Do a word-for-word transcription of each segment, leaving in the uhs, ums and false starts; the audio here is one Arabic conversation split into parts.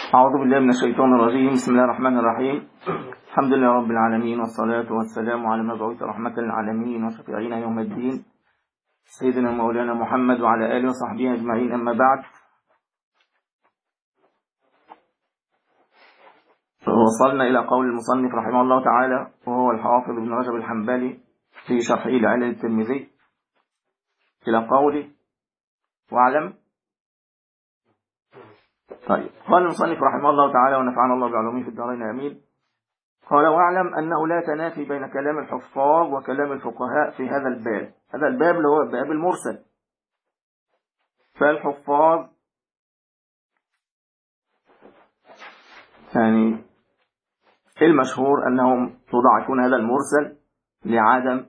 أعوذ بالله من الشيطان الرجيم. بسم الله الرحمن الرحيم. الحمد لله رب العالمين، والصلاة والسلام على مبعوث رحمة للعالمين وشفيعنا يوم الدين سيدنا مولانا محمد وعلى آله وصحبه أجمعين. أما بعد، وصلنا إلى قول المصنف رحمه الله تعالى، وهو الحافظ ابن رجب الحنبلي في شرحه لعلل الترمذي، إلى قوله واعلم. طيب، قال المصنف رحمه الله تعالى ونفعنا الله بعلومه في الدارين آمين. قال واعلم أنه لا تنافي بين كلام الحفاظ وكلام الفقهاء في هذا الباب. هذا الباب اللي هو باب المرسل. فالحفاظ يعني المشهور أنهم يضاعفون هذا المرسل لعدم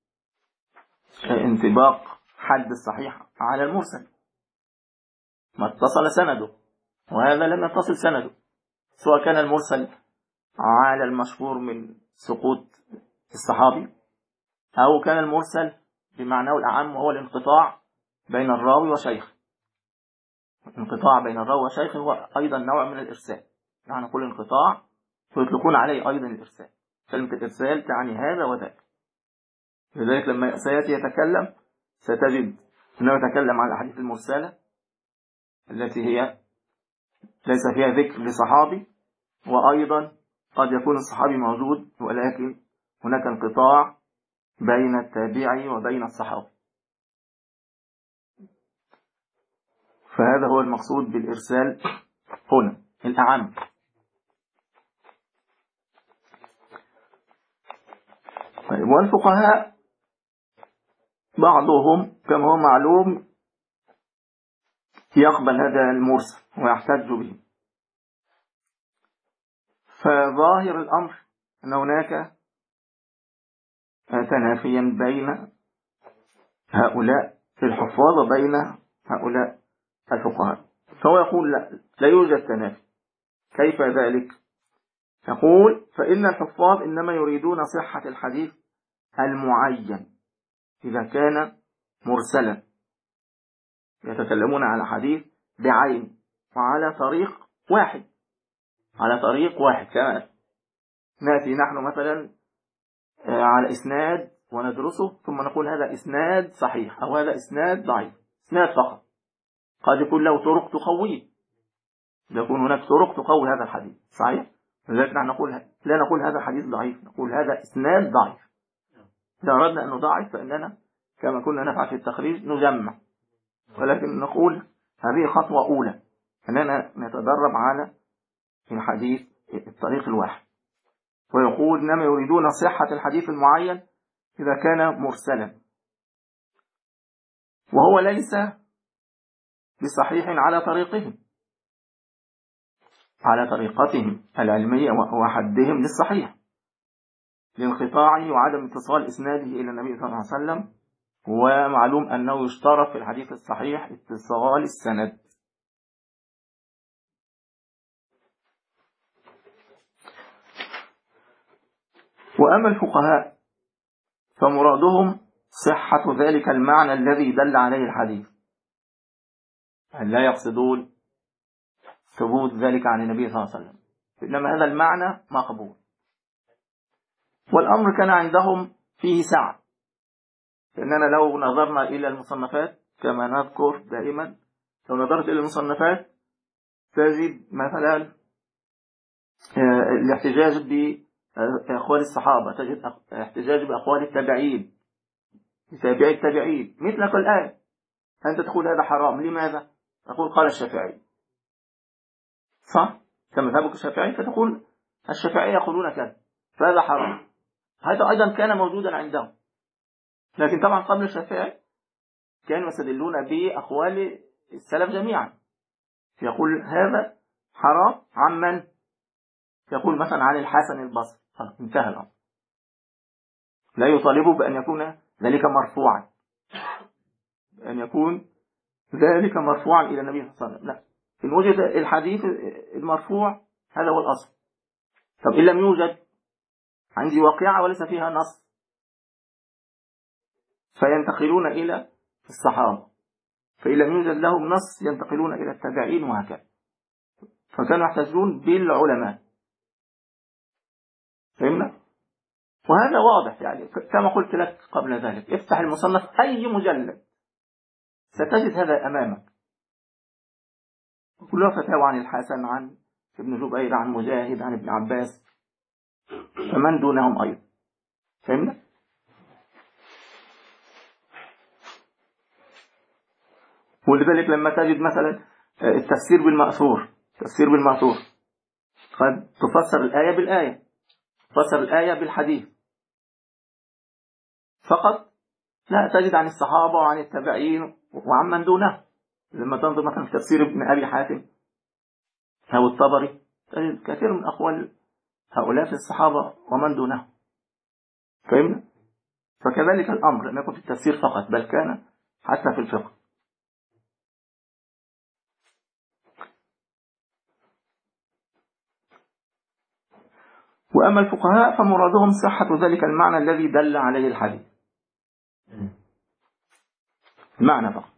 انطباق حد الصحيح على المرسل، ما اتصل سنده، وهذا لم يتصل سنده، سواء كان المرسل على المشهور من سقوط الصحابي، أو كان المرسل بمعناه الأعم وهو الانقطاع بين الراوي وشيخ. الانقطاع بين الراوي وشيخ هو أيضا نوع من الإرسال، يعني نقول انقطاع ويطلقون عليه أيضا الإرسال. كلمة الإرسال تعني هذا وذاك. لذلك لما سيأتي يتكلم ستجد أنه يتكلم عن الأحاديث المرسلة التي هي ليس فيها ذكر لصحابي، وأيضا قد يكون الصحابي موجود ولكن هناك انقطاع بين التابعي وبين الصحابي. فهذا هو المقصود بالإرسال هنا الأعم. طيب، والفقهاء بعضهم كما هو معلوم يقبل هذا المرسل ويحتج به. فظاهر الأمر أن هناك تنافيا بين هؤلاء الحفاظ وبين هؤلاء الفقهاء. فهو يقول لا, لا يوجد تنافي. كيف ذلك؟ يقول فإن الحفاظ إنما يريدون صحة الحديث المعين إذا كان مرسلا، يتكلمون على حديث بعين وعلى طريق واحد، على طريق واحد. كما نأتي نحن مثلا على إسناد وندرسه ثم نقول هذا إسناد صحيح أو هذا إسناد ضعيف، إسناد فقط. قد يكون له طرق تقويه، يكون هناك طرق تقوي هذا الحديث صحيح. لذلك نحن نقول لا نقول هذا حديث ضعيف، نقول هذا إسناد ضعيف. إذا أردنا أن نضاعف فإننا كما كنا نفعل في التخريج نجمع، ولكن نقول هذه خطوة أولى، أننا نتدرب على الحديث الطريق الواحد. ويقول إنما يريدون صحة الحديث المعين إذا كان مرسلا، وهو ليس بصحيح على طريقهم، على طريقتهم العلمية وحدهم للصحيح، لانقطاعه وعدم اتصال إسناده إلى النبي صلى الله عليه وسلم. ومعلوم أنه يشترط في الحديث الصحيح اتصال السند. وأما الفقهاء فمرادهم صحة ذلك المعنى الذي دل عليه الحديث، لا يقصدون ثبوت ذلك عن النبي صلى الله عليه وسلم، إنما هذا المعنى مقبول. والأمر كان عندهم فيه سعة، لأننا لو نظرنا إلى المصنفات كما نذكر دائما، لو نظرت إلى المصنفات تجد مثلا الاحتجاج بأقوال الصحابة، تجد احتجاج بأقوال التابعين، تابعي التابعين، مثلك الآن أنت تقول هذا حرام، لماذا؟ تقول قال الشافعي، صح؟ كمذهبك الشافعي فتقول الشافعي يقولون كذا فهذا حرام. هذا أيضا كان موجودا عندهم، لكن طبعا قبل الشافعي كانوا يستدلون بأقوال السلف جميعا. يقول هذا حرام عن من؟ يقول مثلا عن الحسن البصري، انتهى الأمر. لا يطالبوا بأن يكون ذلك مرفوعا، بأن يكون ذلك مرفوعا إلى النبي صلى الله عليه وسلم، لا، إن وجد الحديث المرفوع هذا هو الأصل. طب إن لم يوجد، عندي واقعة وليس فيها نص، فينتقلون إلى الصحابة، فإن لم يوجد لهم نص ينتقلون إلى التابعين، وهكذا. فكانوا يحتجون بالعلماء. فهمنا؟ وهذا واضح، يعني كما قلت لك قبل ذلك، افتح المصنف أي مجلد ستجد هذا أمامك، كلها فتاوى عن الحسن، عن ابن جبير، عن مجاهد، عن ابن عباس، فمن دونهم أيضا. فهمنا؟ ولذلك لما تجد مثلا التفسير بالمأثور، تفسير بالمأثور قد تفسر الآية بالآية، تفسر الآية بالحديث فقط، لا تجد عن الصحابة وعن التابعين وعن من دونه. لما تنظر مثلا في تفسير ابن أبي حاتم أو الطبري تجد كثير من أقوال هؤلاء في الصحابة ومن دونه. فهمنا؟ فكذلك الأمر لم يكن في التفسير فقط، بل كان حتى في الفقه. وأما الفقهاء فمرادهم صحة ذلك المعنى الذي دل عليه الحديث، المعنى فقط.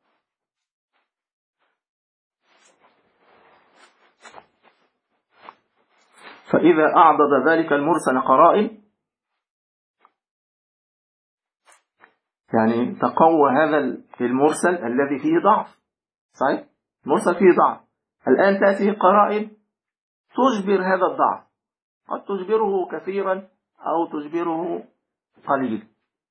فإذا أعضد ذلك المرسل قرائن، يعني تقوى هذا المرسل الذي فيه ضعف، صحيح؟ المرسل فيه ضعف، الآن تأتي قرائن تجبر هذا الضعف، قد تجبره كثيرا أو تجبره قليل.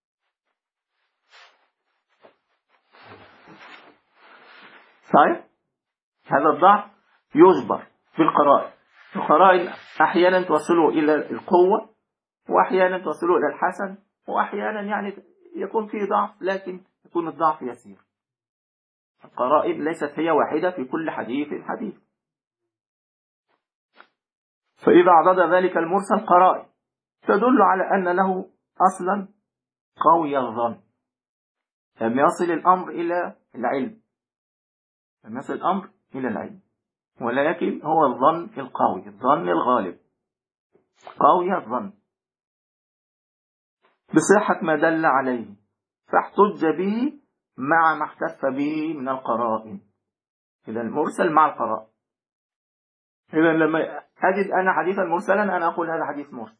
صحيح؟ هذا الضعف يجبر بالقرائن. القرائن أحيانا توصله إلى القوة، وأحيانا توصله إلى الحسن، وأحيانا يعني يكون فيه ضعف لكن يكون الضعف يسير. القرائن ليست هي واحدة في كل حديث حديث. فإذا عضد ذلك المرسل قرائن تدل على أن له أصلا قوي الظن، لم يصل الأمر إلى العلم، لم يصل الأمر إلى العلم، ولكن هو الظن القوي، الظن الغالب، قوي الظن بصحة ما دل عليه، فاحتج به مع ما احتف به من القرائن. إذا المرسل مع القرائن. إذا لما أجد أنا حديثا مرسلا أنا أقول هذا حديث مرسل.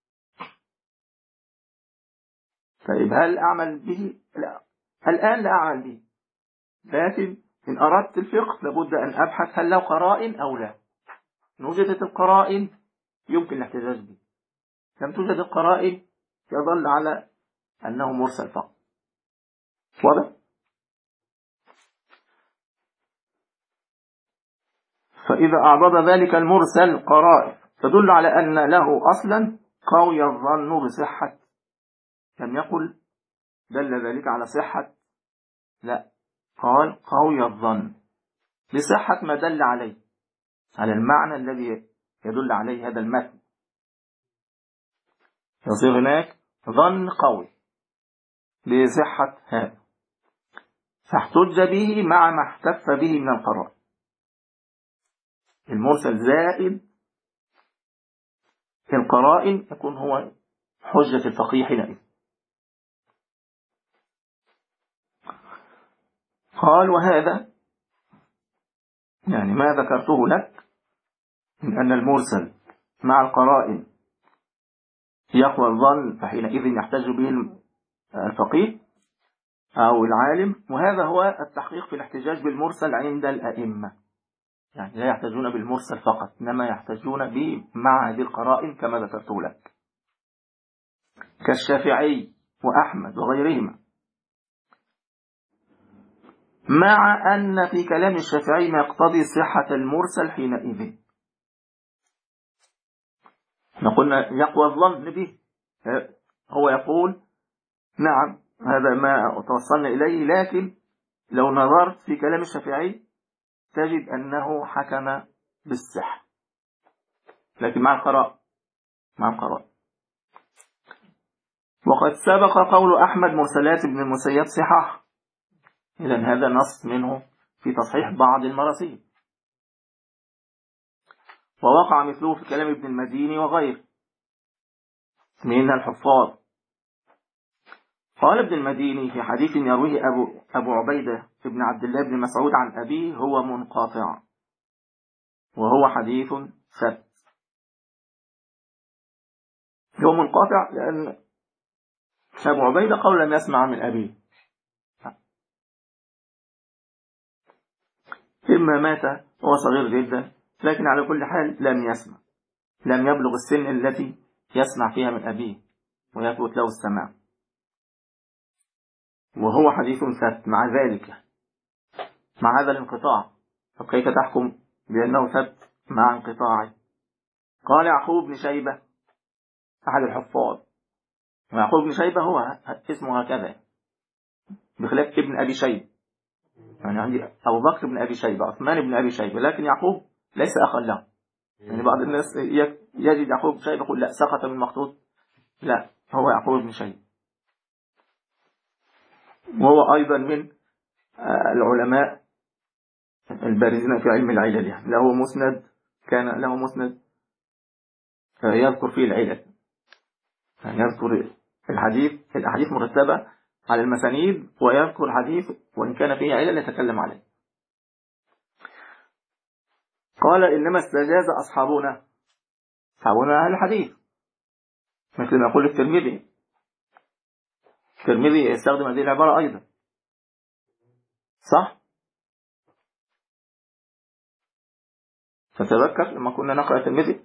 طيب هل أعمل به؟ لا، الآن لا أعمل به، لكن إن أردت الفقه لابد أن أبحث هل له قرائن أو لا. إن وجدت القرائن يمكن الاحتجاج به، لم توجد القرائن يظل على أنه مرسل فقط. واضح؟ فإذا أعضد ذلك المرسل قرائن تدل على أن له أصلا قوي الظن بصحة، لم يقل دل ذلك على صحة، لا، قال قوي الظن بصحة ما دل عليه، على المعنى الذي يدل عليه هذا المتن، يصير هناك ظن قوي بصحة هذا، فاحتج به مع ما احتف به من القرائن. المرسل زائد القرائن يكون هو حجة الفقيه حينئذ. قال وهذا يعني ما ذكرته لك من أن المرسل مع القرائن يقوى الظن، فحينئذ يحتج به الفقيه أو العالم، وهذا هو التحقيق في الاحتجاج بالمرسل عند الأئمة. يعني لا يحتاجون بالمرسل فقط، إنما يحتاجون به مع هذه القرائن كما ذكرت لك، كالشافعي وأحمد وغيرهما، مع أن في كلام الشافعي ما يقتضي صحة المرسل حينئذ. قلنا يقوى الظن به، هو يقول نعم هذا ما توصلنا إليه، لكن لو نظرت في كلام الشافعي تجد أنه حكم بالصحة، لكن مع القراء مع القراء وقد سبق قول أحمد مرسلات ابن المسيب صحاح، إذن هذا نص منه في تصحيح بعض المراسيل، ووقع مثله في كلام ابن المديني وغيره من الحفاظ. قال ابن المديني في حديث يرويه أبو, أبو عبيدة ابن عبد الله بن مسعود عن أبيه هو منقاطع، وهو حديث ثبت. هو منقطع لأن أبو عبيدة قول لم يسمع من أبيه، إما مات وهو صغير جدا، لكن على كل حال لم يسمع، لم يبلغ السن التي يسمع فيها من أبيه ويثبت له السماع، وهو حديث ثبت مع ذلك، مع هذا الانقطاع. فكيف تحكم بأنه ثبت مع انقطاعه؟ قال يعقوب بن شيبة أحد الحفاظ، ويعقوب بن شيبة هو اسمه هكذا بخلاف ابن أبي شيبة، يعني عندي أبو بكر بن أبي شيبة، عثمان بن أبي شيبة، لكن يعقوب ليس أخا له. يعني بعض الناس يجد يعقوب بن شيبة يقول لا سقط من مخطوط، لا هو يعقوب بن شيبة، وهو أيضا من العلماء البارزين في علم العلل، يعني له مسند، كان له مسند يذكر فيه العلل، يعني يذكر الحديث الأحاديث مرتبة على المسانيد، ويذكر الحديث وإن كان فيه علل يتكلم عليه. قال إنما استجاز أصحابنا، أصحابنا أهل الحديث، مثل ما يقول الترمذي، الترمذي يستخدم هذه العبارة أيضا، صح؟ فتذكر لما كنا نقرأ الترمذي،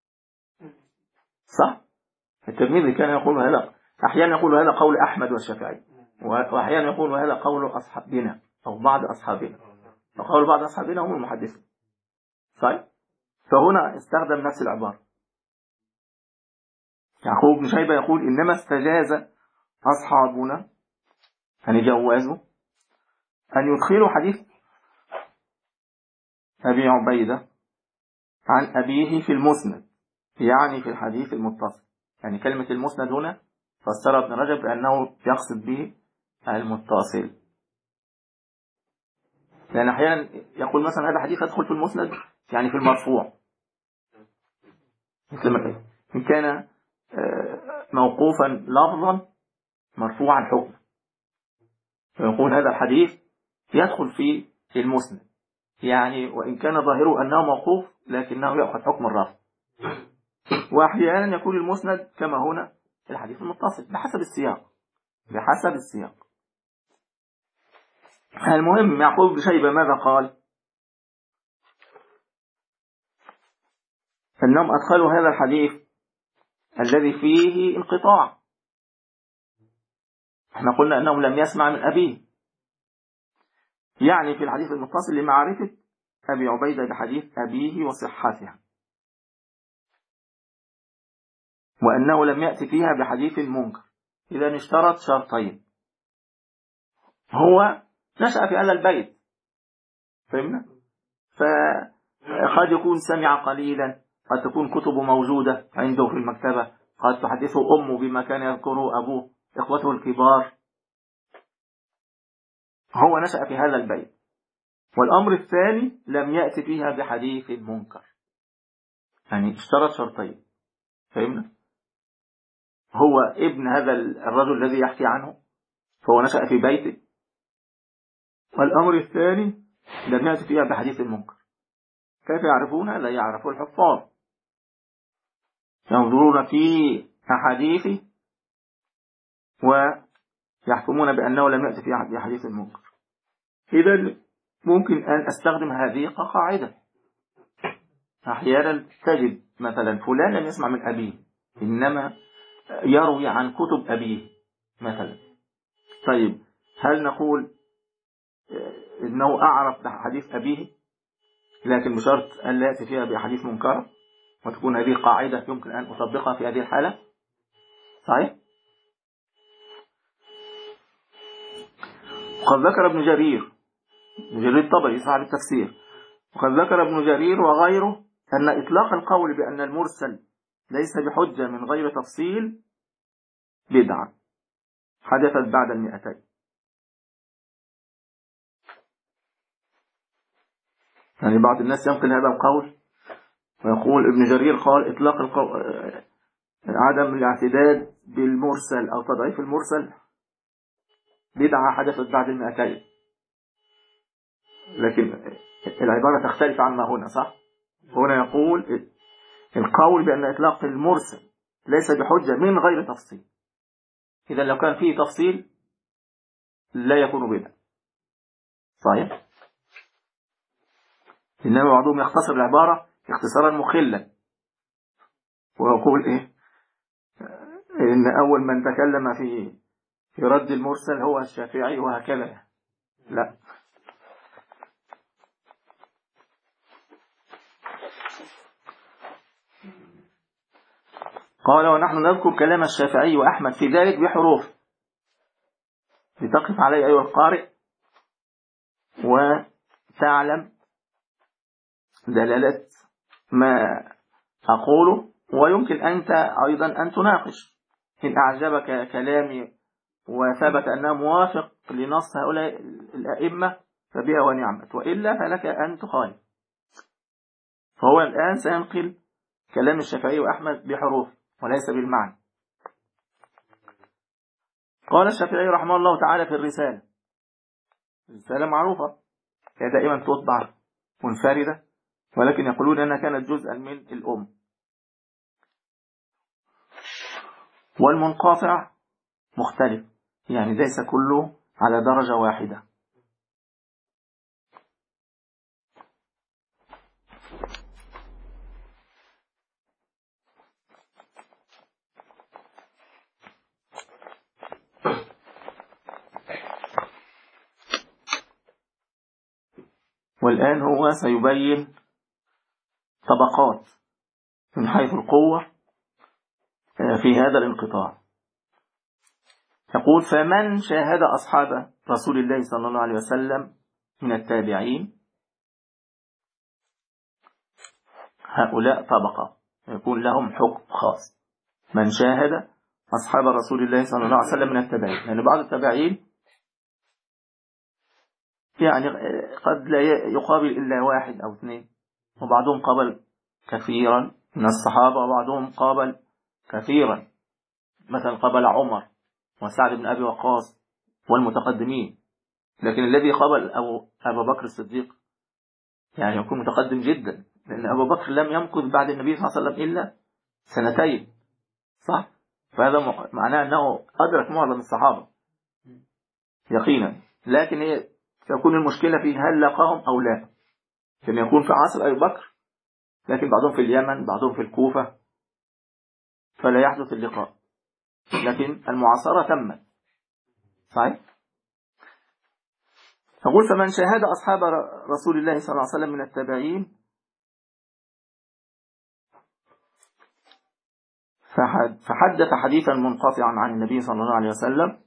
صح؟ الترمذي كان يقول هذا، أحيانا يقول هذا قول أحمد والشافعي، وأحيانا يقول هذا قول أصحابنا أو بعض أصحابنا، وقول بعض أصحابنا هم المحدثين، صحيح؟ فهنا استخدم نفس العبارة. يعقوب بن شيبة يقول إنما استجاز أصحابنا، يعني جوازوا أن يدخلوا حديث أبي عبيدة عن أبيه في المسند، يعني في الحديث المتصل. يعني كلمة المسند هنا فسر ابن رجب بأنه يقصد به المتصل، لأن أحيانا يقول مثلا هذا حديث يدخل في المسند يعني في المرفوع، مثل ما إن كان موقوفا لفظا مرفوعا حكما، فيقول هذا الحديث يدخل في المسند، يعني وإن كان ظاهره أنه موقوف لكنه يأخذ حكم الرفع. وأحيانا يكون المسند كما هنا الحديث المتصل بحسب السياق، بحسب السياق. المهم يعقوب بن شيبة ماذا قال؟ أنهم أدخلوا هذا الحديث الذي فيه انقطاع، احنا قلنا أنه لم يسمع من أبيه، يعني في الحديث المتصل لمعرفة أبي عبيدة بحديث أبيه وصحتها، وأنه لم يأتي فيها بحديث منكر. إذا اشترط شرطين، هو نشأ في هذا البيت، فهمنا؟ فقد يكون سمع قليلا، قد تكون كتبه موجودة عنده في المكتبة، قد تحدثه أمه بما كان يذكره أبوه، إخوته الكبار، هو نشأ في هذا البيت. والأمر الثاني لم يأتي فيها بحديث منكر، يعني اشترط شرطين، فهمنا؟ هو ابن هذا الرجل الذي يحكي عنه، فهو نشأ في بيته. والأمر الثاني لم يأتي فيها بحديث المنكر. كيف يعرفون؟ لا يعرفوا الحفاظ، ينظرون في أحاديث ويحكمون بأنه لم يأتي فيها بحديث المنكر. إذا ممكن أن أستخدم هذه كقاعدة. أحيانا تجد مثلا فلان لم يسمع من أبيه، إنما يروي عن كتب أبيه مثلا، طيب هل نقول إنه أعرف بحديث أبيه لكن بشرط أن لا يأتي فيها بحديث منكر، وتكون هذه قاعدة يمكن أن أطبقها في هذه الحالة؟ صحيح؟ وقد ذكر ابن جرير، ابن جرير الطبري صاحب التفسير، وقد ذكر ابن جرير وغيره أن إطلاق القول بأن المرسل ليس بحجة من غير تفصيل بدعة حدثت بعد المئتين. يعني بعض الناس ينقل هذا القول ويقول ابن جرير قال إطلاق القول عدم الاعتداد بالمرسل أو تضعيف المرسل بدعة حدثت بعد المئتين، لكن العبارة تختلف عما هنا، صح؟ هنا يقول القول بأن إطلاق المرسل ليس بحجة من غير تفصيل. إذا لو كان فيه تفصيل لا يكون بدعة. صحيح؟ إنما بعضهم يختصر العبارة اختصارا مخلا ويقول إيه إن أول من تكلم في في رد المرسل هو الشافعي وهكذا. لا، قال ونحن نذكر كلام الشافعي وأحمد في ذلك بحروف لتقف عليه أيها القارئ وتعلم دلالة ما أقوله، ويمكن أنت أيضا أن تناقش إن أعجبك كلامي وثبت أنه موافق لنص هؤلاء الأئمة فبها ونعمت، وإلا فلك أن تخالف. فهو الآن سينقل كلام الشافعي وأحمد بحروف وليس بالمعنى. قال الشافعي رحمه الله تعالى في الرسالة، الرسالة معروفة هي دائما تطبع منفردة، ولكن يقولون أنها كانت جزءا من الأم. والمنقطع مختلف، يعني ليس كله على درجة واحدة. والآن هو سيبين طبقات من حيث القوة في هذا الانقطاع. يقول فمن شاهد أصحاب رسول الله صلى الله عليه وسلم من التابعين، هؤلاء طبقة يكون لهم حكم خاص. من شاهد أصحاب رسول الله صلى الله عليه وسلم من التابعين، لأن يعني بعض التابعين يعني قد لا يقابل إلا واحد أو اثنين، وبعضهم قابل كثيرا من الصحابة وبعضهم قابل كثيرا، مثلا قابل عمر وسعد بن أبي وقاص والمتقدمين. لكن الذي قابل أبو أبا بكر الصديق يعني يكون متقدم جدا، لأن أبو بكر لم يمكث بعد النبي صلى الله عليه وسلم إلا سنتين، صح؟ فهذا معناه أنه أدرك معظم الصحابة يقينا. لكن هي تكون المشكلة في هل لقاهم أو لا. كان يكون في عصر أبي بكر، لكن بعضهم في اليمن بعضهم في الكوفة، فلا يحدث اللقاء، لكن المعاصرة تمت. صحيح؟ فقل فمن شاهد أصحاب رسول الله صلى الله عليه وسلم من التابعين فحدث حديثا منقطعا عن النبي صلى الله عليه وسلم،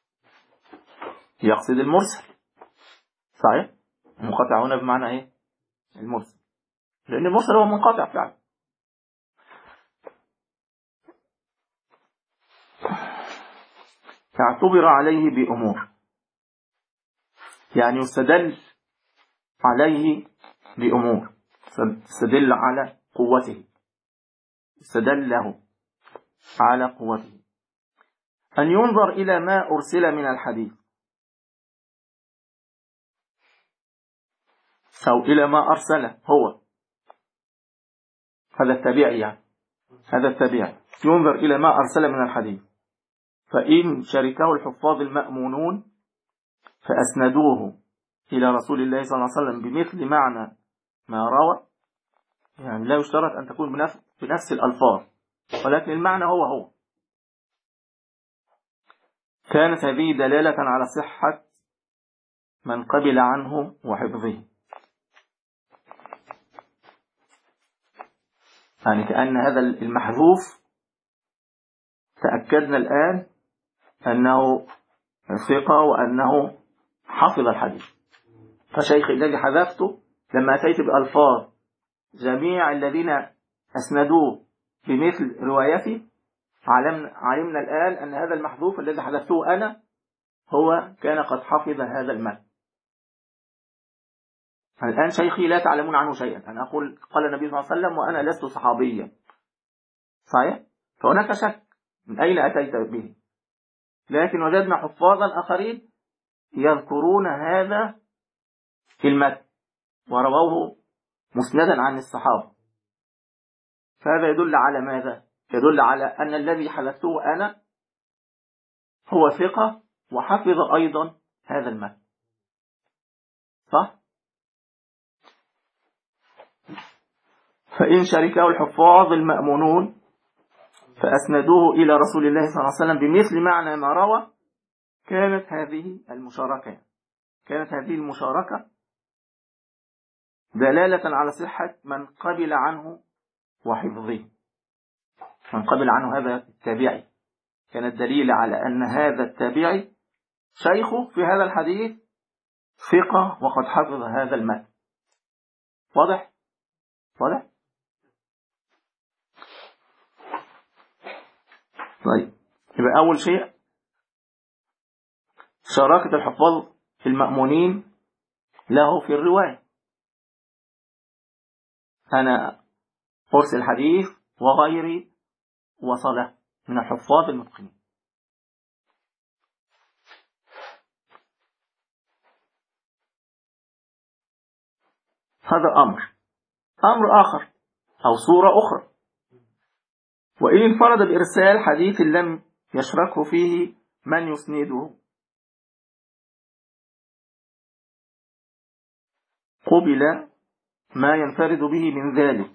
يقصد المرسل. صحيح؟ المنقطع هنا بمعنى ايه؟ المرسل، لأن المرسل هو منقطع فعلا. فاعتبر عليه بأمور، يعني يستدل عليه بأمور، يستدل على قوته، يستدل له على قوته. أن ينظر إلى ما أرسل من الحديث أو إلى ما أرسله هو، هذا التابعي يعني. هذا التابعي ينظر إلى ما أرسل من الحديث، فإن شركه الحفاظ المأمونون فأسندوه إلى رسول الله صلى الله عليه وسلم بمثل معنى ما روى، يعني لا يشترط أن تكون بنفس, بنفس الألفاظ، ولكن المعنى هو هو، كانت هذه دلالة على صحة من قبل عنه وحفظه. يعني كأن هذا المحذوف تأكدنا الآن أنه ثقة وأنه حفظ الحديث. فشيخ الذي حذفته لما أتيت بألفاظ جميع الذين أسندوه بمثل روايتي، علمنا, علمنا الآن أن هذا المحذوف الذي حذفته أنا هو كان قد حفظ هذا المتن. الآن شيخي لا تعلمون عنه شيئا، أنا أقول قال النبي صلى الله عليه وسلم وأنا لست صحابيا. صحيح؟ فهناك شك من أين أتيت به، لكن وجدنا حفاظا آخرين يذكرون هذا في المتن ورووه مسندا عن الصحابة، فهذا يدل على ماذا؟ يدل على أن الذي حدثته أنا هو ثقة وحفظ أيضا هذا المتن، صح؟ فإن شركه الحفاظ المأمونون فأسندوه إلى رسول الله صلى الله عليه وسلم بمثل معنى ما روى، كانت هذه المشاركة كانت هذه المشاركة دلالة على صحة من قبل عنه وحفظه، من قبل عنه هذا التابعي، كانت دليل على أن هذا التابعي شيخه في هذا الحديث ثقة وقد حفظ هذا المتن. واضح؟ واضح؟ طيب، يبقى أول شيء شراكة الحفاظ في المأمونين له في الرواية. أنا أرسل حديث وغيري وصله من الحفاظ المتقنين. هذا أمر. أمر آخر أو صورة أخرى، وإن انفرد بإرسال حديث لم يشركه فيه من يسنده قبل ما ينفرد به من ذلك.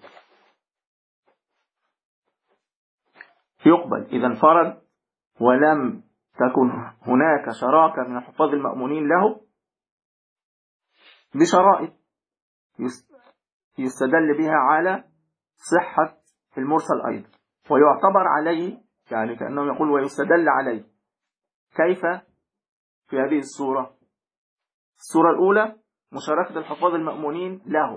يقبل إذا انفرد ولم تكن هناك شراكة من الحفاظ المأمونين له بشرائط يستدل بها على صحة المرسل أيضا، ويعتبر عليه، يعني كأنه يقول ويستدل عليه. كيف في هذه الصورة؟ الصورة الأولى مشاركة الحفاظ المأمونين له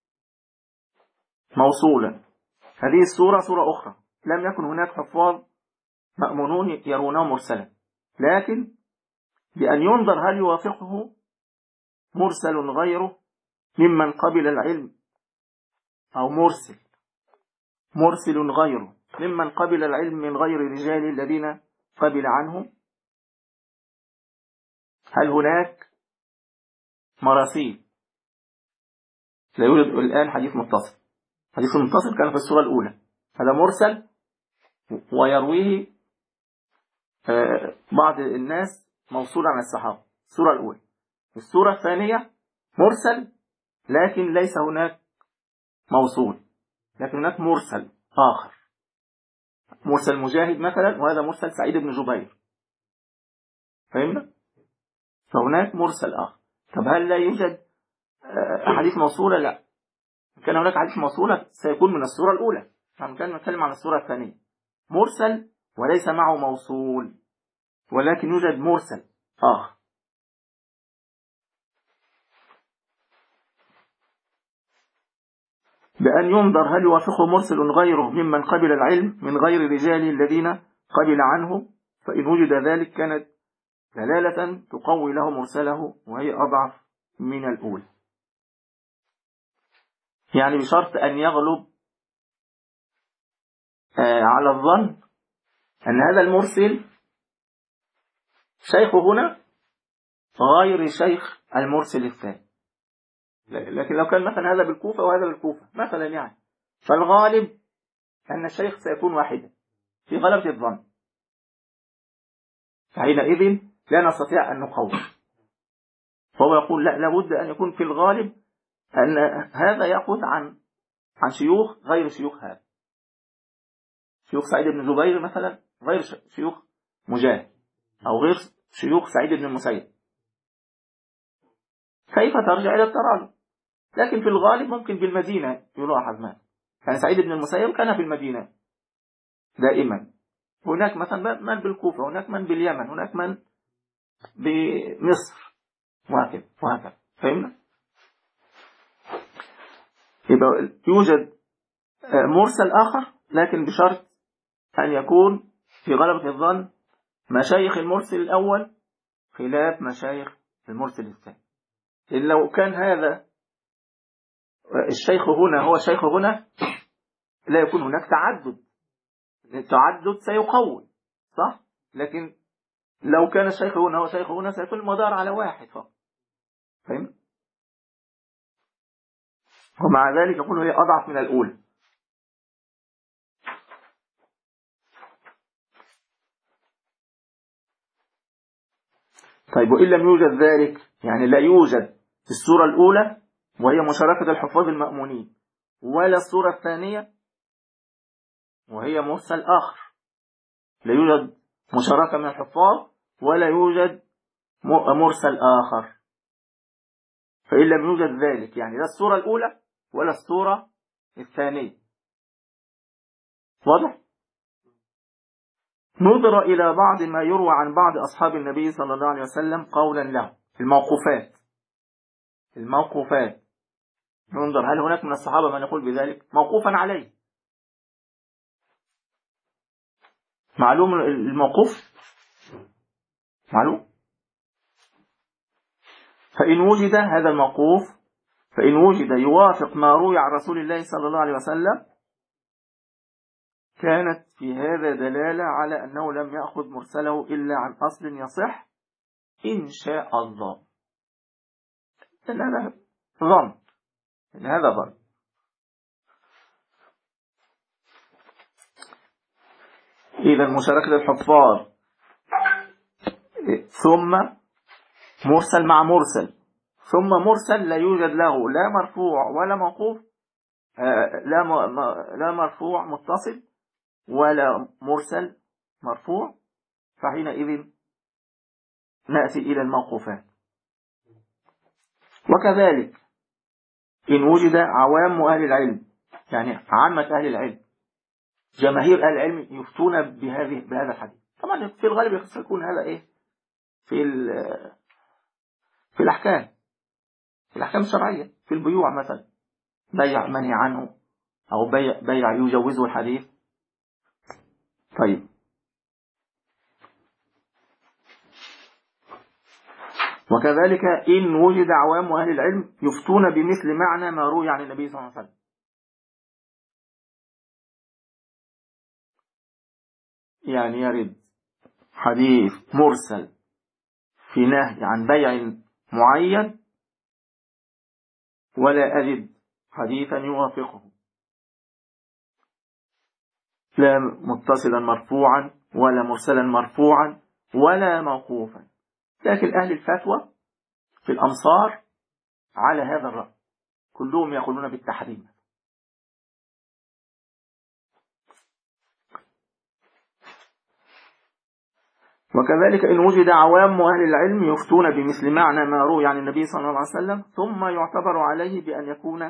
موصولا. هذه الصورة صورة أخرى، لم يكن هناك حفاظ مأمونون يرونه مرسلا، لكن بأن ينظر هل يوافقه مرسل غيره ممن قبل العلم، أو مرسل مرسل غيره ممن قبل العلم من غير رجال الذين قبل عنهم. هل هناك مراسيل؟ لا يوجد الآن حديث متصل. حديث متصل كان في الصورة الأولى، هذا مرسل ويرويه بعض الناس موصول عن الصحابة، الصورة الأولى. الصورة الثانية مرسل لكن ليس هناك موصول، لكن هناك مرسل آخر، مرسل مجاهد مثلا، وهذا مرسل سعيد بن جبير. فهمنا؟ فهناك مرسل آخر. طب هل لا يوجد حديث موصولة؟ لا، كان هناك حديث موصولة سيكون من الصورة الأولى، نحن كان نتكلم عن الصورة الثانية، مرسل وليس معه موصول، ولكن يوجد مرسل آخر. بأن ينظر هل يوافقه مرسل غيره ممن قبل العلم من غير رجال الذين قبل عنه، فإن وجد ذلك كانت دلالة تقوي له مرسله، وهي أضعف من الأولى. يعني بشرط أن يغلب على الظن أن هذا المرسل شيخ هنا غير شيخ المرسل الثاني. لكن لو كان مثلا هذا بالكوفة وهذا بالكوفة مثلا، يعني فالغالب أن الشيخ سيكون واحدا في غلبة الظن، فحينئذ لا نستطيع أن نقوم. فهو يقول لا، لابد أن يكون في الغالب أن هذا يأخذ عن عن شيوخ غير شيوخ هذا، شيوخ سعيد بن جبير مثلا غير شيوخ مجاهد، أو غير شيوخ سعيد بن المسيب. كيف ترجع إلى التراجع؟ لكن في الغالب ممكن بالمدينة يلاحظ ما يعني سعيد بن المسيب كان في المدينة دائما، هناك مثلا من بالكوفة، هناك من باليمن، هناك من بمصر، وهكذا وهكذا. فهمنا؟ يبقى يوجد مرسل آخر، لكن بشرط أن يكون في غلبة الظن مشايخ المرسل الأول خلاف مشايخ المرسل الثاني. إن لو كان هذا الشيخ هنا هو الشيخ هنا، لا يكون هناك تعدد، التعدد سيقوي، صح؟ لكن لو كان الشيخ هنا هو الشيخ هنا سيكون المدار على واحد فقط. فهم؟ ومع ذلك يقول هي أضعف من الأولى. طيب وإن لم يوجد ذلك، يعني لا يوجد الصورة الأولى وهي مشاركة الحفاظ المأمونين، ولا الصورة الثانية وهي مرسل آخر، لا يوجد مشاركة من الحفاظ ولا يوجد مرسل آخر. فإن لم يوجد ذلك، يعني لا الصورة الأولى ولا الصورة الثانية، واضح؟ نظر إلى بعض ما يروى عن بعض أصحاب النبي صلى الله عليه وسلم قولا له، الموقوفات الموقوفات ننظر هل هناك من الصحابة من يقول بذلك موقوفا عليه. معلوم الموقوف معلوم. فإن وجد هذا الموقوف، فإن وجد يوافق ما روي عن رسول الله صلى الله عليه وسلم، كانت في هذا دلالة على أنه لم يأخذ مرسله إلا عن أصل يصح إن شاء الله. إن هذا ظن إن هذا ظن إذا مشاركة الحفاظ ثم مرسل مع مرسل ثم مرسل لا يوجد له لا مرفوع ولا موقوف، لا لا مرفوع متصل ولا مرسل مرفوع، فحينئذ نأتي إلى الموقوفات. وكذلك إن وجد عوام أهل العلم، يعني عامة أهل العلم، جماهير أهل العلم يفتون بهذه بهذا الحديث. طبعا في الغالب يكون هذا إيه في في الأحكام في الأحكام الشرعية، في البيوع مثلا، بيع منهي عنه أو بيع, بيع يجوزه الحديث. طيب وكذلك إن وجد عوام أهل العلم يفتون بمثل معنى ما روي عن النبي صلى الله عليه وسلم، يعني يرد حديث مرسل في نهي عن بيع معين ولا أجد حديثا يوافقه، لا متصلا مرفوعا ولا مرسلا مرفوعا ولا موقوفا. لكن أهل الفتوى في الأمصار على هذا الرأي، كلهم يقولون بالتحريم. وكذلك إن وجد عوام أهل العلم يفتون بمثل معنى ما روي عن النبي صلى الله عليه وسلم، ثم يعتبر عليه بأن يكون،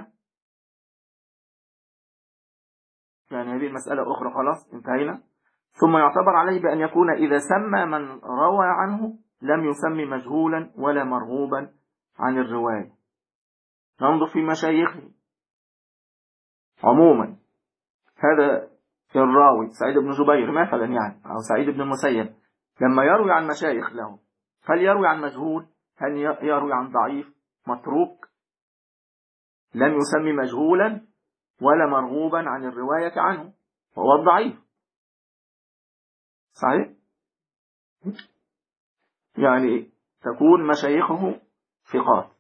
يعني هذه المسألة أخرى خلاص انتهينا، ثم يعتبر عليه بأن يكون إذا سمى من روى عنه لم يسمي مجهولا ولا مرغوبا عن الرواية. ننظر في مشايخه عموما، هذا الراوي سعيد بن جبير مثلا يعني، أو سعيد بن المسيب، لما يروي عن مشايخ له هل يروي عن مجهول؟ هل يروي عن ضعيف متروك؟ لم يسمي مجهولا ولا مرغوبا عن الرواية عنه، وهو الضعيف. صحيح؟ يعني تكون مشايخه ثقات،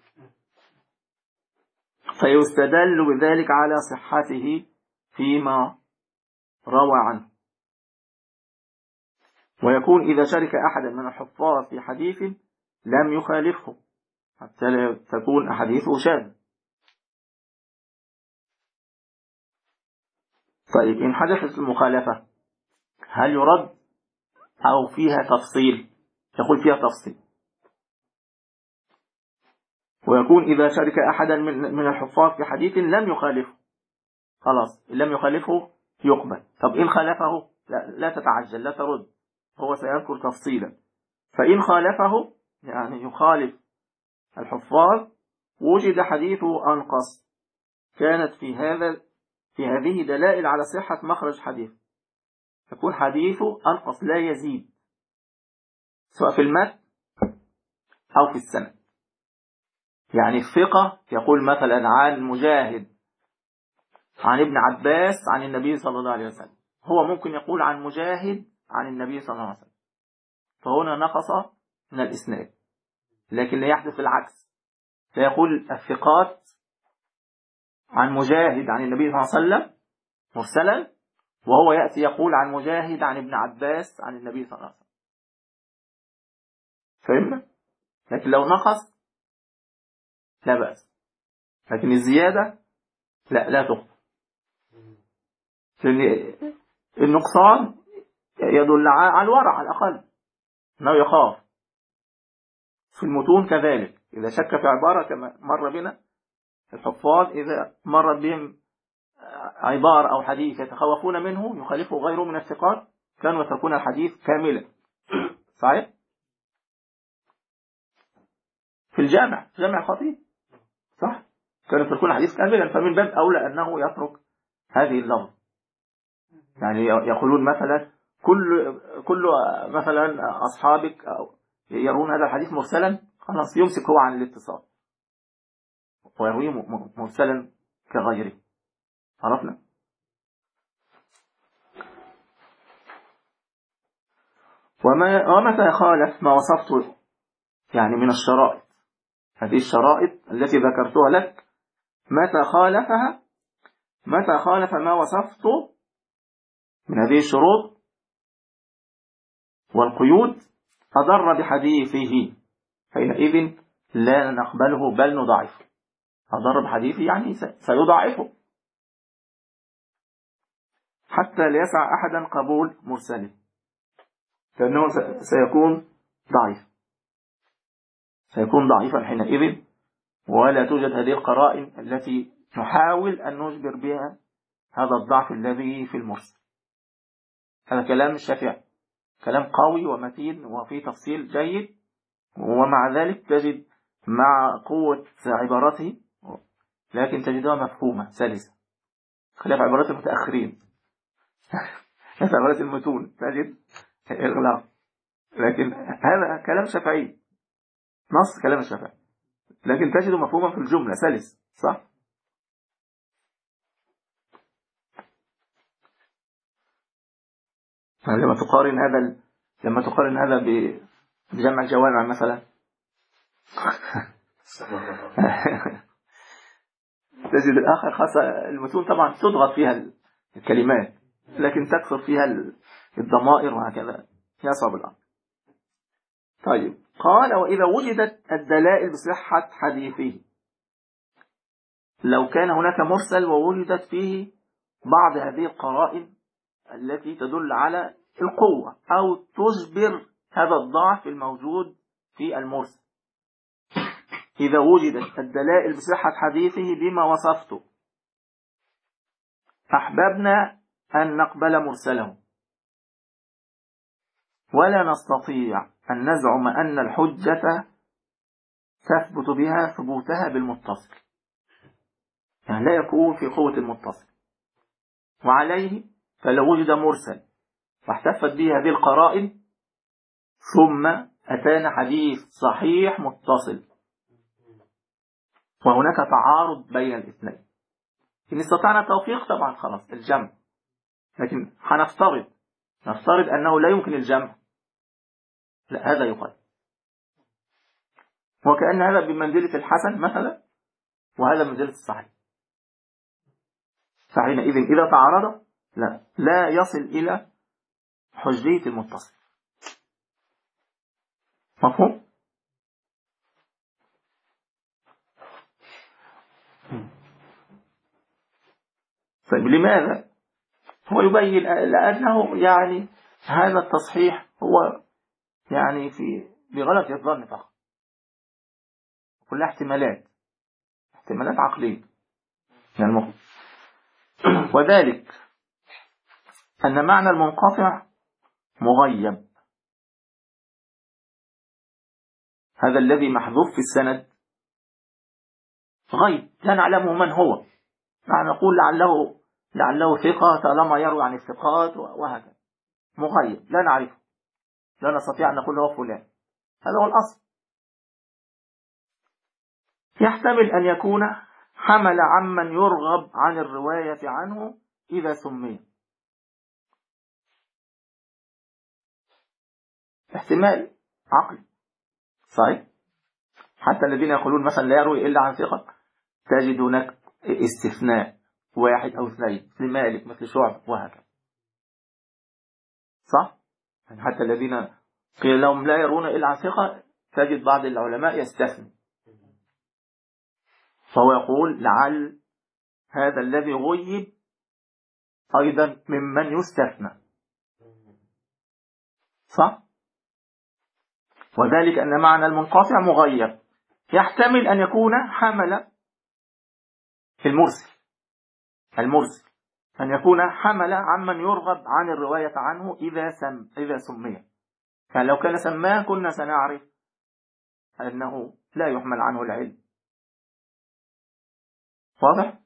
فيستدل بذلك على صحته فيما روى عنه. ويكون إذا شارك أحدا من الحفاظ في حديث لم يخالفه حتى لا تكون أحاديثه شاذة. طيب إن حدثت المخالفة هل يرد أو فيها تفصيل؟ يقول فيها تفصيل. ويكون إذا شارك أحدا من من الحفاظ في حديث لم يخالفه، خلاص لم يخالفه يقبل. طب إن خالفه لا, لا تتعجل، لا ترد، هو سيذكر تفصيلا. فإن خالفه يعني يخالف الحفاظ وجد حديثه أنقص، كانت في هذا في هذه دلائل على صحة مخرج حديث، يكون حديثه أنقص لا يزيد، سواء في المتن أو في السند. يعني الثقة يقول مثلا عن مجاهد عن ابن عباس عن النبي صلى الله عليه وسلم، هو ممكن يقول عن مجاهد عن النبي صلى الله عليه وسلم، فهنا نقص من الإسناد. لكن لا يحدث العكس، فيقول الثقات عن مجاهد عن النبي صلى الله عليه وسلم مرسلا، وهو يأتي يقول عن مجاهد عن ابن عباس عن النبي صلى الله عليه وسلم. فهمنا؟ لكن لو نقص لا بأس، لكن الزيادة لا لا تقبل، لأن النقصان يدل على الورع على الأقل أنه يخاف. في المتون كذلك، إذا شك في عبارة كما مر بنا الحفاظ، إذا مرت بهم عبارة أو حديث يتخوفون منه يخالفه غيره من الثقات، كانوا يتركون الحديث كاملا. صحيح؟ في الجامع، في جامع الخطيب، صح؟ كانوا يتركون الحديث كاملا، فمن باب أولى أنه يترك هذه اللفظ. يعني يقولون مثلا كل كل مثلا أصحابك يرون هذا الحديث مرسلا، خلاص يمسك هو عن الاتصال ويرويه مرسلا كغيره. عرفنا؟ وما ومتى خالف ما وصفته يعني من الشرائط، هذه الشرائط التي ذكرتها لك، متى خالفها، متى خالف ما وصفته من هذه الشروط والقيود أضر بحديثه، حينئذ لا نقبله بل نضعفه. أضر بحديثه يعني سيضعفه حتى لا يسع أحدا قبول مرسله، لأنه سيكون ضعيف، سيكون ضعيفا حينئذ، ولا توجد هذه القرائن التي نحاول أن نجبر بها هذا الضعف الذي في المرسل. هذا كلام الشافعي، كلام قوي ومتين وفيه تفصيل جيد، ومع ذلك تجد مع قوة عبارته لكن تجدها مفهومة سلسة، خلاف عبارات المتأخرين. خلاف عبارات المتون تجد إغلاق، لكن هذا كلام شافعي، نص كلام الشافعي، لكن تجده مفهوما في الجملة سلس، صح؟ لما تقارن هذا لما تقارن هذا بجمع الجوامع مثلا تجد الآخر خاصة المتون طبعا تضغط فيها الكلمات لكن تكثر فيها الضمائر وهكذا، يصعب الأمر. طيب، قال وإذا وجدت الدلائل بصحة حديثه، لو كان هناك مرسل ووجدت فيه بعض هذه القرائن التي تدل على القوة أو تجبر هذا الضعف الموجود في المرسل، إذا وجدت الدلائل بصحة حديثه بما وصفته أحببنا أن نقبل مرسله، ولا نستطيع أن نزعم أن الحجة تثبت بها ثبوتها بالمتصل، يعني لا يكون في قوة المتصل. وعليه فلو وجد مرسل واحتفت به هذه القرائن ثم أتانا حديث صحيح متصل وهناك تعارض بين الاثنين، إن استطعنا التوفيق طبعا خلاص الجمع، لكن هنفترض نفترض أنه لا يمكن الجمع، لا هذا يقال، وكأن هذا بمنزلة الحسن مثلا وهذا منزلة الصحيح، فحينئذ إذا تعارض لا لا يصل إلى حجية المتصل. مفهوم؟ طيب لماذا؟ هو يبين لأنه يعني هذا التصحيح هو يعني في بغلط الظن فقط، كلها احتمالات احتمالات عقلية يعني المخ. وذلك أن معنى المنقطع مغيب، هذا الذي محذوف في السند غيب لا نعلمه من هو، نحن نقول لعله لعله ثقة طالما يروي عن الثقات وهكذا، مغيب لا نعرفه، لا نستطيع أن نقول هو فلان، هذا هو الأصل. يحتمل أن يكون حمل عمن يرغب عن الرواية عنه إذا سمي، احتمال عقلي صحيح. حتى الذين يقولون مثلا لا يروي إلا عن ثقة تجد هناك استثناء واحد أو اثنين مثل مالك مثل شعب وهكذا. صح؟ يعني حتى الذين قيل لهم لا يرون إلا عن ثقة تجد بعض العلماء يستثني، فهو يقول لعل هذا الذي غيب أيضا ممن يستثنى. صح؟ وذلك أن معنى المنقطع مغير، يحتمل أن يكون حمل في المرسل المرسل أن يكون حمل عمن يرغب عن الرواية عنه إذا سم إذا سمي، كان لو كان سماه كنا سنعرف أنه لا يحمل عنه العلم. واضح؟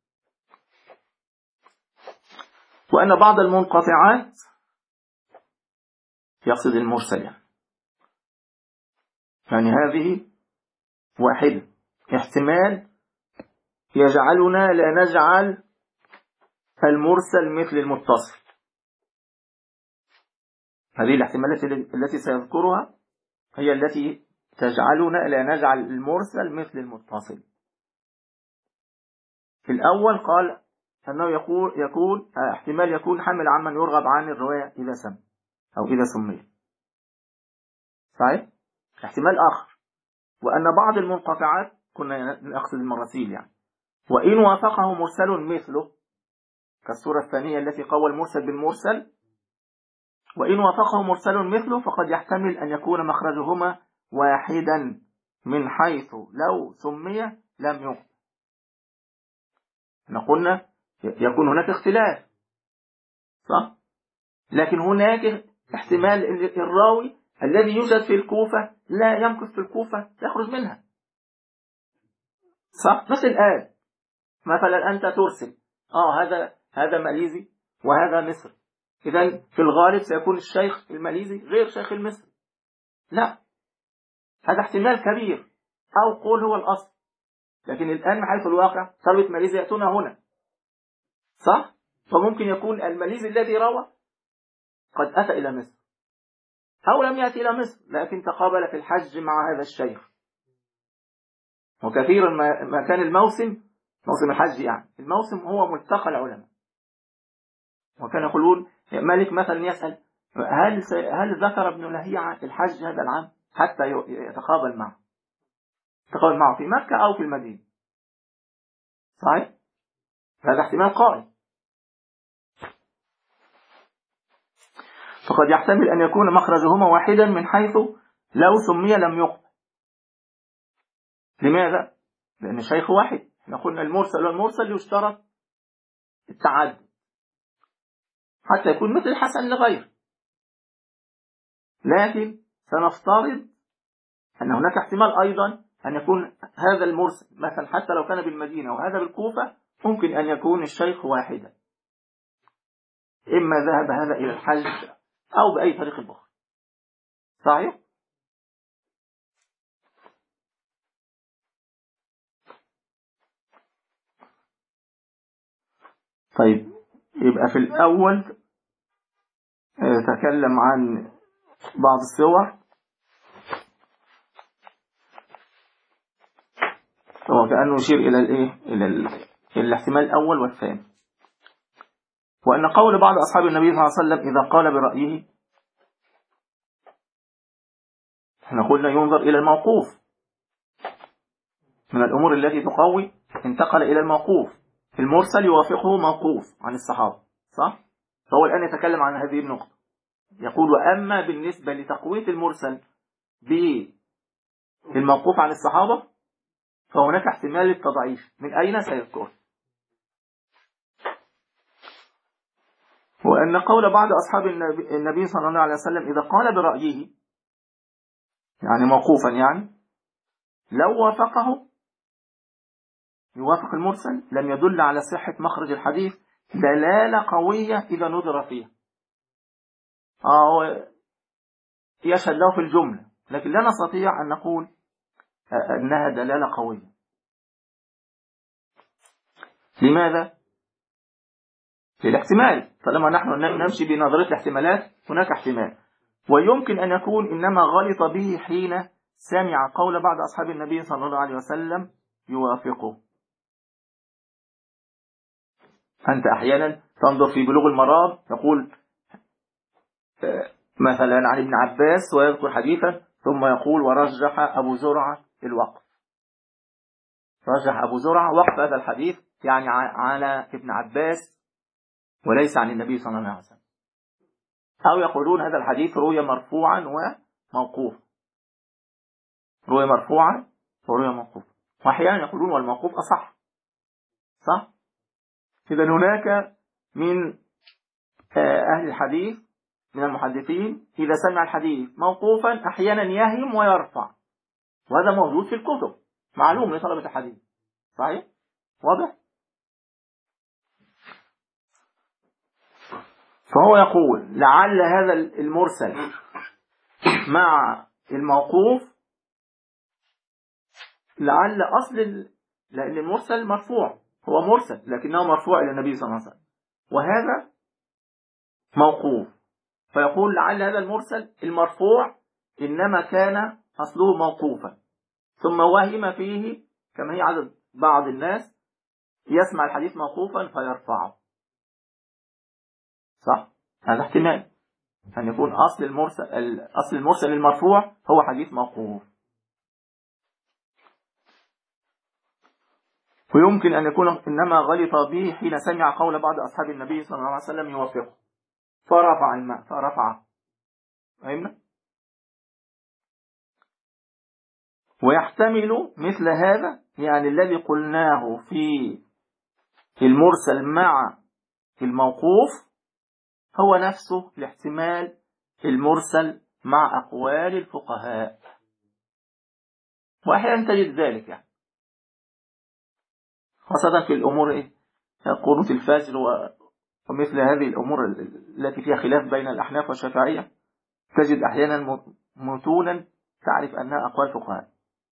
وأن بعض المنقطعات يقصد المرسل يعني, يعني هذه واحدة احتمال يجعلنا لا نجعل المرسل مثل المتصل. هذه الاحتمالات التي سيذكرها هي التي تجعلنا لا نجعل المرسل مثل المتصل. في الأول قال أنه يقول يكون احتمال يكون حمل عمن يرغب عن الرواية إذا سمي أو إذا سمي. صحيح؟ احتمال آخر، وأن بعض المنقطعات كنا نقصد المراسيل يعني، وإن وافقه مرسل مثله كالصورة الثانية التي قوى المرسل بالمرسل، وإن وافقه مرسل مثله فقد يحتمل أن يكون مخرجهما واحدا من حيث لو سمي لم يقبل. نقولنا يكون هناك اختلاف، صح؟ لكن هناك احتمال الراوي الذي يوجد في الكوفة لا يمكث في الكوفة يخرج منها. صح؟ مثل الآن مثلا أنت ترسل آه هذا هذا ماليزي وهذا مصري، إذن في الغالب سيكون الشيخ الماليزي غير شيخ المصري. لا، هذا احتمال كبير، أو قول هو الأصل، لكن الآن من حيث الواقع طلبة ماليزيا يأتون هنا. صح؟ فممكن يكون الماليزي الذي روى قد أتى إلى مصر أو لم يأتي إلى مصر لكن تقابل في الحج مع هذا الشيخ. وكثيرا ما كان الموسم موسم الحج يعني الموسم هو ملتقى العلماء، وكان يقولون مالك مثلا يسأل هل هل ذكر ابن لهيعة الحج هذا العام حتى يتقابل معه يتقابل معه في مكة أو في المدينة. صحيح؟ هذا احتمال قائم. فقد يحتمل أن يكون مخرجهما واحدا من حيث لو سمي لم يقبل. لماذا؟ لأن الشيخ واحد. احنا قلنا المرسل والمرسل يشترط التعدد حتى يكون مثل الحسن لغيره، لكن سنفترض أن هناك احتمال أيضا أن يكون هذا المرسل مثلا حتى لو كان بالمدينة وهذا بالكوفة ممكن أن يكون الشيخ واحدا، إما ذهب هذا إلى الحج أو بأي طريق أخرى. صحيح؟ طيب، يبقى في الأول تكلم عن بعض الصور وكأنه يشير إلى الإيه؟ إلى الاحتمال الأول والثاني، وأن قول بعض أصحاب النبي صلى الله عليه وسلم إذا قال برأيه، احنا قلنا ينظر إلى الموقوف من الأمور التي تقوي انتقل إلى الموقوف، المرسل يوافقه موقوف عن الصحابة. صح؟ فهو الآن يتكلم عن هذه النقطة، يقول وأما بالنسبة لتقوية المرسل بالموقوف عن الصحابة فهناك احتمال التضعيف. من أين سيذكر؟ وأن قول بعض أصحاب النبي صلى الله عليه وسلم إذا قال برأيه يعني موقوفا يعني لو وافقه يوافق المرسل لم يدل على صحة مخرج الحديث دلالة قوية إذا نظر فيها. آه يشهد له في الجملة، لكن لا نستطيع أن نقول أنها دلالة قوية. لماذا؟ للاحتمال، طالما نحن نمشي بنظرية الاحتمالات هناك احتمال، ويمكن أن يكون إنما غلط به حين سمع قول بعض أصحاب النبي صلى الله عليه وسلم يوافقه. أنت أحيانا تنظر في بلوغ المرام يقول مثلا عن ابن عباس ويذكر حديثا ثم يقول ورجح أبو زرعة الوقف، رجح أبو زرعة وقف هذا الحديث يعني على ابن عباس وليس عن النبي صلى الله عليه وسلم. أو يقولون هذا الحديث روي مرفوعا وموقوفا، روي مرفوعا وروي موقوفا، وأحيانا يقولون والموقوف أصح. صح؟ إذا هناك من أهل الحديث من المحدثين إذا سمع الحديث موقوفا أحيانا يهم ويرفع، وهذا موجود في الكتب معلوم لطلبة الحديث. صحيح؟ واضح؟ فهو يقول لعل هذا المرسل مع الموقوف، لعل أصل ال... لأن المرسل مرفوع، هو مرسل لكنه مرفوع إلى النبي صلى الله عليه وسلم، وهذا موقوف، فيقول لعل هذا المرسل المرفوع إنما كان أصله موقوفا ثم وهم فيه، كما هي عدد بعض الناس يسمع الحديث موقوفا فيرفعه. صح؟ هذا احتمال أن يكون أصل المرسل أصل المرسل المرفوع هو حديث موقوف. ويمكن أن يكون إنما غلط به حين سمع قول بعض أصحاب النبي صلى الله عليه وسلم يوافقه فرفع الماء فرفعه. فهمنا؟ ويحتمل مثل هذا يعني الذي قلناه في المرسل مع الموقوف هو نفسه الاحتمال المرسل مع أقوال الفقهاء، وأحيانا تجد ذلك يعني خاصة في الأمور إيه؟ قنوت الفجر ومثل هذه الأمور التي فيها خلاف بين الأحناف والشافعية، تجد أحيانا متونا تعرف أنها أقوال فقهاء.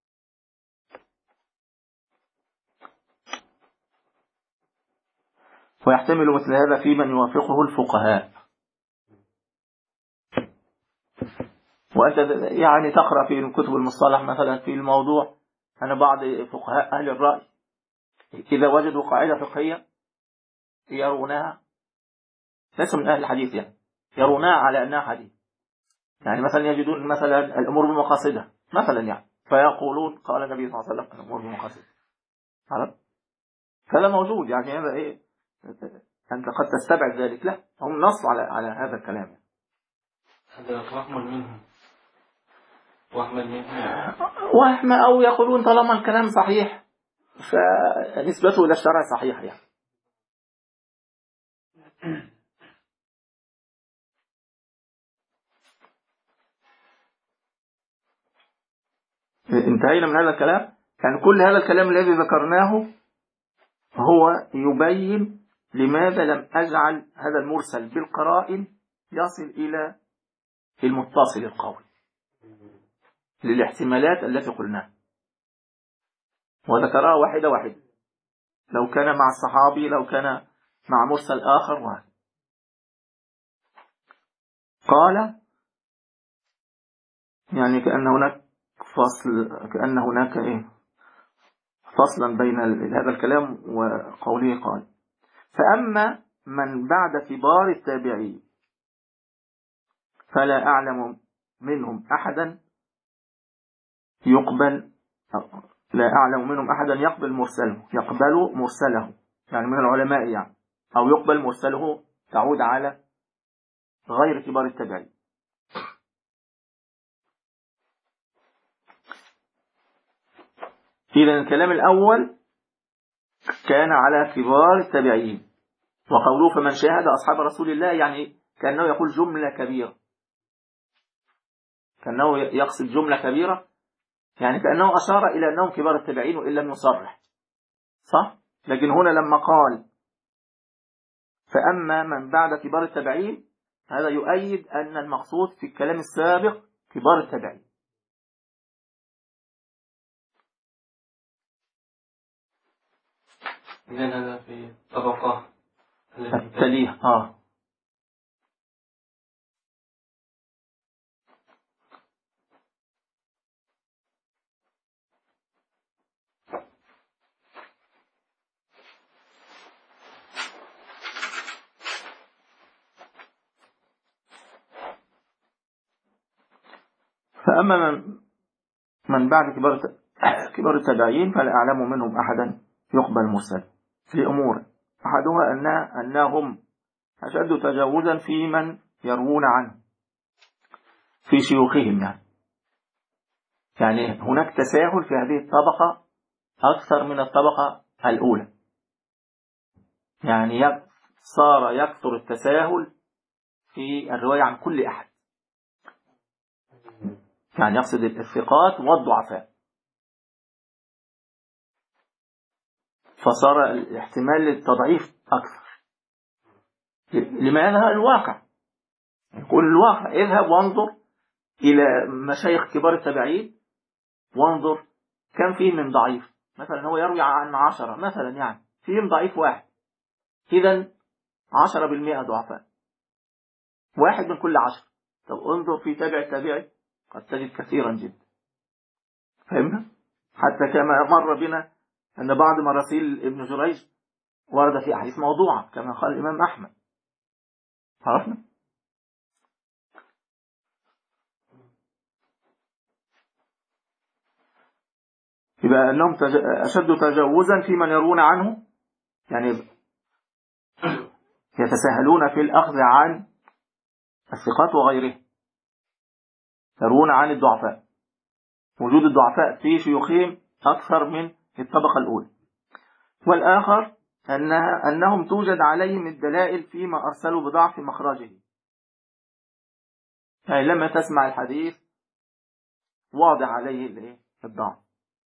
ويحتمل مثل هذا في من يوافقه الفقهاء. وأنت يعني تقرأ في كتب المصطلح مثلا في الموضوع أن بعض فقهاء أهل الرأي إذا وجدوا قاعدة فقهية يرونها، ليس من أهل الحديث يعني، يرونها على أنها حديث، يعني مثلا يجدون مثلا الأمور بمقاصدها مثلا يعني، فيقولون قال النبي صلى الله عليه وسلم الأمور بمقاصدها. هذا موجود يعني، هذا إيه أنت قد تستبعد ذلك، لا هم نص على على هذا الكلام يعني. هذا وهم منهم وهم منهم وهم أو يقولون طالما الكلام صحيح فنسبته إلى الشرع صحيح يعني. انتهينا من هذا الكلام. يعني كل هذا الكلام الذي ذكرناه هو يبين لماذا لم أجعل هذا المرسل بالقرائن يصل إلى المتصل القوي للاحتمالات التي قلناها، وذكرها واحدة واحدة، لو كان مع الصحابي لو كان مع مرسل آخر واحد. قال يعني كأن هناك فصل، كأن هناك إيه فصلا بين هذا الكلام وقوله. قال فأما من بعد كبار التابعين فلا أعلم منهم أحدا يقبل، لا أعلم منهم أحدا يقبل مرسله يقبل مرسله يعني من العلماء يعني، أو يقبل مرسله تعود على غير كبار التابعين. إذا الكلام الأول كان على كبار التابعين، وقوله فمن شاهد أصحاب رسول الله يعني كأنه يقول جملة كبيرة، كأنه يقصد جملة كبيرة يعني كأنه أشار إلى أنهم كبار التابعين وإن لم يصرح. صح؟ لكن هنا لما قال فأما من بعد كبار التابعين هذا يؤيد أن المقصود في الكلام السابق كبار التابعين. إذن هذا في طبقة التليه. آه فأما من, من بعد كبار كبار التابعين فلا أعلم منهم أحدا يقبل مرسل لأمور، أحدها أنها أنهم أشد تجاوزا في من يروون عنه في شيوخهم، يعني يعني هناك تساهل في هذه الطبقة أكثر من الطبقة الأولى، يعني صار يكثر التساهل في الرواية عن كل أحد، يعني يقصد الثقات والضعفاء، فصار الاحتمال للتضعيف أكثر. لماذا؟ الواقع يقول الواقع، اذهب وانظر إلى مشايخ كبار التابعين وانظر كم فيه من ضعيف، مثلا هو يروي عن عشرة مثلا، يعني فيهم ضعيف واحد، إذن عشرة بالمئة ضعفاء، واحد من كل عشر. طب انظر في تابع التابعي قد تجد كثيرا جدا. فهمنا؟ حتى كما مر بنا أن بعض مراسيل ابن جريج ورد في أحاديث موضوعة كما قال الإمام أحمد. عرفنا؟ يبقى أنهم أشد تجاوزا في من يرون عنه، يعني يتساهلون في الأخذ عن الثقات وغيره، يرون عن الضعفاء، وجود الضعفاء في شيوخهم أكثر من الطبقة الأولى. والآخر أنها أنهم توجد عليهم الدلائل فيما أرسلوا بضعف مخرجه، يعني لما تسمع الحديث واضح عليه الضعف.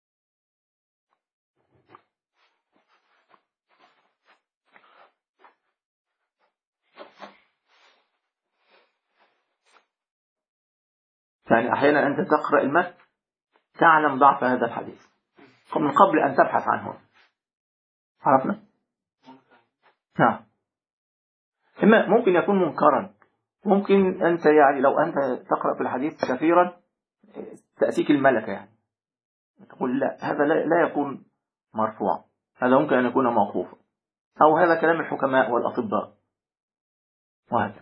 يعني أحيانا أنت تقرأ المتن تعلم ضعف هذا الحديث من قبل أن تبحث عنه. عرفنا؟ نعم. إما ممكن يكون منكرا، ممكن أنت يعني لو أنت تقرأ في الحديث كثيرا تأتيك الملكة، يعني تقول لا هذا لا يكون مرفوع، هذا ممكن أن يكون موقوفا، أو هذا كلام الحكماء والأطباء وهذا.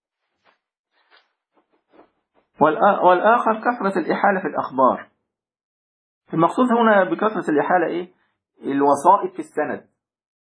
والآخر كثرة الإحالة في الأخبار. المقصود هنا بكثرة الإحالة إيه؟ الوسائط في السند،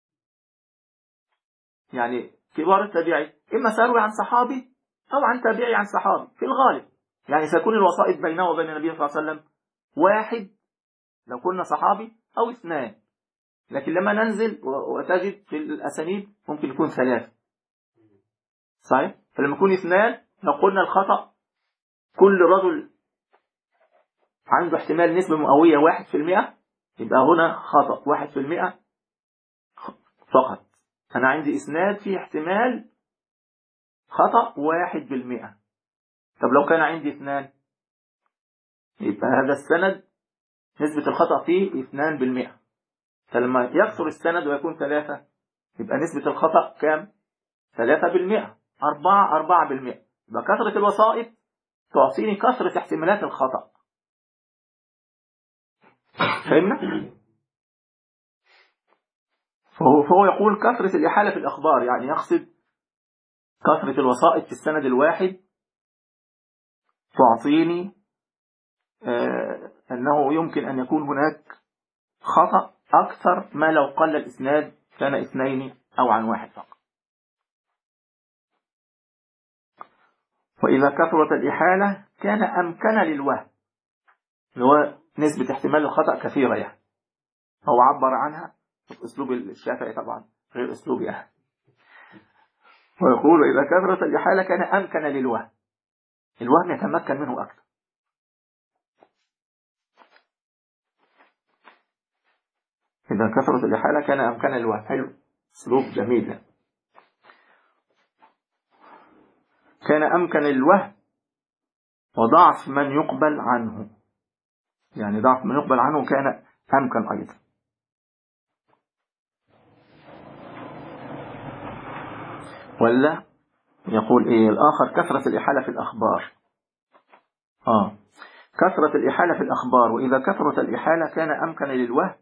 يعني كبار التابعي إما سيروي عن صحابي أو عن تابعي عن صحابي في الغالب، يعني سيكون الوسائط بينه وبين النبي صلى الله عليه وسلم واحد لو كنا صحابي أو اثنان، لكن لما ننزل وتجد في الأسانيد ممكن يكون ثلاثة، صحيح؟ فلما يكون اثنان لو قلنا الخطأ كل رجل عنده احتمال نسبة مئوية واحد في المئة، يبقى هنا خطأ واحد في المئة فقط. أنا عندي إسناد فيه احتمال خطأ واحد بالمئة. طب لو كان عندي اثنان يبقى هذا السند نسبة الخطأ فيه اثنان بالمئة. فلما يكثر السند ويكون ثلاثة يبقى نسبة الخطأ كام؟ ثلاثة بالمئة، أربعة أربعة بالمئة. يبقى كثرة الوسائط تعطيني كثرة احتمالات الخطأ. فهمنا؟ فهو, فهو يقول كثرة الإحالة في الأخبار، يعني يقصد كثرة الوسائط في السند الواحد تعطيني آه أنه يمكن أن يكون هناك خطأ أكثر ما لو قل الإسناد كان اثنين أو عن واحد فقط. وإذا كثرت الإحالة كان أمكن للوهم، اللي هو نسبة احتمال الخطأ كثيرة، يعني هو عبر عنها في أسلوب الشافعي طبعا غير أسلوب يعني، ويقول إذا كثرت الإحالة كان أمكن للوهم، الوهم يتمكن منه أكثر. إذا كثرت الإحالة كان أمكن للوهم، حلو، أسلوب جميل يعني. كان أمكن للوهم وضعف من يقبل عنه، يعني ضعف من يقبل عنه كان أمكن أيضا. ولا يقول إيه الآخر كثرة الإحالة في الأخبار. آه كثرة الإحالة في الأخبار، وإذا كثرت الإحالة كان أمكن للوهم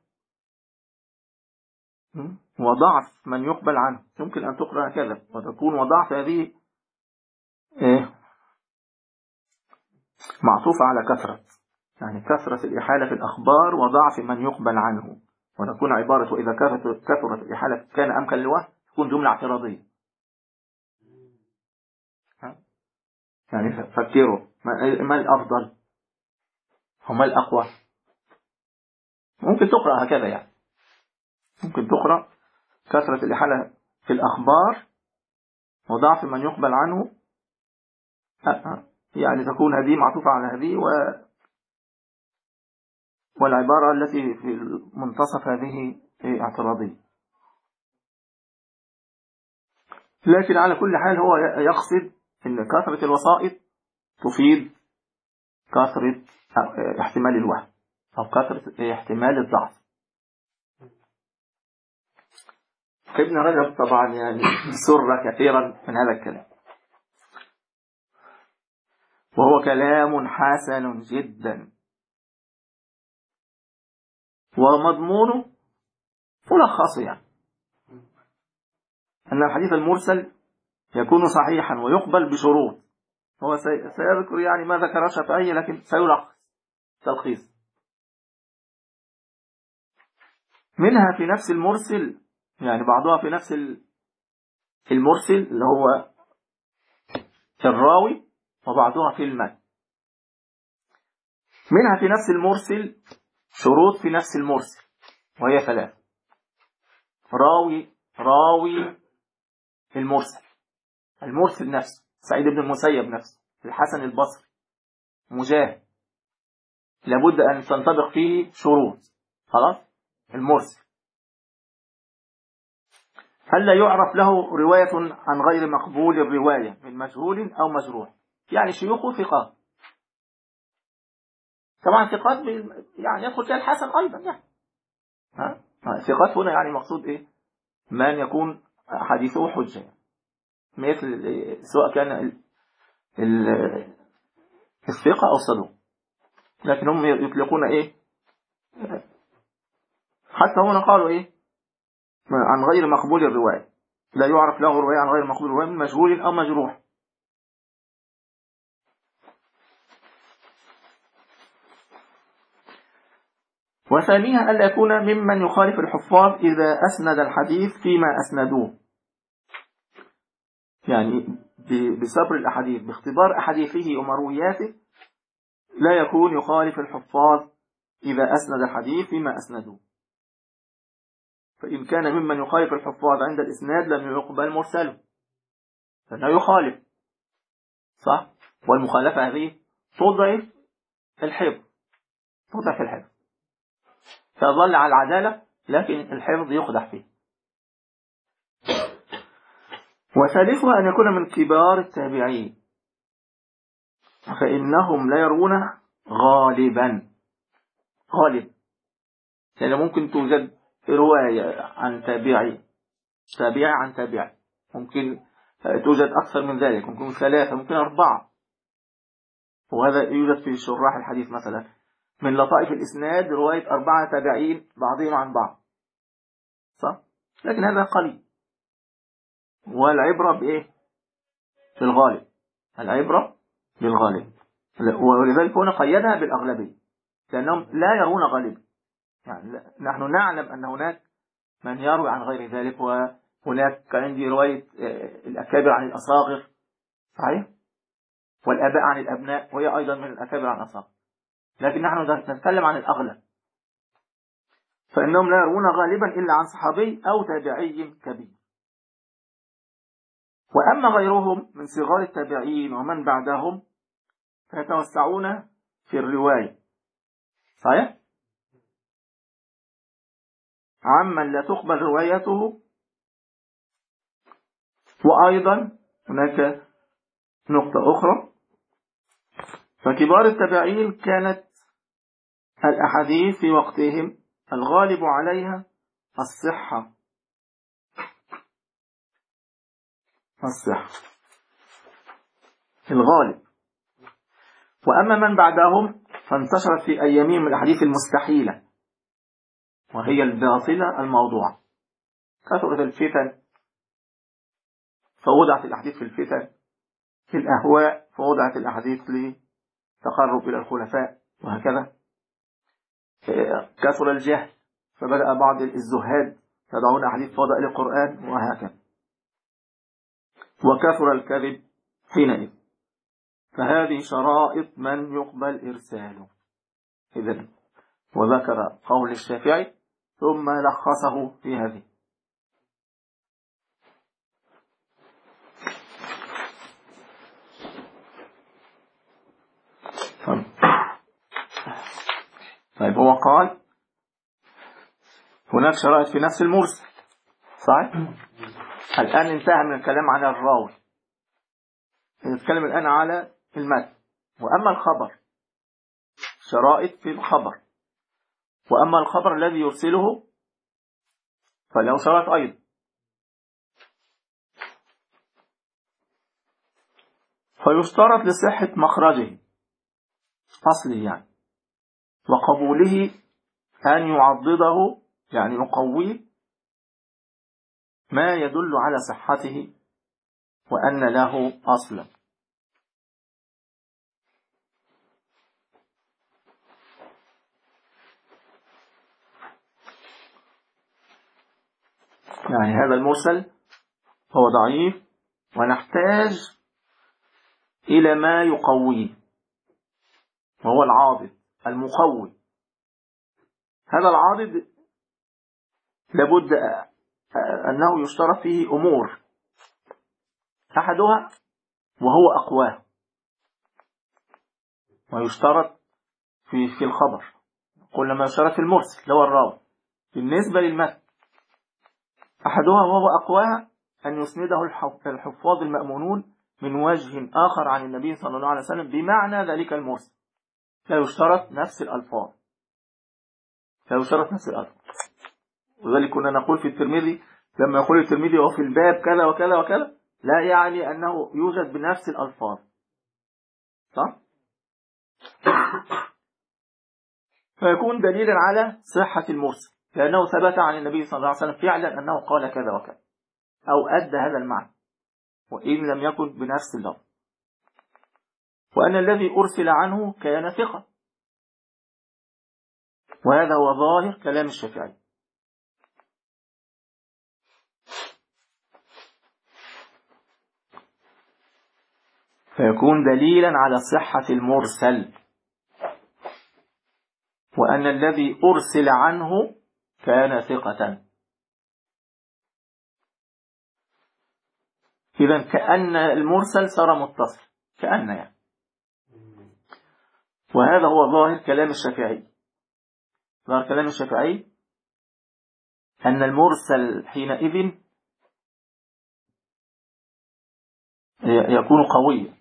وضعف من يقبل عنه. يمكن أن تقرأ كذا وتكون وضعف هذه إيه؟ معطوفة على كثرة، يعني كثرة الإحالة في الأخبار وضعف من يقبل عنه، وتكون عبارة وإذا كثرت كثرت الإحالة كان أمكن لوهم، تكون جملة اعتراضية. يعني فكروا ما الأفضل وما الأقوى. ممكن تقرأ هكذا، يعني ممكن تقرأ كثرة الإحالة في الأخبار وضعف من يقبل عنه، يعني تكون هذه معطوفة على هذه، و والعبارة التي في منتصف هذه اعتراضية. لكن على كل حال هو يقصد أن كثرة الوسائط تفيد كثرة احتمال الوهم أو كثرة احتمال الضعف. ابن رجب طبعا يعني سر كثيرا من هذا الكلام، وهو كلام حسن جدا، ومضمونه ملخص يعني أن الحديث المرسل يكون صحيحا ويقبل بشروط. هو سيذكر يعني ما ذكر الشافعي، لكن سيلخص تلخيص منها في نفس المرسل، يعني بعضها في نفس المرسل اللي هو الراوي، وبعضها في المتن. منها في نفس المرسل شروط في نفس المرسل، وهي ثلاث: راوي راوي المرسل، المرسل نفسه سعيد بن المسيب نفسه، الحسن البصري، مجاهد، لابد أن تنطبق فيه شروط. خلاص، المرسل هل يعرف له رواية عن غير مقبول الرواية من مجهول أو مجروح، يعني شيوخه ثقات. طبعا ثقات يعني يدخل فيها الحسن أيضا، يعني ها ثقات هنا يعني مقصود إيه؟ من يكون حديثه حجة، مثل سواء كان الثقة أو الصدوق، لكن هم يطلقون إيه؟ حتى هنا قالوا إيه؟ عن غير مقبول الرواية، لا يعرف له رواية عن غير مقبول الرواية من مجهول أو مجروح. وثانيها ألا يكون ممن يخالف الحفاظ إذا أسند الحديث فيما أسندوه، يعني بصبر الأحاديث باختبار أحاديثه ومروياته لا يكون يخالف الحفاظ إذا أسند الحديث فيما أسندوه، فإن كان ممن يخالف الحفاظ عند الإسناد لم يقبل مرسله، لأنه يخالف، صح؟ والمخالفة هذه تضعف الحفظ، تضعف الحفظ، فظل على العدالة لكن الحفظ يقدح فيه. وثالثها أن يكون من كبار التابعين، فإنهم لا يرون غالبا، غالب يعني ممكن توجد رواية عن تابعي، تابعي عن تابعي، ممكن توجد أكثر من ذلك، ممكن ثلاثة، ممكن أربعة، وهذا يوجد في شراح الحديث مثلا من لطائف الإسناد رواية أربعة تابعين بعضهم عن بعض، صح؟ لكن هذا قليل، والعبرة بإيه؟ بالغالب، العبرة بالغالب، ولذلك هنا قيدها بالأغلبية، لأنهم لا يرون غالبا، يعني نحن نعلم أن هناك من يروي عن غير ذلك، وهناك عندي رواية الأكابر عن الأصاغر، صحيح؟ والآباء عن الأبناء، وهي أيضا من الأكابر عن الأصاغر، لكن نحن نتكلم عن الأغلب، فإنهم لا يرون غالبا إلا عن صحابي أو تابعي كبير. وأما غيرهم من صغار التابعين ومن بعدهم فيتوسعون في الرواية، صحيح؟ عمن لا تقبل روايته. وأيضا هناك نقطة أخرى، فكبار التابعين كانت الأحاديث في وقتهم الغالب عليها الصحة، الصحة الغالب. وأما من بعدهم فانتشرت في أيامهم الأحاديث المستحيلة، وهي الباطلة الموضوعة، كثرت الفتن فوضعت الأحاديث في الفتن، في الأهواء فوضعت الأحاديث تقرب إلى الخلفاء وهكذا. كثر الجهل فبدأ بعض الزهاد يضعون أحاديث فضائل القرآن وهكذا. وكثر الكذب حينئذ. فهذه شرائط من يقبل إرساله. إذن وذكر قول الشافعي ثم لخصه في هذه. طيب هو قال هناك شرائط في نفس المرسل، صحيح؟ الآن انتهى من الكلام على الراوي، نتكلم الآن على المتن. وأما الخبر شرائط في الخبر، وأما الخبر الذي يرسله فله شرائط أيضا. فيشترط لصحة مخرجه أصلي يعني وقبوله أن يعضده يعني يقويه ما يدل على صحته وأن له أصلا. يعني هذا المرسل هو ضعيف ونحتاج إلى ما يقويه، وهو العاضد المقوي. هذا العاضد لابد أنه يشترط فيه أمور، أحدها وهو أقواه، ويشترط في في الخبر قلنا ما يشترط في المرسل هو الراوي. بالنسبة للمتن أحدها وهو أقواه أن يسنده الحفاظ المأمونون من وجه آخر عن النبي صلى الله عليه وسلم بمعنى ذلك المرسل. لا يشترط نفس الألفاظ، لا يشترط نفس الألفاظ. وذلك كنا نقول في الترمذي لما يقول الترمذي وفي الباب كذا وكذا وكذا لا يعني أنه يوجد بنفس الألفاظ، صح؟ فيكون دليلا على صحة المرسل لأنه ثبت عن النبي صلى الله عليه وسلم فعلا أنه قال كذا وكذا أو أدى هذا المعنى وإن لم يكن بنفس اللفظ، وأن الذي أرسل عنه كان ثقة. وهذا هو ظاهر كلام الشافعي. فيكون دليلا على صحة المرسل وأن الذي أرسل عنه كان ثقة. إذن كأن المرسل صار متصل، كأن يعني. وهذا هو ظاهر كلام الشافعي. ظاهر كلام الشافعي أن المرسل حينئذ يكون قويا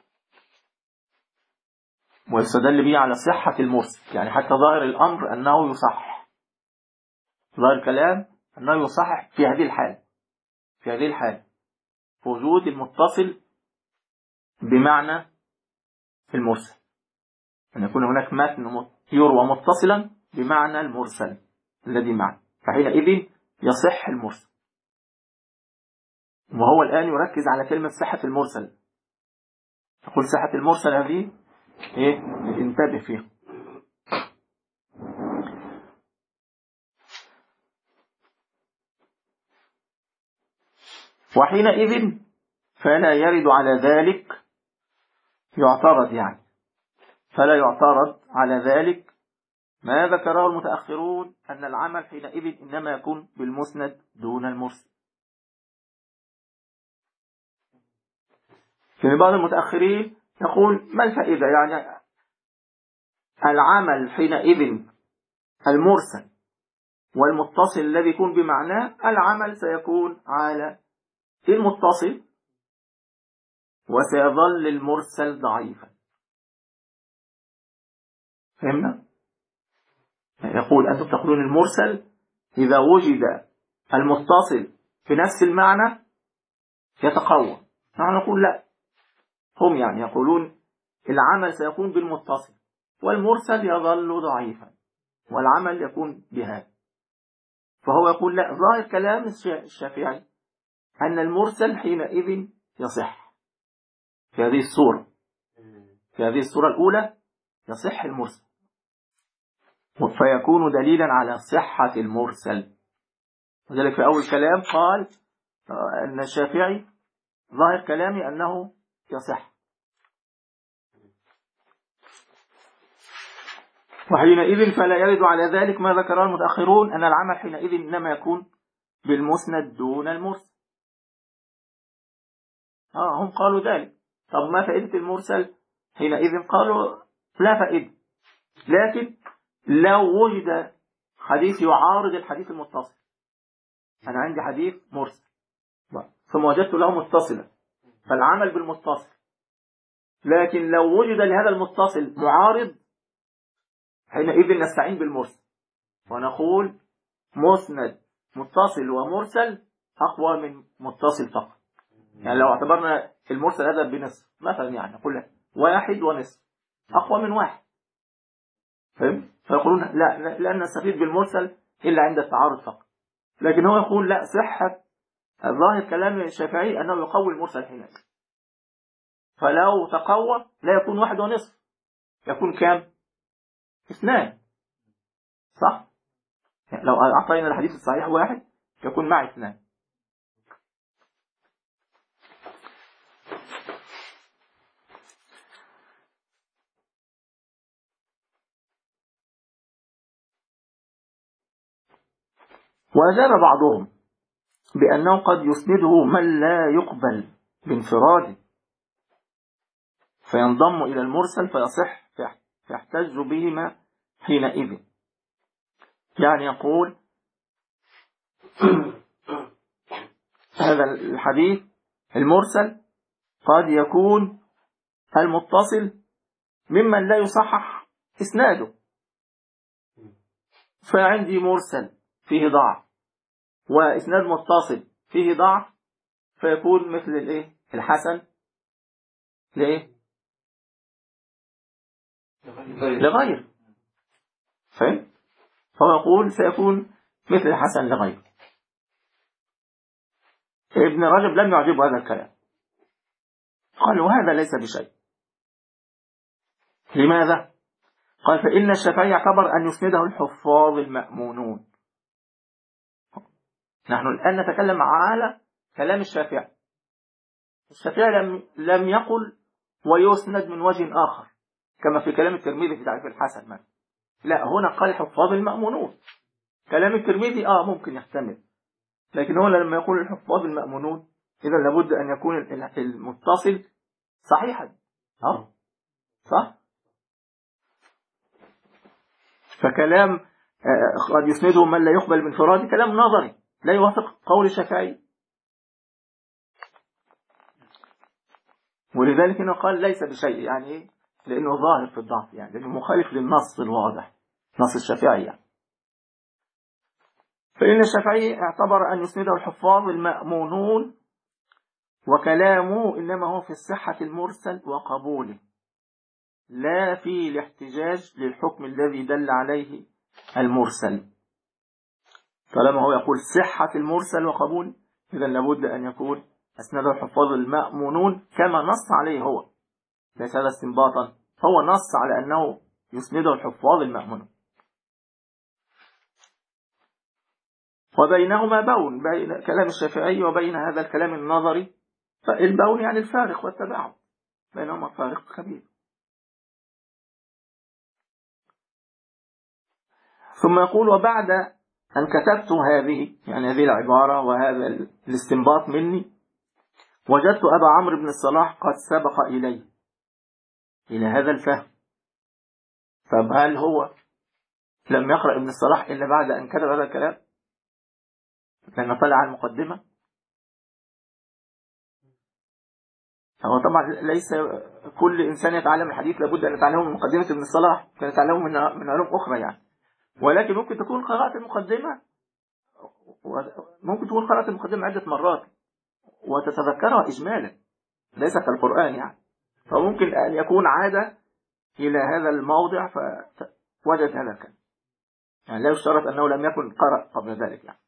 ويستدل به على صحة المرسل. يعني حتى ظاهر الأمر أنه يصح، ظاهر كلام أنه يصح في هذه الحال، في هذه الحال في وجود المتصل بمعنى المرسل، أن يكون هناك متن يروى متصلا بمعنى المرسل الذي معه، فحينئذ يصح المرسل. وهو الآن يركز على كلمة صحة المرسل، يقول صحة المرسل هذه إيه؟ انتبه فيها. وحينئذ فلا يرد على ذلك يعترض، يعني فلا يعترض على ذلك ما ذكره المتأخرون أن العمل حينئذ إنما يكون بالمسند دون المرسل. في بعض المتأخرين يقول ما الفائدة، يعني العمل حينئذ المرسل والمتصل الذي يكون بمعناه العمل سيكون على المتصل وسيظل المرسل ضعيفا. فهمنا؟ يقول أنتم تقولون المرسل إذا وجد المتصل في نفس المعنى يتقوى. نحن نقول لا، هم يعني يقولون العمل سيكون بالمتصل والمرسل يظل ضعيفا والعمل يكون بهذا. فهو يقول لا، ظاهر كلام الشافعي أن المرسل حينئذ يصح في هذه الصورة، في هذه الصورة الأولى يصح المرسل، فيكون دليلا على صحة المرسل. وذلك في أول كلام قال أن الشافعي ظاهر كلامي أنه يصح، وحينئذ فلا يرد على ذلك ما ذكره المتأخرون أن العمل حينئذ إنما يكون بالمسند دون المرسل. آه هم قالوا ذلك. طب ما فائدة المرسل حينئذ؟ قالوا لا فائدة، لكن لو وجد حديث يعارض الحديث المتصل، أنا عندي حديث مرسل ثم وجدت له متصلا، فالعمل بالمتصل، لكن لو وجد لهذا المتصل معارض حينئذ نستعين بالمرسل ونقول مسند متصل ومرسل أقوى من متصل فقط. يعني لو اعتبرنا المرسل هذا بنصف مثلا، يعني نقول واحد ونصف أقوى من واحد، فهم؟ فيقولون لا لا نستفيد بالمرسل إلا عند التعارض فقط. لكن هو يقول لا، صحة الظاهر كلام الشافعي أنه يقوي المرسل حينئذ، فلو تقوى لا يكون واحد ونصف، يكون كام؟ اثنان، صح؟ يعني لو أعطينا الحديث الصحيح واحد يكون مع اثنان. وأجاب بعضهم بأنه قد يسنده من لا يقبل بانفراده فينضم إلى المرسل فيصح، فيحتج بهما حينئذ. يعني يقول هذا الحديث المرسل قد يكون المتصل ممن لا يصحح إسناده، فعندي مرسل فيه ضعف وإسناد متصل فيه ضعف، فيكون مثل الإيه؟ الحسن لإيه؟ لغير، فهم؟ فهو يقول سيكون مثل الحسن لغير. ابن رجب لم يعجبه هذا الكلام، قال وهذا ليس بشيء. لماذا؟ قال فإن الشافعي اعتبر أن يسنده الحفاظ المأمونون. نحن الآن نتكلم على كلام الشافعي. الشافعي لم, لم يقل ويسند من وجه آخر كما في كلام الترمذي في تعريف الحسن مثلا، لا، هنا قال حفاظ المأمونون. كلام الترمذي آه ممكن يحتمل، لكن هو لما يقول الحفاظ المأمونون إذا لابد أن يكون المتصل صحيحا. أه صح. فكلام قد يسنده من لا يقبل من فراد كلام نظري لا يوافق قول الشافعي، ولذلك هنا قال ليس بشيء، يعني لأنه ظاهر في الضعف، يعني لأنه مخالف للنص الواضح، نص الشافعي يعني. فإن الشافعي اعتبر أن يسنده الحفاظ المأمونون، وكلامه إنما هو في الصحة المرسل وقبوله، لا في الاحتجاج للحكم الذي دل عليه المرسل. طالما هو يقول صحة المرسل وقبول، إذا لابد أن يكون أسنده الحفاظ المأمونون كما نص عليه هو، ليس هذا استنباطا، هو نص على أنه يسنده الحفاظ المأمونون. وبينهما بون، بين كلام الشافعي وبين هذا الكلام النظري، فالبون يعني الفارق والتباعد، بينهما فارق كبير. ثم يقول وبعد أن كتبت هذه، يعني هذه العبارة وهذا الاستنباط مني، وجدت أبا عمرو بن الصلاح قد سبق إلي إلى هذا الفهم. طب هل هو لم يقرأ ابن الصلاح إلا بعد أن كتب هذا الكلام؟ لأنه طلع على المقدمة. هو طبعا ليس كل إنسان يتعلم الحديث لابد أن يتعلمه من مقدمة ابن الصلاح، كان يتعلمه من من علوم أخرى يعني، ولكن ممكن تكون قراءة المقدمة ممكن تكون قراءة المقدمة عدة مرات وتتذكرها إجمالا، ليس كالقرآن يعني. فممكن أن يكون عادة إلى هذا الموضع فوجد هذا الكلام، يعني لا يشترط أنه لم يكن قرأ قبل ذلك يعني.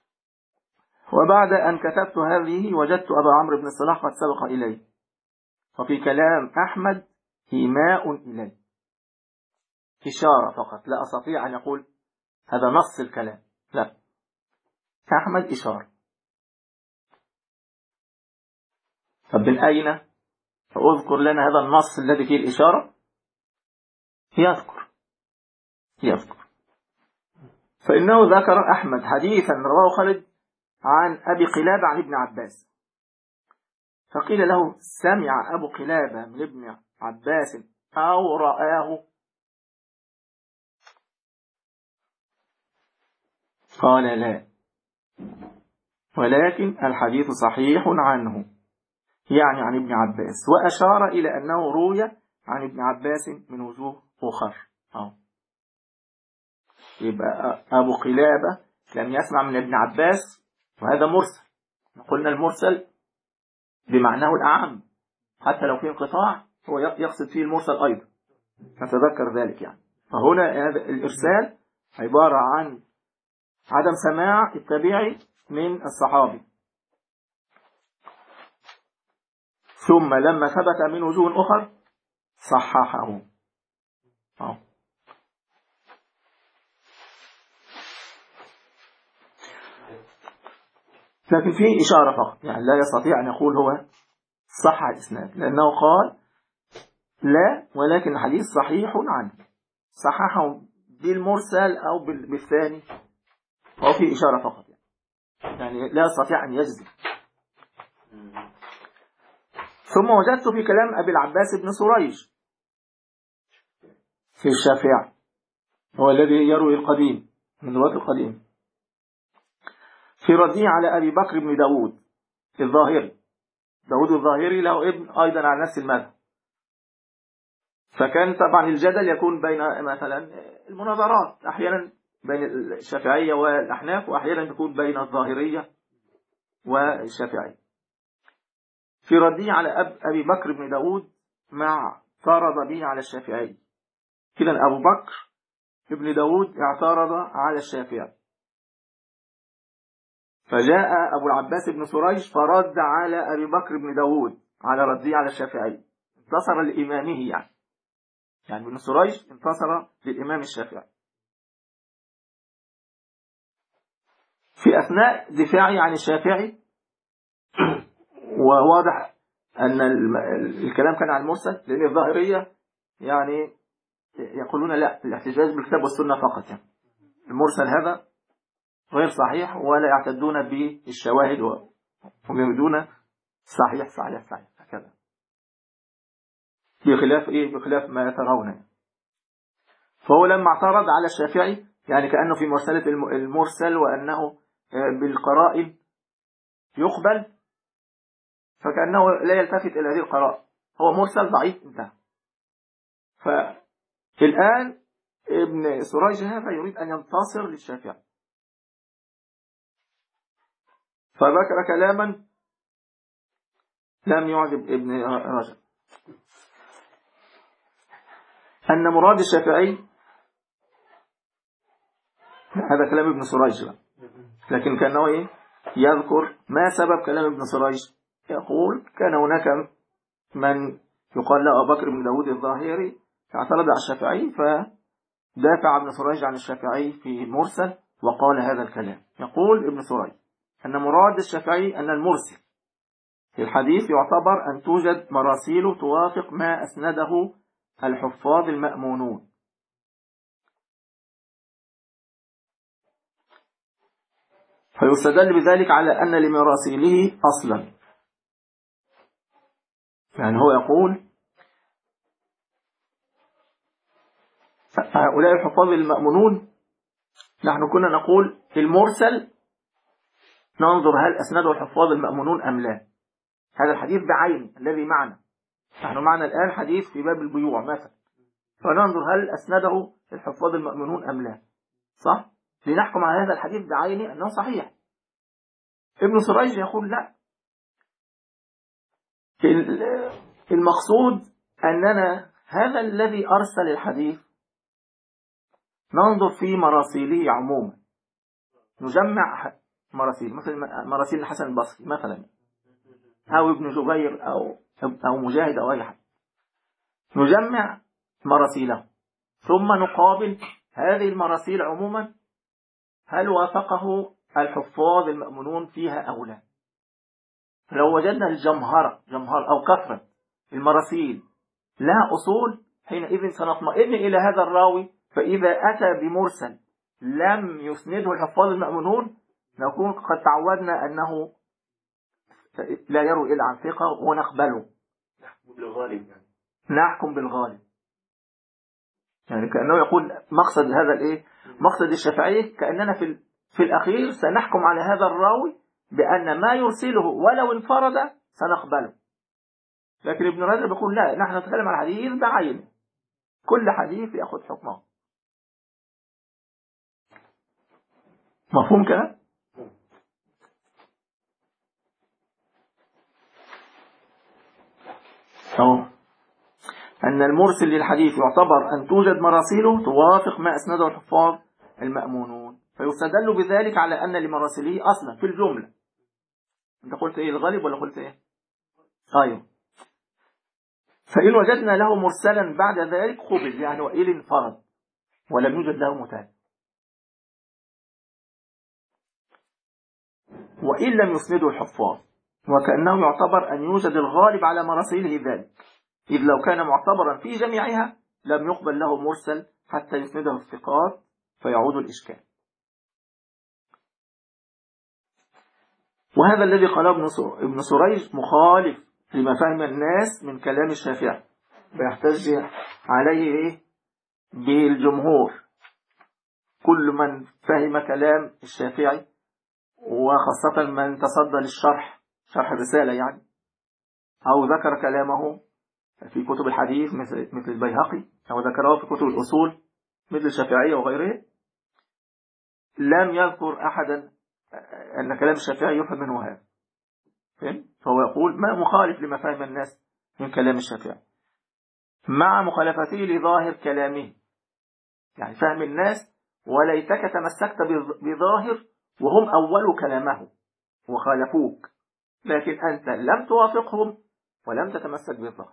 وبعد أن كتبت هذه وجدت أبا عمرو بن الصلاح قد سبق إلي، وفي كلام أحمد إيماء إليه، إشارة فقط، لا أستطيع أن أقول هذا نص الكلام، لا، أحمد إشارة. طب من أين أذكر لنا هذا النص الذي فيه الإشارة؟ يذكر يذكر فإنه ذكر أحمد حديثا رواه خالد عن أبي قلابة عن ابن عباس، فقيل له سمع أبو قلابة من ابن عباس أو رآه؟ قال لا، ولكن الحديث صحيح عنه، يعني عن ابن عباس، وأشار إلى أنه روي عن ابن عباس من وجوه أخر. أو يبقى أبو قلابة لم يسمع من ابن عباس، وهذا مرسل. قلنا المرسل بمعناه الأعم، حتى لو في انقطاع هو يقصد فيه المرسل أيضا، نتذكر ذلك يعني. فهنا هذا الإرسال عبارة عن عدم سماع التابعي من الصحابي، ثم لما ثبت من وجوه أخر صححه. أو. لكن فيه إشارة فقط، يعني لا يستطيع أن يقول هو صح الإسناد، لأنه قال لا، ولكن الحديث صحيح عنه، صححه بالمرسل أو بالثاني، هو فيه إشارة فقط يعني. يعني لا يستطيع أن يجزم. ثم وجدت في كلام أبي العباس بن سريج في الشافعي، هو الذي يروي القديم من رواة القديم، في رده على أبي بكر بن داود الظاهري. داود الظاهري له ابن أيضا على نفس المذهب، فكان طبعا الجدل يكون بين مثلا المناظرات أحيانا بين الشافعية والأحناف، وأحيانا تكون بين الظاهرية والشافعية. في رده على أب أبي بكر بن داود مع اعترض به على الشافعي، كده أبو بكر ابن داود اعترض على الشافعي، فجاء أبو العباس بن سريج فرد على أبي بكر بن داود على رده على الشافعي، انتصر لإمامه يعني يعني ابن سريج انتصر للإمام الشافعي. في أثناء دفاعي عن الشافعي وواضح أن الكلام كان عن المرسل، لأن الظاهرية يعني يقولون لا، الاحتجاج بالكتاب والسنة فقط، يعني المرسل هذا غير صحيح ولا يعتدون بالشواهد، وهم يريدون صحيح صحيح صحيح هكذا، بخلاف إيه بخلاف ما ترون. فهو لما اعترض على الشافعي يعني كأنه في مرسلة المرسل وأنه بالقرائن يقبل، فكأنه لا يلتفت إلى هذه القرائن، هو مرسل ضعيف انتهى. فالآن ابن سريج هذا يريد أن ينتصر للشافعي، فذكر كلاما لم يعجب ابن رجب، أن مراد الشافعي، هذا كلام ابن سريج، لكن كأنه إيه يذكر ما سبب كلام ابن سريج. يقول كان هناك من يقال له أبو بكر بن داود الظاهري اعترض على الشافعي، فدافع ابن سريج عن الشافعي في مرسل وقال هذا الكلام. يقول ابن سريج أن مراد الشافعي أن المرسل في الحديث يعتبر أن توجد مراسيل توافق ما أسنده الحفاظ المأمونون، فيستدل بذلك على أن لمراسيله أصلا. يعني هو يقول هؤلاء الحفاظ المأمونون، نحن كنا نقول المرسل ننظر هل أسنده الحفاظ المأمونون أم لا. هذا الحديث بعينه الذي معنا، نحن معنا الآن حديث في باب البيوع مثلا، فننظر هل أسنده الحفاظ المأمونون أم لا، صح؟ لنحكم على هذا الحديث بعينه أنه صحيح. ابن سريج يقول لا، المقصود أننا هذا الذي أرسل الحديث ننظر في مراسيله عموما، نجمع مراسيل، مثل مراسيل الحسن البصري مثلا، أو ابن جبير أو أو مجاهد أو أي حد، نجمع مراسيله ثم نقابل هذه المراسيل عموما هل وافقه الحفاظ المأمونون فيها أو لا. لو وجدنا الجمهرة جمهر أو كثرة المراسيل لها أصول، حينئذ سنطمئن إلى هذا الراوي، فإذا أتى بمرسل لم يسنده الحفاظ المأمونون نكون قد تعودنا أنه لا يروي إلا عن ثقة ونقبله. بالغالب يعني. نحكم بالغالب، يعني كأنه يقول مقصد هذا الإيه؟ مقصد الشافعي كأننا في في الأخير سنحكم على هذا الراوي بأن ما يرسله ولو انفرد سنقبله. لكن ابن رجب يقول لا، نحن نتكلم عن حديث بعينه، كل حديث يأخذ حكمه. مفهوم كده؟ أو أن المرسل للحديث يعتبر أن توجد مراسيله توافق ما أسنده الحفاظ المأمونون، فيستدل بذلك على أن لمراسله أصلا في الجملة. أنت قلت إيه الغالب ولا قلت إيه؟ أيوه. فإن وجدنا له مرسلا بعد ذلك قبل، يعني وإن انفرد ولم يوجد له متابع. وإن لم يسنده الحفاظ، وكأنه يعتبر أن يوجد الغالب على مراسيله ذلك، إذ لو كان معتبرا في جميعها لم يقبل له مرسل حتى يسنده الثقات فيعود الإشكال. وهذا الذي قاله ابن سريج مخالف لما فهم الناس من كلام الشافعي، فيحتج عليه بالجمهور. كل من فهم كلام الشافعي وخاصة من تصدى للشرح، شرح الرسالة يعني، أو ذكر كلامه في كتب الحديث مثل مثل البيهقي، أو ذكره في كتب الأصول مثل الشافعية وغيره، لم يذكر أحدا أن كلام الشافعي يفهم منه هذا. فهو يقول ما مخالف لما فهم الناس من كلام الشافعي مع مخالفته لظاهر كلامه، يعني فهم الناس وليتك تمسكت بظاهر وهم أول كلامه وخالفوك، لكن أنت لم توافقهم ولم تتمسك بالظاهر.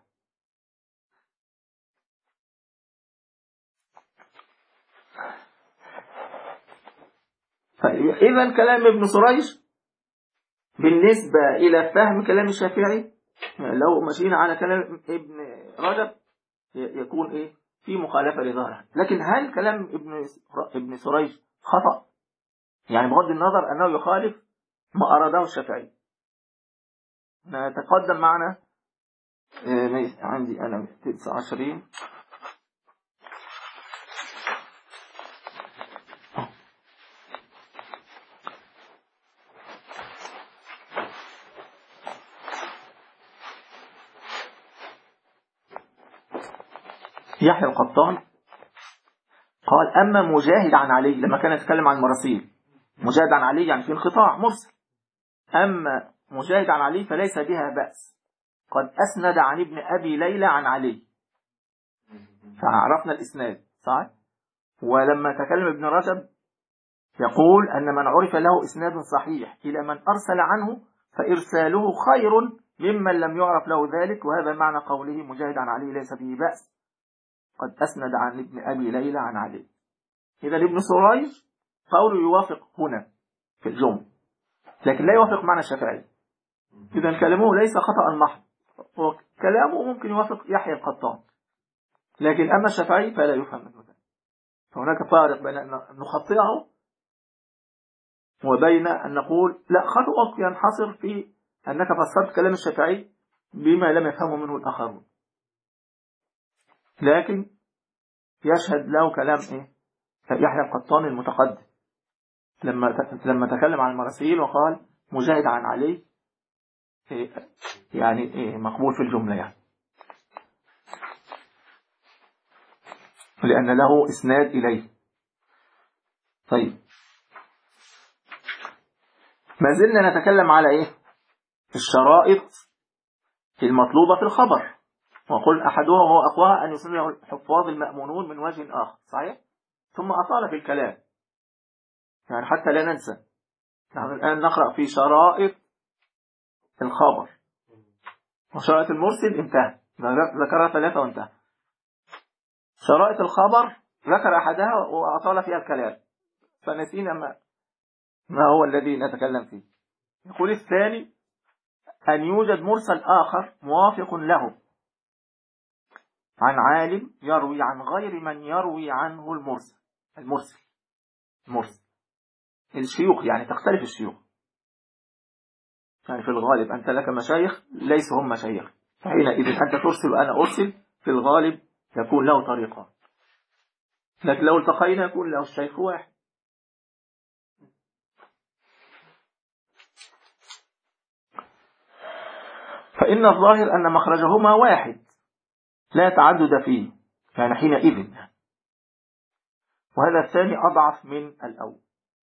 إذن كلام ابن سريج بالنسبة إلى فهم كلام الشافعي لو مشينا على كلام ابن رجب يكون إيه في مخالفة لظاهره. لكن هل كلام ابن ابن سريج خطأ؟ يعني بغض النظر أنه يخالف ما أراده الشافعي. نتقدم معنا عندي أنا تسعة وعشرين يحيى القطان قال أما مجاهد عن علي، لما كان يتكلم عن مراسيل مجاهد عن علي يعني في انقطاع مرسل، أما مجاهد عن علي فليس بها بأس، قد أسند عن ابن أبي ليلى عن علي، فعرفنا الإسناد صحيح. ولما تكلم ابن رجب يقول أن من عرف له إسناد صحيح إلى من أرسل عنه فإرساله خير ممن لم يعرف له ذلك، وهذا معنى قوله مجاهد عن علي ليس به بأس، قد أسند عن ابن أبي ليلى عن علي. إذا ابن سريج قوله يوافق هنا في الجمل، لكن لا يوافق معنى الشافعي. إذا كلامه ليس خطأ محض، وكلامه ممكن يوافق يحيى القطان، لكن أما الشافعي فلا يفهم منه ذلك. فهناك فارق بين أن نخطئه وبين أن نقول لا، خطأك ينحصر في أنك فسرت كلام الشافعي بما لم يفهمه منه الآخرون، لكن يشهد له كلام إيه يحيى القطان المتقدم لما لما تكلم عن المراسيل وقال مجاهد عن علي إيه يعني إيه مقبول في الجملة، يعني لأن له إسناد إليه. طيب ما زلنا نتكلم على إيه الشرائط المطلوبة في الخبر، وقل أحدها هو أقواها أن يسمع الحفاظ المأمونون من وجه آخر صحيح، ثم أطال في الكلام يعني حتى لا ننسى. نحن الآن نقرأ في شرائط الخبر، وشرائط المرسل انتهى، ذكرها ثلاثة وانتهى. شرائط الخبر ذكر أحدها وأطال فيها الكلام فنسينا ما, ما هو الذي نتكلم فيه. يقول الثاني أن يوجد مرسل آخر موافق له عن عالم يروي عن غير من يروي عنه المرسل. المرسل المرسل الشيوخ، يعني تختلف الشيوخ، يعني في الغالب أنت لك مشايخ ليس هم مشايخ، فحينئذ أنت ترسل وأنا أرسل، في الغالب يكون له طريقة، لكن لو التقينا يكون له الشيخ واحد. فإن الظاهر أن مخرجهما واحد لا تعدد فيه، يعني حينئذ، وهذا الثاني أضعف من الأول.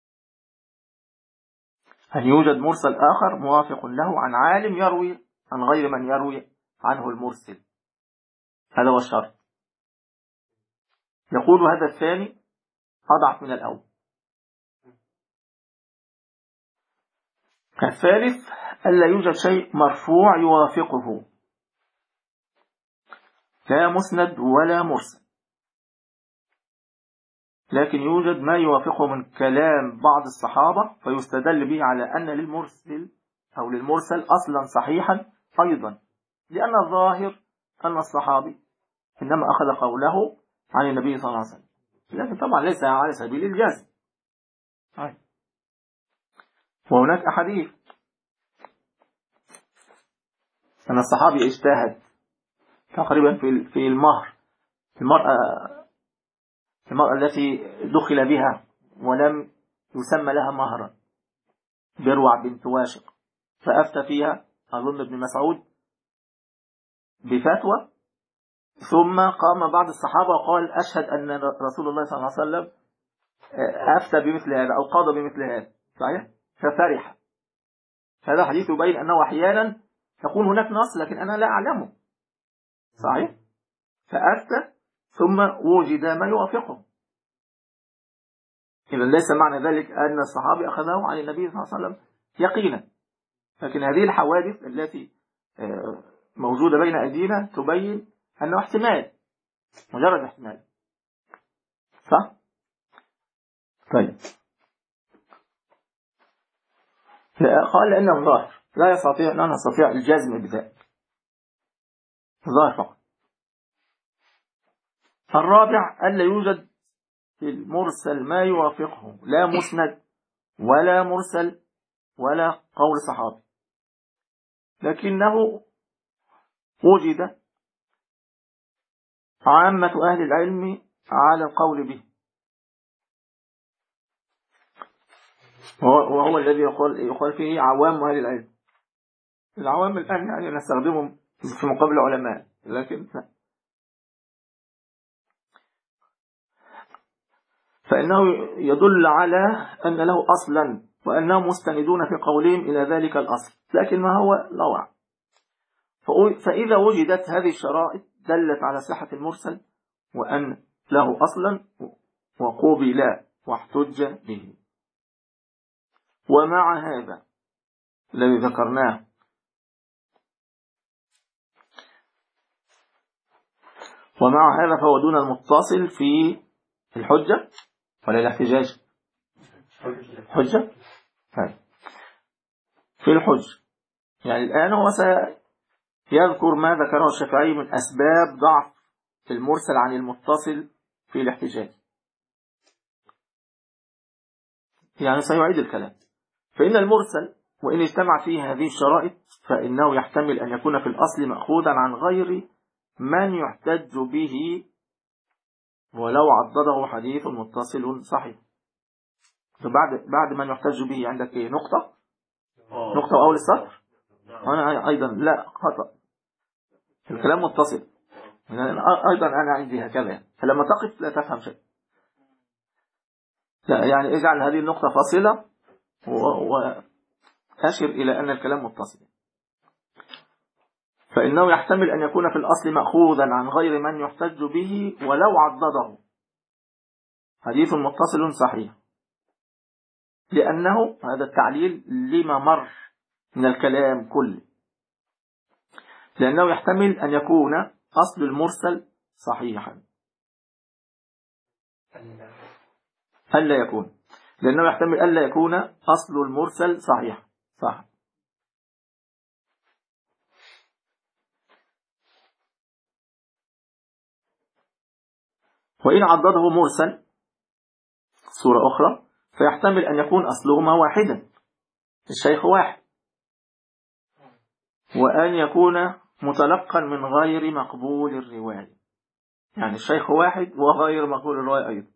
أن يوجد مرسل آخر موافق له عن عالم يروي عن غير من يروي عنه المرسل، هذا هو الشرط. يقول هذا الثاني أضعف من الأول. الثالث ألا يوجد شيء مرفوع يوافقه، لا مسند ولا مرسل، لكن يوجد ما يوافقه من كلام بعض الصحابة فيستدل به على أن للمرسل أو للمرسل أصلا صحيحا أيضا، لأن الظاهر أن الصحابي إنما أخذ قوله عن النبي صلى الله عليه وسلم، لكن طبعا ليس على سبيل الجزم. وهناك أحاديث أن الصحابي اجتهد تقريبا في في المهر، المرأة المرأة التي دخل بها ولم يسمى لها مهرا، بروع بنت واشق، فأفتى فيها أظن ابن مسعود بفتوى، ثم قام بعض الصحابة وقال أشهد أن رسول الله صلى الله عليه وسلم أفتى بمثل هذا أو قاضى بمثل هذا، صحيح؟ ففرح. هذا حديث يبين أنه أحيانا يكون هناك نص لكن أنا لا أعلمه، صحيح؟ فأفتى ثم وجد ما يوافقه. إذا ليس معنى ذلك أن الصحابي أخذه عن النبي صلى الله عليه وسلم يقينا، لكن هذه الحوادث التي موجودة بين أيدينا تبين أنه احتمال، مجرد احتمال، صح؟ طيب، قال لأنه ظاهر لا يستطيع لا نستطيع الجزم بذلك، ظاهر فقط. الرابع ألا يوجد في المرسل ما يوافقه، لا مسند ولا مرسل ولا قول صحابي، لكنه وجد عامة أهل العلم على القول به، وهو الذي يقول, يقول فيه عوام أهل العلم. العوام الآن يعني نستخدمهم في مقابل علماء، لكن فإنه يدل على أن له أصلا وأنهم مستندون في قولهم إلى ذلك الأصل، لكن ما هو نوع. فإذا وجدت هذه الشرائط دلت على صحة المرسل وأن له أصلا وقوبل واحتج به. ومع هذا الذي ذكرناه ومع هذا فهو دون المتصل في الحجة ولا الاحتجاج؟ حجة في الحج. يعني الآن هو سيذكر ما ذكره الشافعي من أسباب ضعف المرسل عن المتصل في الاحتجاج، يعني سيعيد الكلام. فإن المرسل وإن اجتمع فيه هذه الشرائط فإنه يحتمل أن يكون في الأصل مأخوذا عن غير من يحتج به ولو عضده حديث متصل صحيح. بعد بعد من يحتج به عندك ايه؟ نقطة نقطة أول السطر. أنا أيضا لا خطأ، الكلام متصل أيضا، أنا عندي هكذا، فلما تقف لا تفهم شيء، لا يعني اجعل هذه النقطة فاصلة وأشر إلى أن الكلام متصل. فإنه يحتمل أن يكون في الأصل مأخوذا عن غير من يحتج به ولو عضده حديث متصل صحيح، لأنه هذا التعليل لما مر من الكلام كله، لأنه يحتمل أن يكون أصل المرسل صحيحا. ألا يكون لأنه يحتمل ألا يكون أصل المرسل صحيحا. صح. وإن عضده مرسل صورة أخرى فيحتمل أن يكون أصلهما واحدا، الشيخ واحد، وأن يكون متلقا من غير مقبول الرواية، يعني الشيخ واحد وغير مقبول الرواية أيضا.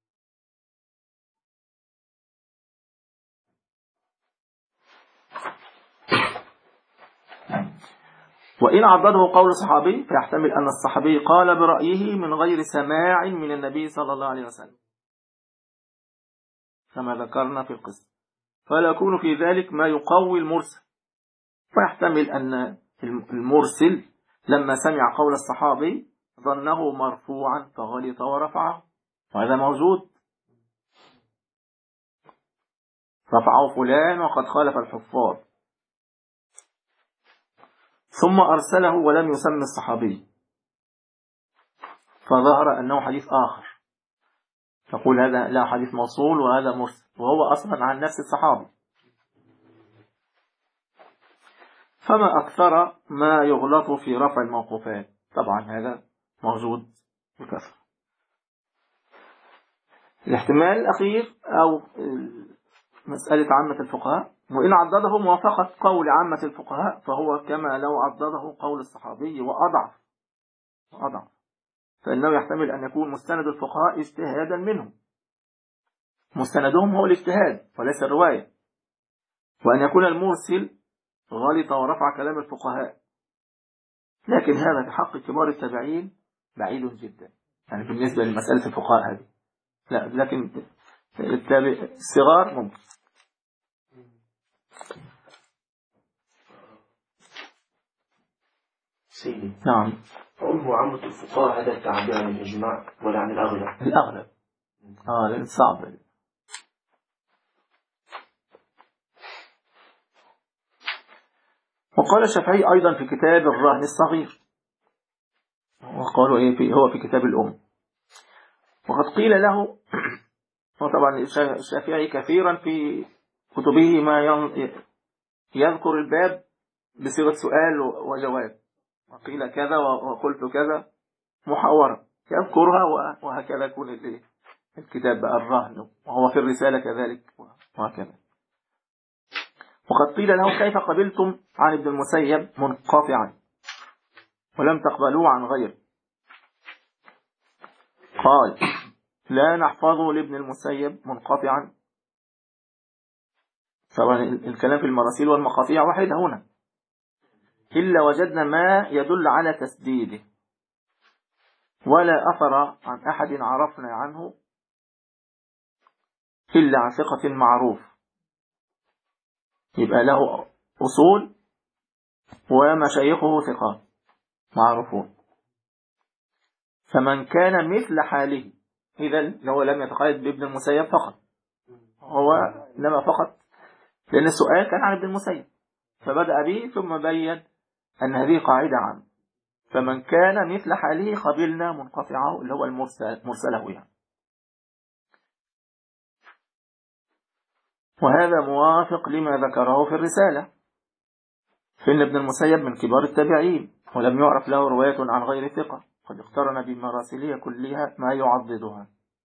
وإن عضده قول صحابي فيحتمل أن الصحابي قال برأيه من غير سماع من النبي صلى الله عليه وسلم كما ذكرنا في القصة، فلا يكون في ذلك ما يقوي المرسل، فيحتمل أن المرسل لما سمع قول الصحابي ظنه مرفوعا فغلط ورفعه، وهذا موجود، رفعه فلان وقد خالف الحفاظ، ثم أرسله ولم يسمي الصحابي فظهر أنه حديث آخر، تقول هذا لا حديث موصول وهذا مرسل، وهو أصلا عن نفس الصحابي. فما أكثر ما يغلط في رفع الموقوفات، طبعا هذا موجود بكثرة. الاحتمال الأخير أو مسألة عامة الفقهاء، وإن عضده موافقة قول عامة الفقهاء فهو كما لو عضده قول الصحابي وأضعف وأضعف، فإنه يحتمل أن يكون مستند الفقهاء اجتهادا منهم، مستندهم هو الاجتهاد وليس الرواية، وأن يكون المرسل غلط ورفع كلام الفقهاء، لكن هذا في حق كبار التابعين بعيد جدا، يعني بالنسبة لمسألة الفقهاء هذه لا، لكن الصغار ممكن. سيدي نعم. قوله عامة الفقهاء هذا التعبير عن الإجماع ولا عن الأغلب؟ الأغلب. آه لأن صعب. وقال الشافعي أيضا في كتاب الرهن الصغير، وقالوا إيه في هو في كتاب الأم، وقد قيل له، وطبعا الشافعي كثيرا في كتبه ما يذكر الباب بصيغة سؤال وجواب، وقيل كذا وقلت كذا محاورة يذكرها، وهكذا يكون الكتاب بقى الرهن، وهو في الرسالة كذلك وهكذا. وقد قيل له كيف قبلتم عن ابن المسيب منقطعا ولم تقبلوه عن غيره؟ قال لا نحفظه لابن المسيب منقطعا، طبعا الكلام في المراسيل والمقاطيع واحدة هنا، إلا وجدنا ما يدل على تسديده، ولا أثر عن أحد عرفنا عنه إلا عن ثقة معروف، يبقى له أصول ومشايخه ثقات معروفون، فمن كان مثل حاله، إذن هو لم يتقيد بابن المسيب فقط، هو لما فقط لأن السؤال كان عن ابن المسيب فبدأ به ثم بين أن هذه قاعدة عامة، فمن كان مثل حاله قبلنا منقطعه اللي هو المرسل مرسله يعني. وهذا موافق لما ذكره في الرسالة، فإن ابن المسيب من كبار التابعين ولم يعرف له رواية عن غير ثقة، قد اقترن بمراسيله كلها ما يعضدها.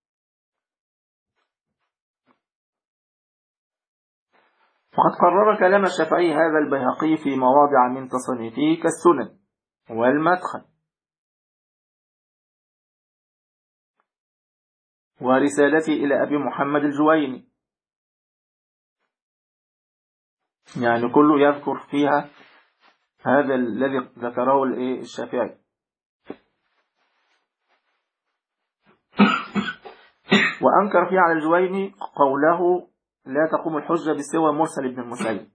وقد قرر كلام الشافعي هذا البيهقي في مواضع من تصنيفه كالسنن والمدخل ورسالته إلى أبي محمد الجويني، يعني كله يذكر فيها هذا الذي ذكره الشافعي. وأنكر فيه على الجويني قوله لا تقوم الحجة بسوى مرسل ابن المسيب،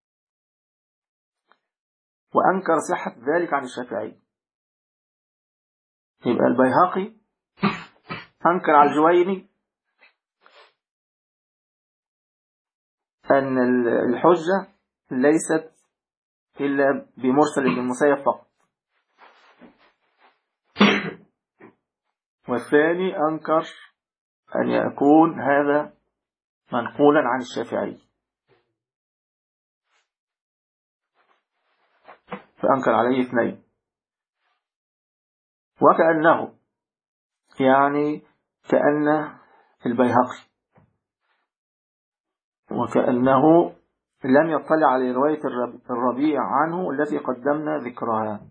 وأنكر صحة ذلك عن الشافعي. يبقى البيهقي أنكر على الجويني أن الحجة ليست إلا بمرسل ابن المسيب فقط، والثاني أنكر أن يكون هذا منقولا عن الشافعي، فأنكر عليه اثنين. وكأنه يعني كأن البيهقي وكأنه لم يطلع على رواية الربيع عنه التي قدمنا ذكرها.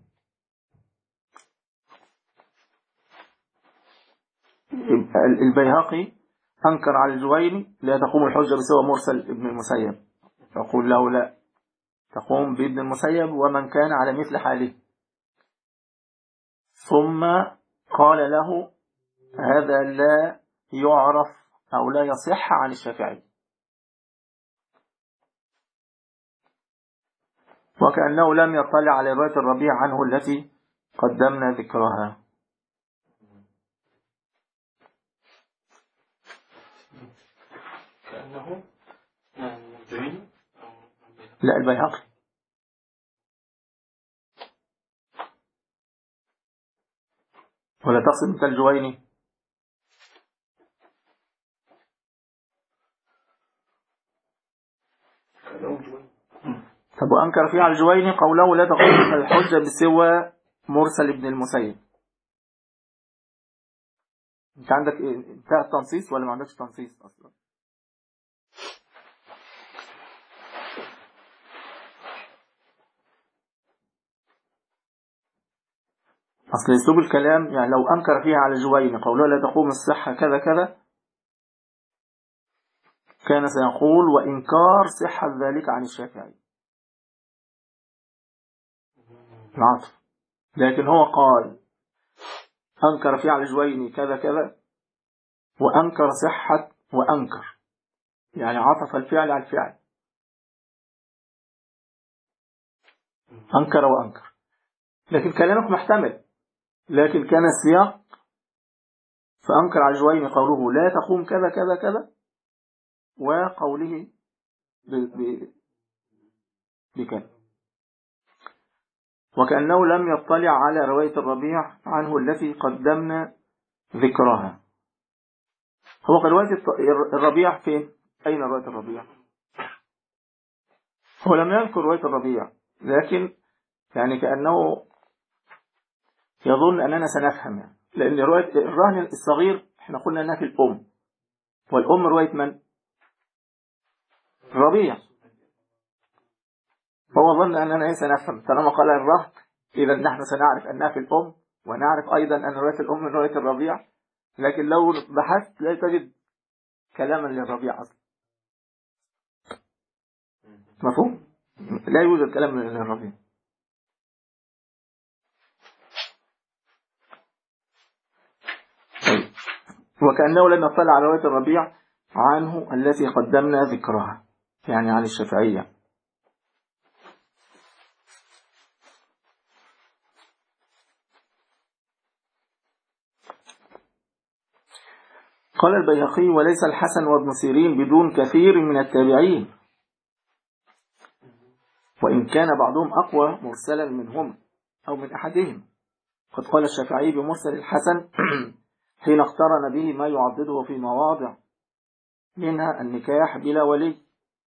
البيهقي أنكر على الجويني لا تقوم الحجة بسوى مرسل ابن المسيب، يقول له لا، تقوم بابن المسيب ومن كان على مثل حاله. ثم قال له هذا لا يعرف أو لا يصح عن الشافعي، وكأنه لم يطلع على رواية الربيع عنه التي قدمنا ذكرها. كأنه الجويني لا البيهقي. ولا تقصد مثل الجويني؟ طب وأنكر فيه على الجويني قوله لا تقوم الحجة بسوى مرسل ابن المسيب. انت عندك ايه؟ انتهى التنصيص ولا ما عندكش تنصيص اصلا؟ اصل اسلوب الكلام يعني لو انكر فيها على الجويني قوله لا تقوم الصحة كذا كذا كان سيقول وإنكار صحة ذلك عن الشافعي العطف. لكن هو قال أنكر فيه على الجويني كذا كذا وأنكر صحة وأنكر، يعني عطف الفعل على الفعل، أنكر وأنكر. لكن كلامك محتمل، لكن كان السياق فأنكر على الجويني قوله لا تقوم كذا كذا كذا وقوله بكذا، وكأنه لم يطلع على رواية الربيع عنه التي قدمنا ذكرها. هو رواية الربيع فين؟ أين رواية الربيع؟ هو لم يذكر رواية الربيع، لكن يعني كأنه يظن أننا سنفهم يعني. لأن رواية الرهن الصغير احنا قلنا أنها في الأم، والأم رواية من؟ الربيع. فهو ظن أننا سنفهم طالما قال الرهن، إذا نحن سنعرف أنها في الأم، ونعرف أيضا أن رواية الأم من رواية الربيع. لكن لو بحثت لا تجد كلاما للربيع أصلا. مفهوم؟ لا يوجد كلام للربيع. وكأنه لم يطلع على رواية الربيع عنه التي قدمنا ذكرها، يعني عن الشافعية. قال البيهقي وليس الحسن وابن سيرين بدون كثير من التابعين، وإن كان بعضهم أقوى مرسلا منهم أو من أحدهم. قد قال الشافعي بمرسل الحسن حين اقترن به ما يعضده في مواضع منها النكاح بلا ولي،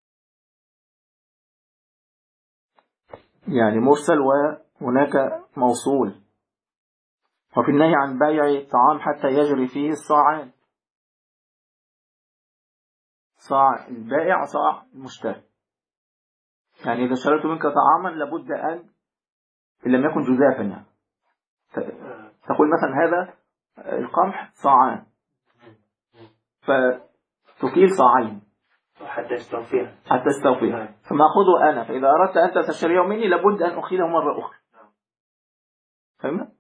يعني مرسل وهناك موصول. وفي النهي عن بيع الطعام حتى يجري فيه الصاعان، صاع البائع صاع المشتري، يعني إذا اشتريت منك طعاما لابد أن إن لم يكن جزافا يعني تقول مثلا هذا القمح صاعان فتكيل صاعين حتى استوفيها حتى استوفيها ثم أخذه أنا، فإذا أردت أنت تشتريه مني لابد أن أخذه مرة أخرى. فهمنا؟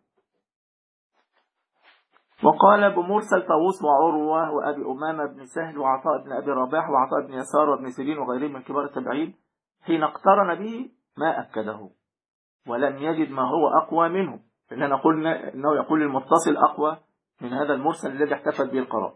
وقال بمرسل طاووس وعروة وأبي أمامة بن سهل وعطاء بن أبي رباح وعطاء بن يسار وابن سيرين وغيرهم من كبار التابعين حين اقترن به ما أكده ولم يجد ما هو أقوى منه، لأننا قلنا إنه يقول المتصل أقوى من هذا المرسل الذي احتفت به القرار.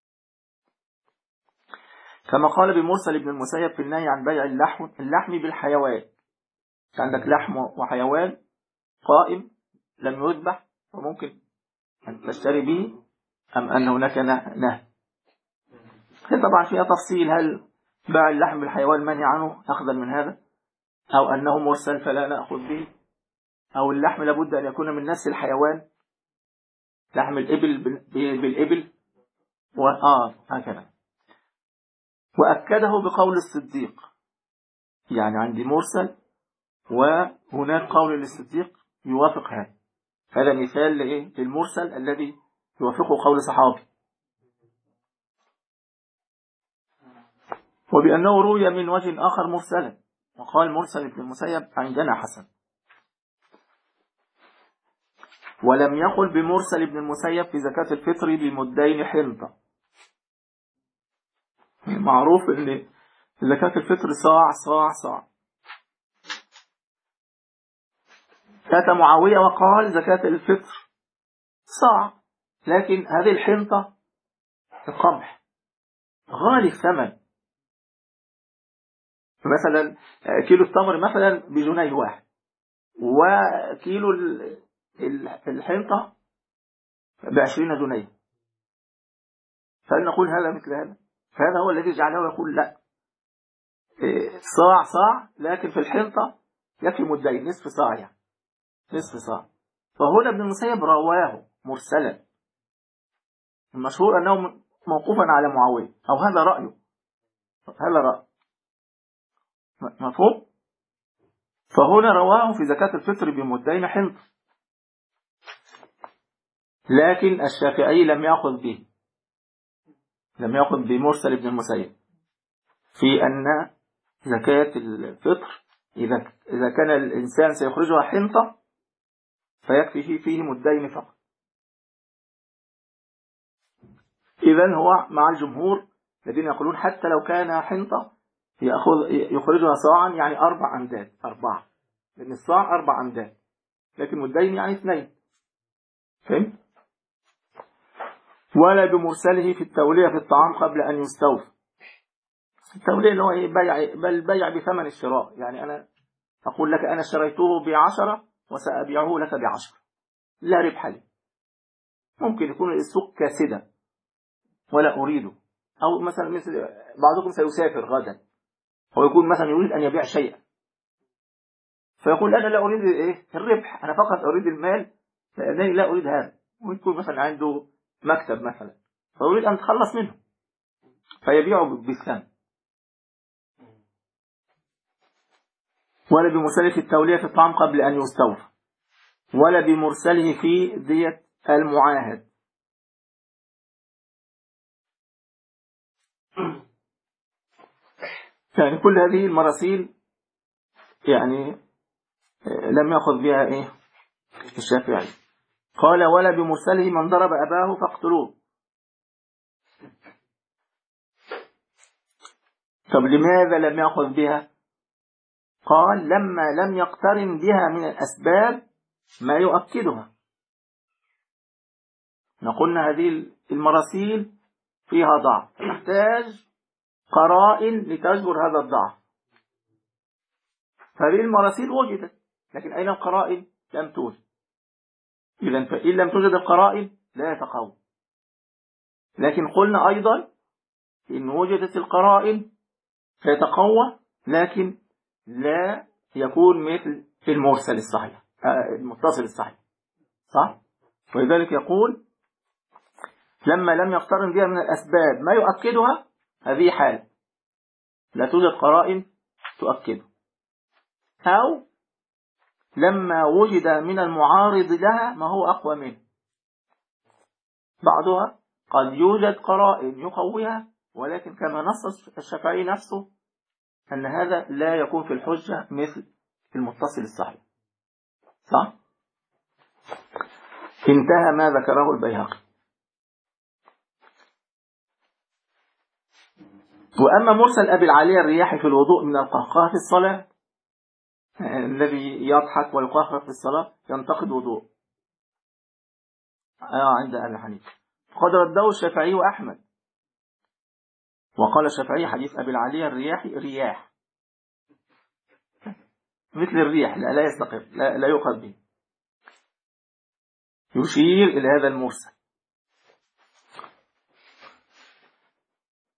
كما قال بمرسل ابن المسيب في النهي عن بيع اللحم اللحم بالحيوان، عندك لحم وحيوان قائم لم يذبح وممكن أن تشتري به أم أن هناك نهي؟ طبعا فيها تفصيل، هل باع اللحم بالحيوان منهي عنه أخذا من هذا، أو أنه مرسل فلا نأخذ به، أو اللحم لابد أن يكون من نفس الحيوان، لحم الإبل بالإبل وآه هكذا. وأكده بقول الصديق، يعني عندي مرسل وهناك قول للصديق يوافق هذا. هذا مثال لإيه؟ للمرسل الذي يوافقه قول صحابي. وبأنه روي من وجه آخر مرسلا، وقال مرسل ابن المسيب عندنا حسن. ولم يقل بمرسل ابن المسيب في زكاة الفطر بمدين حنطة. معروف ان زكاة الفطر صاع صاع صاع. أتى معاوية وقال زكاة الفطر صاع، لكن هذه الحنطة القمح غالي الثمن، مثلا كيلو التمر مثلا بجنيه واحد، وكيلو الحنطة بعشرين جنيه، فهل نقول هذا مثل هذا؟ فهذا هو الذي جعله يقول لا، صاع صاع، لكن في الحنطة يكفي مدين، نصف صاع، يعني نصف صاع. فهنا ابن المسيب رواه مرسلا، المشهور أنه موقوفا على معاوية، أو هذا رأيه، هذا رأي مفهوم. فهنا رواه في زكاة الفطر بمدين حنطة، لكن الشافعي لم يأخذ به، لم يأخذ بمرسل ابن المسيب في أن زكاة الفطر إذا إذا كان الإنسان سيخرجها حنطة فيكفي فيه مدين فقط. إذن هو مع الجمهور الذين يقولون حتى لو كان حنطة يأخذ يخرجها صاعا، يعني أربع أمداد، أربعة، لأن الصاع أربع أمداد، لكن مدين يعني اثنين، فهمت؟ ولا بمرسله في التولية في الطعام قبل أن يستوفى. التولية اللي هو بيع، بل بيع بثمن الشراء، يعني أنا أقول لك أنا اشتريته بعشرة وسأبيعه لك بعشرة، لا ربح لي. ممكن يكون السوق كاسدا ولا أريده، أو مثلا مثل بعضكم سيسافر غدا ويكون مثلا يريد أن يبيع شيئا، فيقول أنا لا أريد إيه الربح، أنا فقط أريد المال، لأنني لا أريد هذا. ويكون مثلا عنده مكتب مثلا فأريد أن تخلص منه فيبيعه بالثمن. ولا بمرسله في التولية في الطعام قبل أن يستوفى، ولا بمرسله في دية المعاهد. يعني كل هذه المراسيل يعني لم يأخذ بها إيه الشافعي. قال ولا بمرسله من ضرب أباه فاقتلوه. طب لماذا لم يأخذ بها؟ قال لما لم يقترن بها من الأسباب ما يؤكدها. نقولنا هذه المراسيل فيها ضعف، نحتاج قرائن لتجبر هذا الضعف. هذه المراسيل وجدت، لكن أين القرائن؟ لم توجد. إذن فإن لم توجد القرائن لا يتقوى. لكن قلنا أيضا إن وجدت القرائن فيتقوى، لكن لا يكون مثل المرسل الصحيح المتصل الصحيح، صح؟ ولذلك يقول لما لم يقترن بها من الأسباب ما يؤكدها، هذه حال لا توجد قرائن تؤكده. أو لما وجد من المعارض لها ما هو أقوى منه. بعضها قد يوجد قرائن يقويها، ولكن كما نص الشافعي نفسه أن هذا لا يكون في الحجة مثل المتصل الصحيح، صح؟ انتهى ما ذكره البيهقي. وأما مرسل أبي العالية الرياحي في الوضوء من القهقه في الصلاة، الذي يضحك ويقهقه في الصلاة ينتقد وضوء آه عند أبي حنيفة، فقد رده الشافعي وأحمد، وقال الشافعي حديث أبي العالية الرياحي رياح مثل الريح، لا, لا يستقر، لا, لا يؤخذ به، يشير إلى هذا المرسل.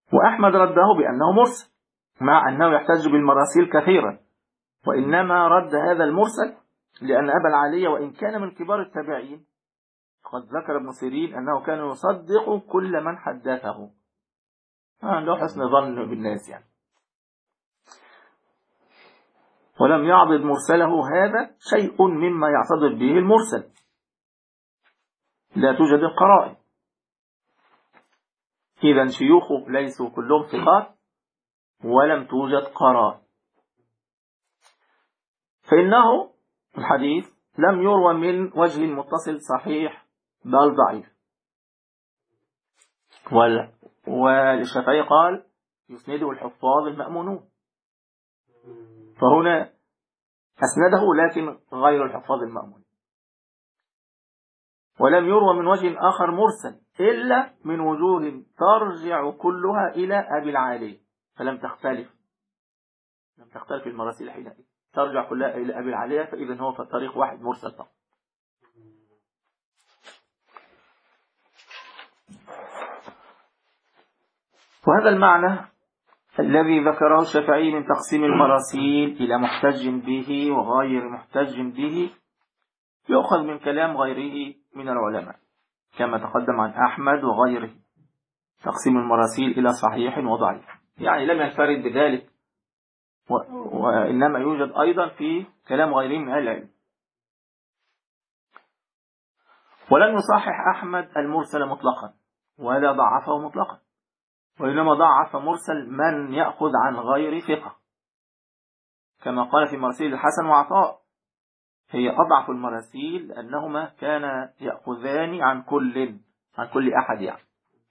وأحمد رده بأنه مرسل، مع أنه يحتج بالمراسيل كثيرا، وإنما رد هذا المرسل لأن أبا العالية وإن كان من كبار التابعين قد ذكر ابن سيرين أنه كان يصدق كل من حدثه، عنده حسن ظن بالناس يعني، ولم يعضد مرسله هذا شيء مما يعتضد به المرسل، لا توجد القرائن. إذا شيوخه ليسوا كلهم ثقات ولم توجد قرائن، فإنه الحديث لم يروى من وجه متصل صحيح بل ضعيف. والشافعي قال يسنده الحفاظ المأمونون، فهنا أسنده لكن غير الحفاظ المأمون. ولم يروى من وجه آخر مرسل إلا من وجوه ترجع كلها إلى أبي العالي، فلم تختلف لم تختلف المراسيل حينئذ، ترجع كلها إلى أبي العالية، فإذا هو في طريق واحد مرسل فقط. وهذا المعنى الذي ذكره الشافعي من تقسيم المراسيل إلى محتج به وغير محتج به يؤخذ من كلام غيره من العلماء، كما تقدم عن أحمد وغيره تقسيم المراسيل إلى صحيح وضعيف، يعني لم ينفرد بذلك، وإنما يوجد أيضا في كلام غيره من أهل العلم. ولم يصحح أحمد المرسل مطلقا ولا ضعفه مطلقا، وإنما ضعف مرسل من يأخذ عن غير ثقة، كما قال في مراسيل الحسن وعطاء هي أضعف المراسيل لأنهما كان يأخذان عن كل عن كل أحد يعني.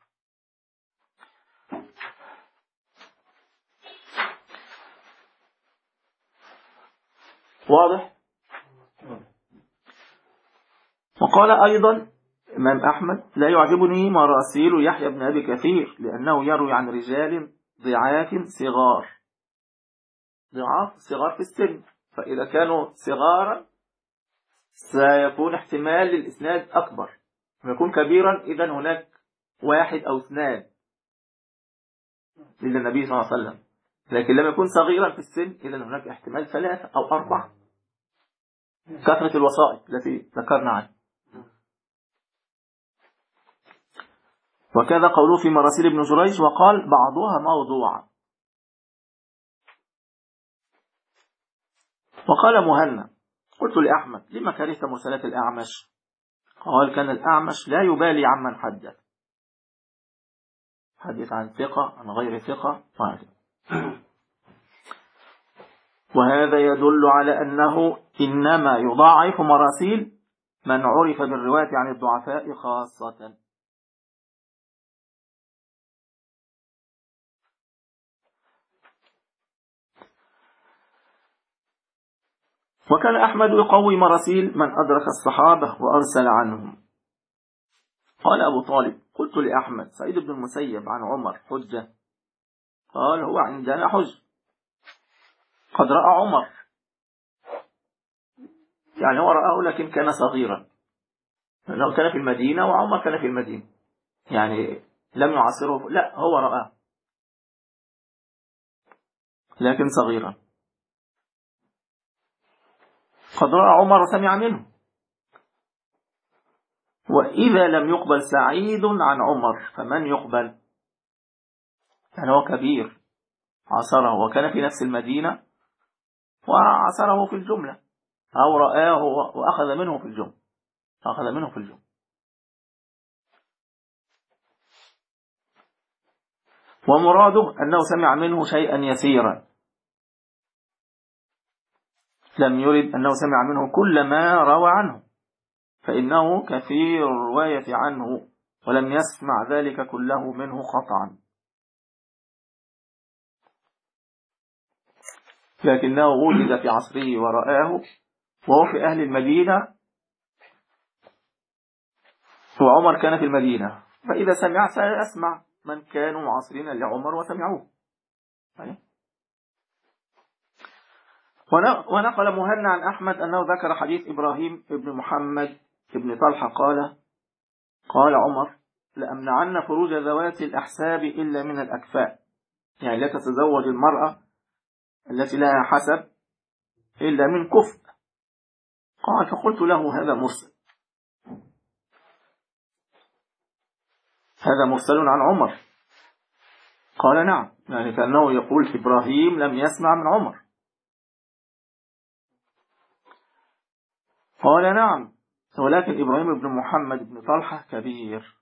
واضح؟ وقال أيضا إمام أحمد لا يعجبني مراسيل يحيى بن أبي كثير لأنه يروي عن رجال ضعاف صغار، ضعاف صغار في السن، فإذا كانوا صغارا سيكون احتمال للإسناد أكبر، ويكون كبيرا إذن هناك واحد أو اثنان للنبي صلى الله عليه وسلم، لكن لما يكون صغيرا في السن إذن هناك احتمال ثلاثة أو أربعة، كثرة الوسائط التي ذكرنا عنها. وكذا قوله في مراسيل ابن جريج وقال بعضها موضوع. وقال مهنا قلت لأحمد لما كرهت مرسلات الأعمش؟ قال كان الأعمش لا يبالي عمن حدث، حدث عن ثقة عن غير ثقة وهكذا. وهذا يدل على أنه إنما يضاعف مراسيل من عرف بالرواية عن الضعفاء خاصة. وكان أحمد يقوي مراسيل من أدرك الصحابة وأرسل عنهم. قال أبو طالب قلت لأحمد سعيد بن المسيب عن عمر حجة؟ قال هو عندنا حج، قد رأى عمر، يعني هو رآه لكن كان صغيرا، لأنه كان في المدينة وعمر كان في المدينة، يعني لم يعاصره، لا هو رآه لكن صغيرا. قد رأى عمر وسمع منه. وإذا لم يقبل سعيد عن عمر فمن يقبل؟ يعني هو كبير عاصره وكان في نفس المدينة وعاصره في الجملة، أو رآه وأخذ منه في الجملة أخذ منه في الجملة. ومراده أنه سمع منه شيئا يسيرا، لم يرد أنه سمع منه كل ما روى عنه، فإنه كثير الرواية عنه ولم يسمع ذلك كله منه قطعا، لكنه وجد في عصره ورآه وهو في أهل المدينة، وعمر كان في المدينة، فإذا سمع سيسمع من كانوا معاصرين لعمر وسمعوه. ونقل مهنا عن أحمد أنه ذكر حديث إبراهيم ابن محمد ابن طلحة قال قال عمر لأمنعن فروج ذوات الأحساب إلا من الأكفاء، يعني لا تتزوج المرأة التي لها حسب إلا من كفء. قال فقلت له هذا مرسل، هذا مرسل عن عمر. قال نعم، يعني كأنه يقول إبراهيم لم يسمع من عمر. قال نعم، ولكن إبراهيم بن محمد بن طلحة كبير.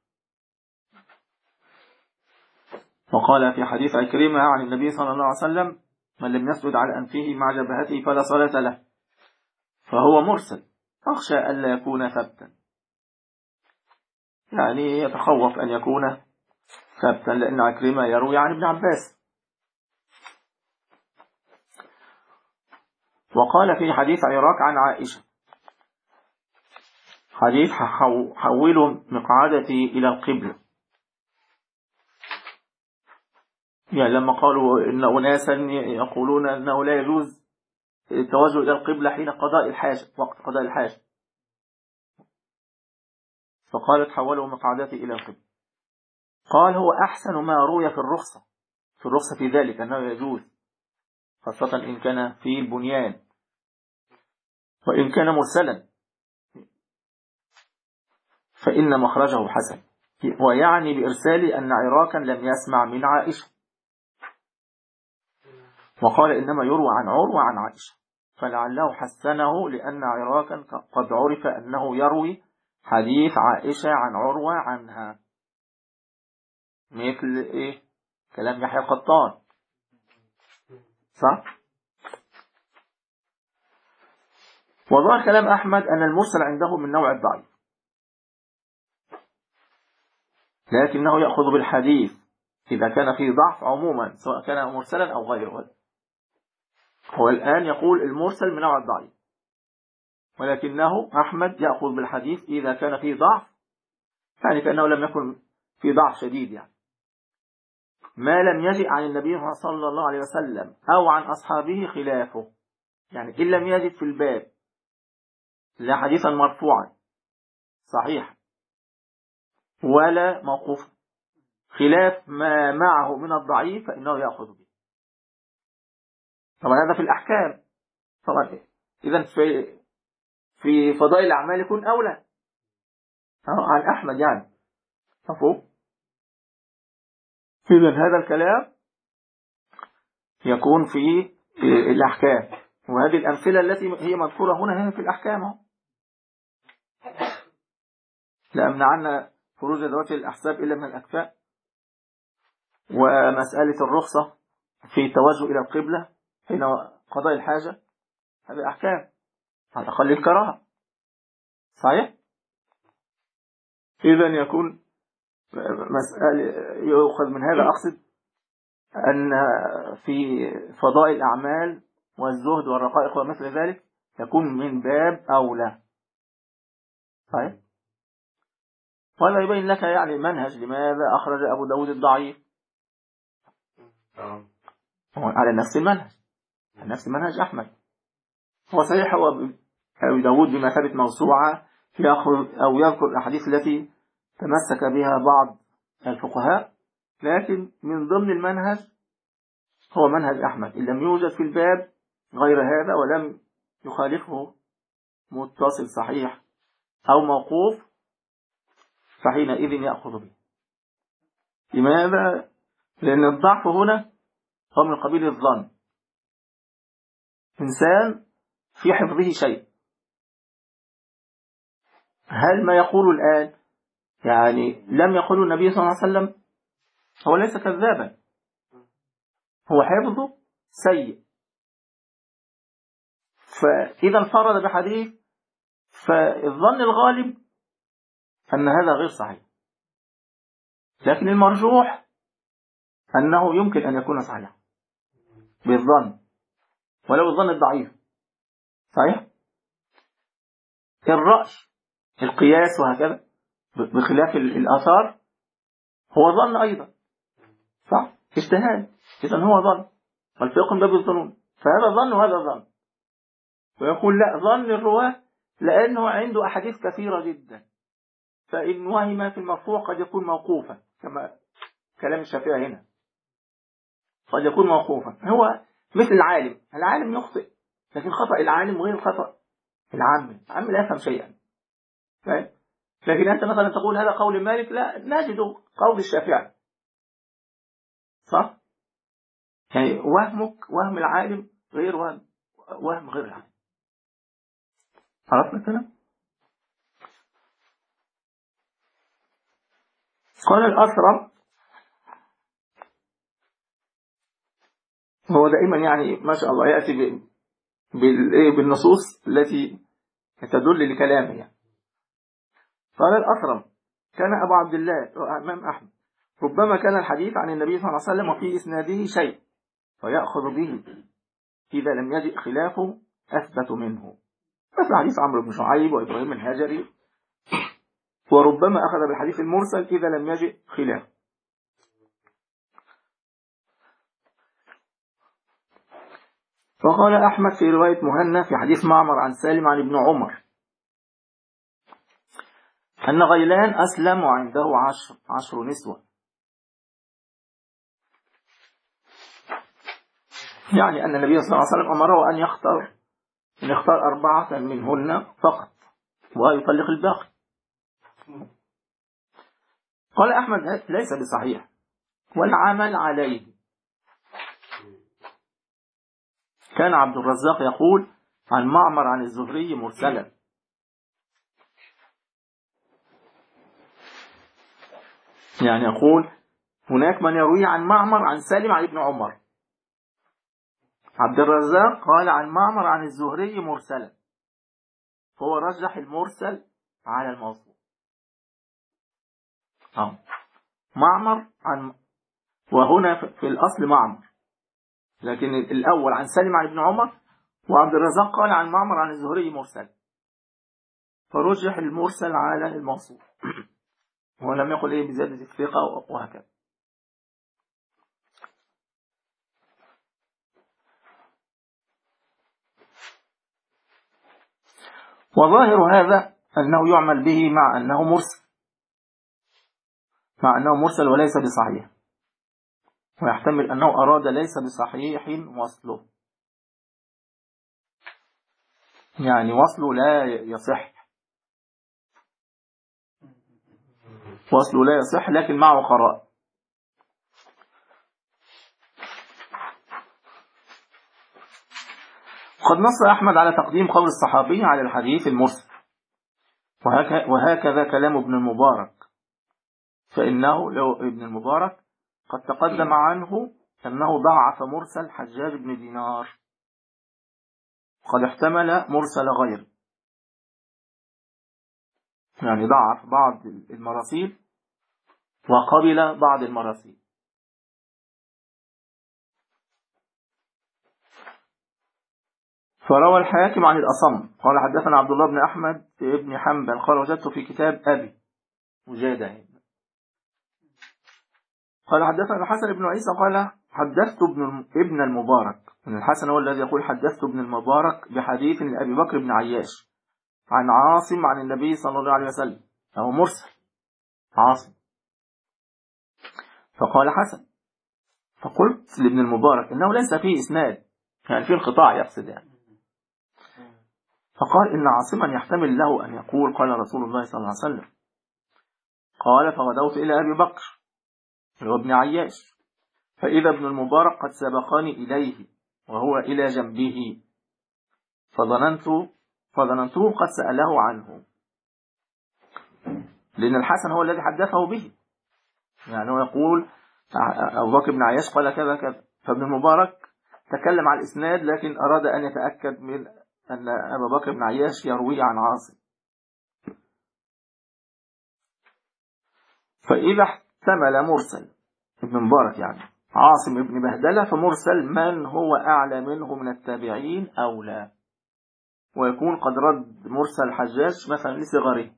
وقال في حديث عكرمة عن النبي صلى الله عليه وسلم: من لم يسجد على أنفه مع جبهته فلا صلاة له، فهو مرسل، أخشى ألا يكون ثبتا، يعني يتخوف أن يكون ثبتا، لأن عكرمة يروي عن ابن عباس. وقال في حديث عراك عن عائشة، حديث حولوا مقعدتي إلى القبلة، يعني لما قالوا إن أناسا يقولون أنه لا يجوز التوجه إلى القبلة حين قضاء الحاجة، وقت قضاء الحاجة، فقالت حولوا مقعدتي إلى القبلة. قال هو أحسن ما روي في الرخصة، في الرخصة في ذلك أنه يجوز، خاصة إن كان في البنيان، وإن كان مرسلا فإن مخرجه حسن. ويعني بإرسال أن عراكا لم يسمع من عائشة، وقال إنما يروى عن عروة عن عائشة، فلعله حسنه لأن عراكا قد عرف أنه يروي حديث عائشة عن عروة عنها، مثل إيه كلام يحيى القطان، صح؟ وظهر كلام أحمد أن المرسل عنده من نوع الضعيف، لكنه يأخذ بالحديث إذا كان فيه ضعف عموما، سواء كان مرسلا أو غيره. هو الآن يقول المرسل من نوع الضعيف، ولكنه أحمد يأخذ بالحديث إذا كان فيه ضعف، يعني كأنه لم يكن فيه ضعف شديد، يعني ما لم يجئ عن النبي صلى الله عليه وسلم أو عن أصحابه خلافه، يعني إن لم يجد في الباب لا حديثا مرفوعا صحيح ولا موقوفا خلاف ما معه من الضعيف فإنه يأخذ به. طبعا هذا في الأحكام، طبعا إذن في في فضائل الأعمال يكون أولى عن أحمد، يعني مفهوم. إذن هذا الكلام يكون في الأحكام، وهذه الأمثلة التي هي مذكورة هنا هي في الأحكام. لأمنعن فروج ذوات الأحساب إلا من الأكفاء، ومسألة الرخصة في التوجه إلى القبلة حين قضاء الحاجة، هذه أحكام على الأقل الكراهة، صحيح؟ إذن يكون مسألة يؤخذ من هذا، أقصد أن في فضائل الأعمال والزهد والرقائق ومثل ذلك يكون من باب أولى، صحيح؟ وهذا يبين لك يعني منهج لماذا أخرج أبو داود الضعيف على نفس المنهج، على نفس منهج أحمد. هو صحيح هو أبو داود بمثابة موسوعة يأخذ أو يذكر الأحاديث التي تمسك بها بعض الفقهاء، لكن من ضمن المنهج هو منهج أحمد، إن لم يوجد في الباب غير هذا ولم يخالفه متصل صحيح أو موقوف فحينئذ يأخذ به. لماذا؟ لأن الضعف هنا هو من قبيل الظن، إنسان في حفظه شيء، هل ما يقول الآن يعني لم يقول النبي صلى الله عليه وسلم؟ هو ليس كذابا، هو حفظه سيء، فإذا انفرد بحديث فالظن الغالب أن هذا غير صحيح، لكن المرجوح أنه يمكن أن يكون صحيح بالظن ولو الظن الضعيف، صحيح؟ الرأي القياس وهكذا بخلاف الآثار هو ظن أيضا، صح؟ اجتهاد، إذن هو ظن، والفقه من باب الظنون، فهذا ظن وهذا ظن. ويقول لا، ظن الرواة لأنه عنده أحاديث كثيرة جدا فإن وهم في المرفوع قد يكون موقوفا، كما كلام الشافعي هنا، قد يكون موقوفا. هو مثل العالم، العالم يخطئ، لكن خطأ العالم غير خطأ العام، العام لا يفهم شيئا. فاهم؟ لكن أنت مثلا تقول هذا قول مالك، لا نجد قول الشافعي، صح؟ يعني وهمك وهم العالم غير وهم وهم غير العالم. عرفنا الكلام؟ قال الأثرم، هو دائما يعني ما شاء الله يأتي بالنصوص التي تدل لكلامه يعني. قال الأثرم كان أبو عبد الله إمام أحمد ربما كان الحديث عن النبي صلى الله عليه وسلم وفي إسناده شيء فيأخذ به إذا لم يجئ خلافه أثبت منه، مثل حديث عمرو بن شعيب وإبراهيم الهجري. وربما أخذ بالحديث المرسل إذا لم يجئ خلافه. فقال أحمد في رواية مهنا في حديث معمر عن سالم عن ابن عمر أن غيلان أسلم وعنده عشر, عشر نسوة، يعني أن النبي صلى الله عليه وسلم أمره أن يختار أن يختار أربعة منهن فقط ويطلق الباقي. قال أحمد ليس بصحيح والعمل عليه. كان عبد الرزاق يقول عن معمر عن الزهري مرسلا، يعني يقول هناك من يروي عن معمر عن سالم عن ابن عمر، عبد الرزاق قال عن معمر عن الزهري مرسلا، فهو رجح المرسل على الموصول. أه. معمر عن، وهنا في الأصل معمر، لكن الأول عن سالم عن ابن عمر، وعبد الرزاق قال عن معمر عن الزهري مرسل، فرجح المرسل على الموصول. ولم يقل إيه بزيادة الثقة وهكذا. وظاهر هذا أنه يعمل به مع أنه مرسل مع أنه مرسل وليس بصحيح، ويحتمل أنه أراد ليس بصحيح وصله، يعني وصله لا يصح، وصله لا يصح لكن معه قراء. قد نص أحمد على تقديم قول الصحابي على الحديث المرسل، وهكذا كلام ابن المبارك، فإنه لو ابن المبارك قد تقدم عنه أنه ضعف مرسل حجاج بن دينار، قد احتمل مرسل غير، يعني ضعف بعض المراسيل وقبل بعض المراسيل. فروى الحاكم عن الأصم قال حدثنا عبد الله بن أحمد بن حنبل قال وجدت في كتاب أبي وجاده قال حدثنا الحسن بن عيسى قال حدثت ابن ابن المبارك، من الحسن هو الذي يقول حدثت ابن المبارك بحديث لأبي بكر بن عياش عن عاصم عن النبي صلى الله عليه وسلم، هو مرسل عاصم. فقال حسن، فقلت لابن المبارك إنه ليس فيه إسناد، يعني فيه انقطاع يقصد يعني. فقال إن عاصما يحتمل له أن يقول قال رسول الله صلى الله عليه وسلم. قال فغدوت إلى أبي بكر وابن عياش فإذا ابن المبارك قد سبقني إليه وهو إلى جنبه، فظننت فظننته قد سأله عنه، لأن الحسن هو الذي حدثه به، يعني هو يقول أبو بكر بن عياش قال كذا كذا، فابن المبارك تكلم عن الإسناد لكن أراد أن يتأكد من أن أبا بكر بن عياش يروي عن عاصم. فإذا احتمل مرسل ابن مبارك يعني عاصم ابن بهدلة، فمرسل من هو أعلى منه من التابعين أولى، ويكون قد رد مرسل حجاج مثلا لصغره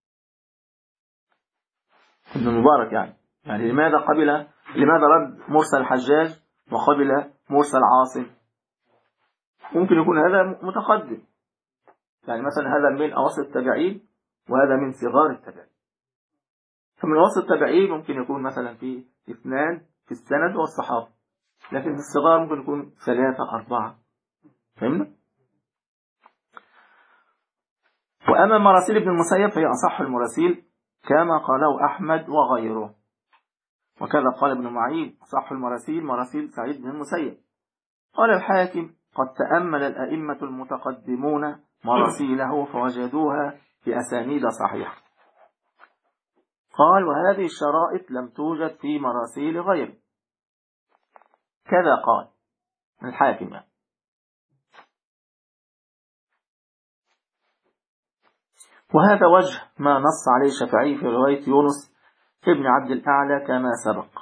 ابن مبارك يعني يعني لماذا قبل لماذا رد مرسل حجاج وقبل مرسل عاصم؟ ممكن يكون هذا متقدم، يعني مثلا هذا من أوسط التابعين وهذا من صغار التابعين، فمن وسط التابعين ممكن يكون مثلا في اثنان في السند والصحابة، لكن في الصغار ممكن يكون ثلاثة أربعة. فهمنا؟ وأما مراسيل ابن المسيب فهي أصح المراسيل كما قاله أحمد وغيره، وكذا قال ابن معين أصح المراسيل مراسيل سعيد بن المسيب. قال الحاكم قد تأمل الأئمة المتقدمون مراسيله فوجدوها بأسانيد صحيحة. قال وهذه الشرائط لم توجد في مراسيل غيره. كذا قال الحاكم يعني. وهذا وجه ما نص عليه الشافعي في رواية يونس ابن عبد الأعلى كما سبق.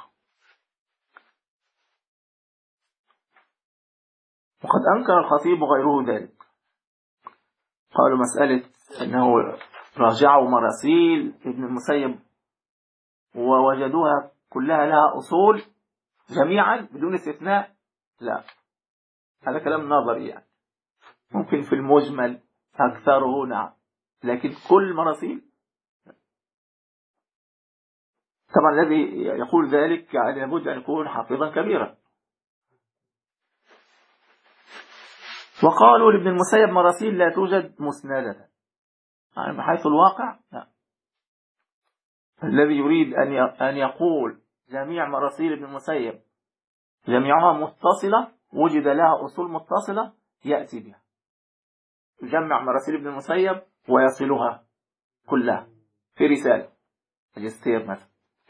وقد أنكر الخطيب وغيره ذلك، قالوا مسألة أنه راجعوا مراسيل ابن المسيب ووجدوها كلها لها أصول جميعا بدون استثناء، لا، هذا كلام نظري يعني، ممكن في المجمل أكثره نعم، لكن كل مراسيل. طبعا الذي يقول ذلك يعني لابد أن يكون حافظا كبيرا. وقالوا لابن المسيب مراسيل لا توجد مسندة، يعني بحيث الواقع لا. الذي يريد أن يقول جميع مراسيل ابن المسيب جميعها متصلة وجد لها أصول متصلة يأتي بها، يجمع مراسيل ابن المسيب ويصلها كلها في رسالة ماجستير مثلا.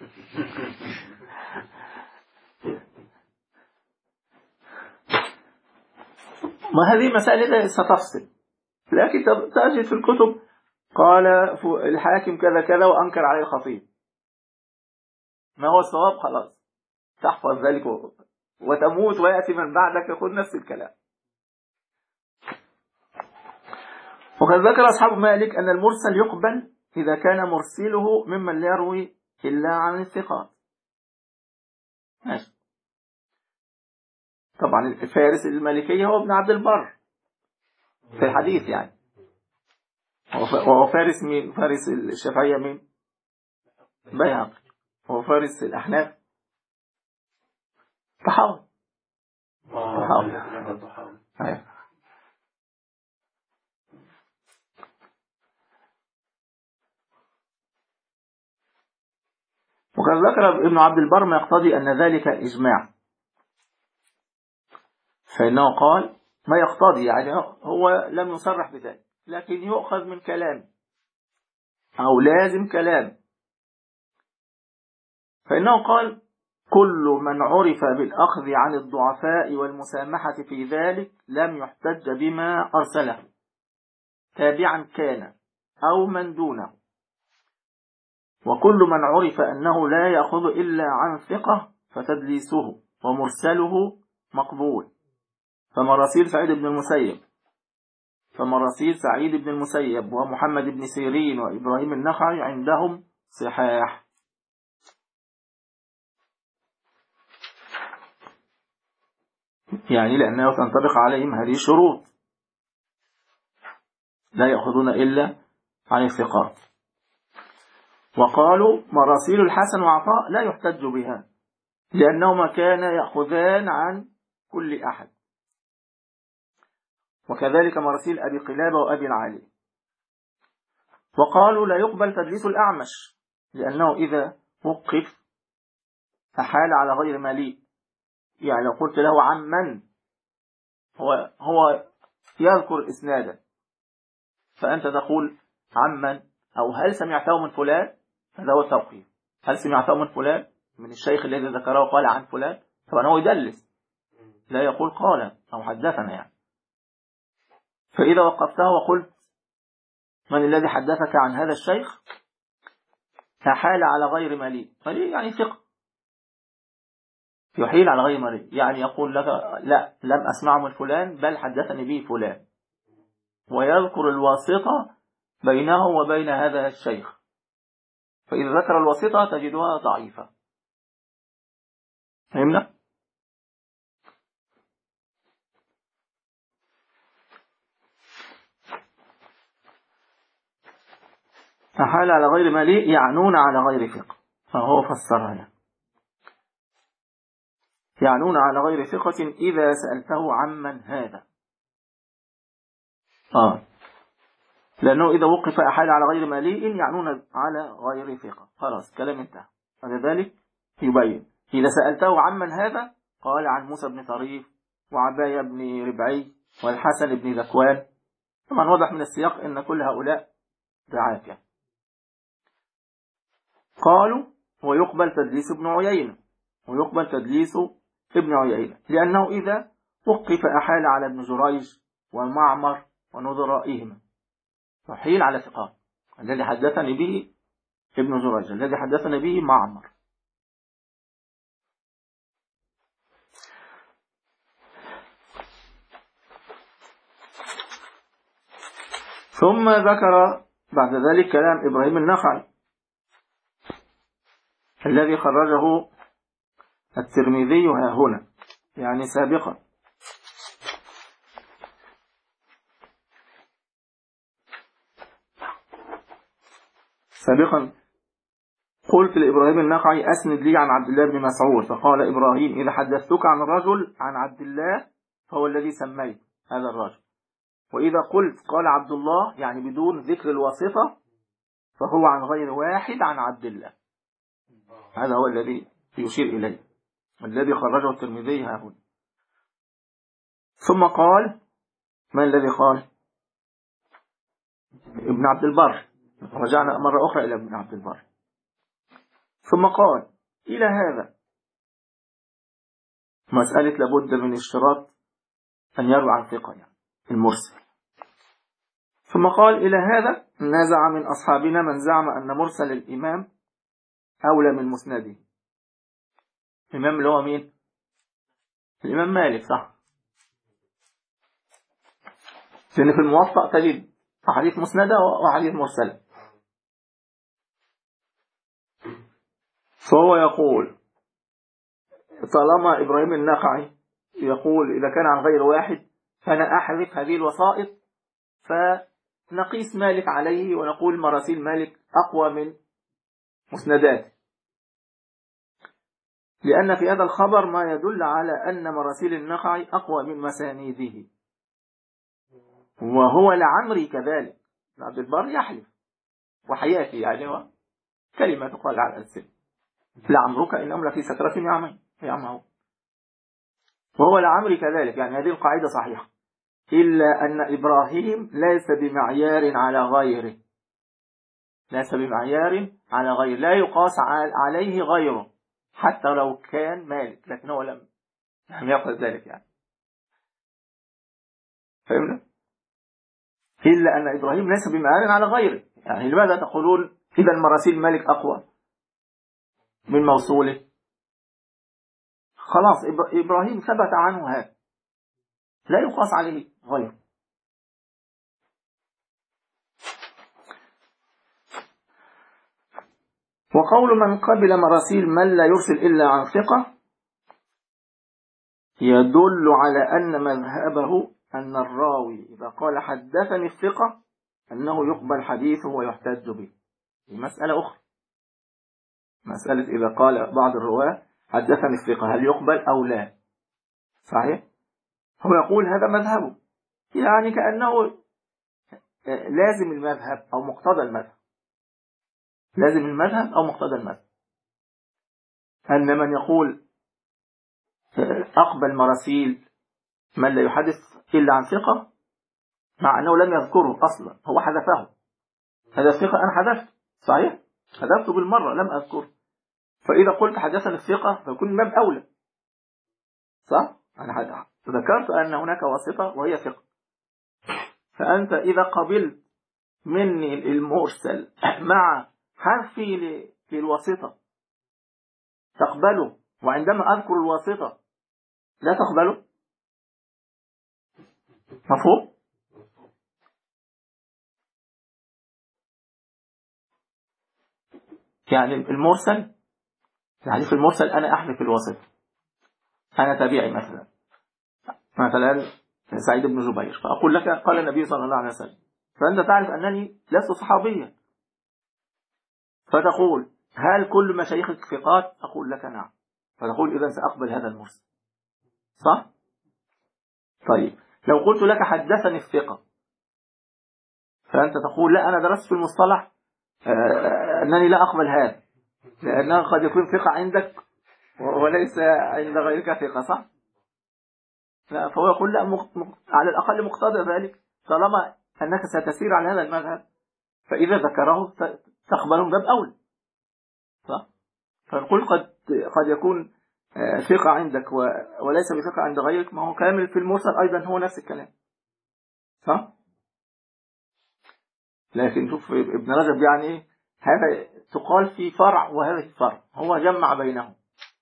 ما هذه مسألة ستفصل، لكن تجد في الكتب قال الحاكم كذا كذا وأنكر عليه الخطيب، ما هو الصواب خلاص تحفظ ذلك وتموت ويأتي من بعدك يقول نفس الكلام. وقد ذكر أصحاب مالك أن المرسل يقبل إذا كان مرسله ممن لا يروي إلا عن الثقات. ماشي. طبعا الفارس المالكية هو ابن عبد البر في الحديث يعني، وهو فارس مين؟ فارس الشافعية مين؟ بيهقي. هو فارس الأحناف طحاوي. طحاوي. أيوه. وقد ذكر ابن عبد البر ما يقتضي أن ذلك إجماع، فإنه قال ما يقتضي يعني هو لم يصرح بذلك لكن يؤخذ من كلام أو لازم كلام، فإنه قال كل من عرف بالأخذ عن الضعفاء والمسامحة في ذلك لم يحتج بما أرسله تابعا كان أو من دونه، وكل من عرف أنه لا يأخذ إلا عن ثقة فتدليسه ومرسله مقبول. فمراسيل سعيد بن المسيب فمراسيل سعيد بن المسيب ومحمد بن سيرين وإبراهيم النخعي عندهم صحاح. يعني لأنه تنطبق عليهم هذه الشروط، لا يأخذون إلا عن الثقات. وقالوا مراسيل الحسن وعطاء لا يحتج بها لأنهما كانا يأخذان عن كل أحد، وكذلك مراسيل أبي قلابة وأبي العالي. وقالوا لا يقبل تدليس الأعمش لأنه إذا وقف أحال على غير مليء، يعني لو قلت له عن من هو, هو يذكر إسنادا فأنت تقول عن من أو هل سمعته من فلان، هذا هو التوقيف، هل سمعته من فلان من الشيخ الذي ذكره قال عن فلان، طبعا هو يدلس لا يقول قال أو حدثنا يعني. فإذا وقفته وقلت من الذي حدثك عن هذا الشيخ أحال على غير مليء، مليء يعني ثقة، يحيل على غير مليء يعني يقول لك لا لم أسمع من فلان بل حدثني به فلان، ويذكر الواسطة بينه وبين هذا الشيخ، فإذا ذكر الواسطة تجدها ضعيفة. فهمنا؟ أحال على غير مليء يعنون على غير ثقة. فهو فسرها يعني. يعنون على غير ثقة إذا سألته عمن هذا. آه لأنه إذا وقف أحد على غير مليء يعنون على غير ثقة. خلاص كلام انتهى. فلذلك يبين إذا سألته عمن هذا قال عن موسى بن طريف وعباية بن ربعي والحسن بن ذكوان. طبعا واضح من السياق أن كل هؤلاء دعاة يعني. قالوا ويقبل تدليس ابن عيينة ويقبل تدليس ابن عيينة لأنه إذا وقف أحال على ابن جريج ومعمر ونظرائهما وحيل على ثقات. الذي حدثني به ابن جريج الذي حدثني به معمر. ثم ذكر بعد ذلك كلام إبراهيم النخعي الذي خرجه الترمذي ها هنا يعني سابقا. سابقا قلت لإبراهيم النخعي أسند لي عن عبد الله بن مسعود فقال إبراهيم إذا حدثتك عن رجل عن عبد الله فهو الذي سميت هذا الرجل، وإذا قلت قال عبد الله يعني بدون ذكر الواسطة فهو عن غير واحد عن عبد الله. هذا هو الذي يشير إليه الذي خرجه الترمذي ها هنا. ثم قال ما الذي قال ابن عبد البر. رجعنا مرة أخرى إلى ابن عبد البر. ثم قال إلى هذا مسألة لابد من اشتراط أن يروي عن ثقة يعني المرسل. ثم قال إلى هذا نزع من أصحابنا من زعم أن مرسل الإمام أولى من مسنده. الإمام اللي هو مين؟ الإمام مالك صح. لأن في الموطأ تجد أحاديث مسندة وأحاديث مرسلة. فهو يقول طالما إبراهيم النخعي يقول إذا كان عن غير واحد فأنا أحذف هذه الوسائط فنقيس مالك عليه ونقول مراسيل مالك أقوى من مسندات، لأن في هذا الخبر ما يدل على أن مراسيل النخعي أقوى من مسانيده. وهو لعمري كذلك. عبد البر يحلف وحياتي يعني هو كلمة تقال على السن لعمرك إنهم لفي سكرة يعمهون. وهو لعمري كذلك يعني هذه القاعدة صحيحة إلا أن إبراهيم ليس بمعيار على غيره ليس بمعيار على غيره لا يقاس عليه غيره حتى لو كان مالك لكن هو لم لم يقل ذلك يعني. فهمنا؟ إلا أن إبراهيم ليس بمعيار على غيره. يعني لماذا تقولون إذا مراسيل مالك أقوى من موصوله؟ خلاص إبراهيم ثبت عنه هذا لا يقاس عليه غيره. وقول من قبل مراسيل من لا يرسل إلا عن ثقة يدل على أن مذهبه أن الراوي إذا قال حدثني الثقة أنه يقبل حديثه ويحتج به. مسألة أخرى مسألة إذا قال بعض الرواة حدثني الثقة هل يقبل أو لا. صحيح؟ هو يقول هذا مذهبه يعني كأنه لازم المذهب أو مقتضى المذهب لازم المذهب أو مقتضى المذهب. أن من يقول أقبل مراسيل من لا يحدث إلا عن ثقة مع أنه لم يذكره أصلا هو حذفه. هذا الثقة أنا حذفت صحيح حذفته بالمرة لم أذكره. فإذا قلت حدثني الثقة فيكون من باب أولى صح. أنا ذكرت أن هناك واسطة وهي ثقة. فأنت إذا قبلت مني المرسل مع حرفي للواسطة تقبله وعندما أذكر الواسطة لا تقبله. مفهوم؟ يعني المرسل يعني في المرسل أنا أحذف الواسطة. أنا تابعي مثلا مثلا سعيد بن جبير فأقول لك قال النبي صلى الله عليه وسلم فأنت تعرف أنني لست صحابيا فتقول هل كل مشايخك ثقات؟ أقول لك نعم، فتقول إذا سأقبل هذا المرسل، صح؟ طيب لو قلت لك حدثني الثقة، فأنت تقول لا أنا درست في المصطلح أنني لا أقبل هذا، لأنه قد يكون ثقة عندك وليس عند غيرك ثقة، صح؟ لا، فهو يقول لا، مق... مق... على الأقل مقتضى ذلك طالما أنك ستسير على هذا المذهب، فإذا ذكره تقبله من باب أول، صح؟ فنقول قد قد يكون ثقة عندك وليس بثقة عند غيرك، ما هو كامل في المرسل أيضا هو نفس الكلام، صح؟ لكن شوف ابن رجب يعني ايه، هذا تقال في فرع وهذا في فرع، هو جمع بينهم،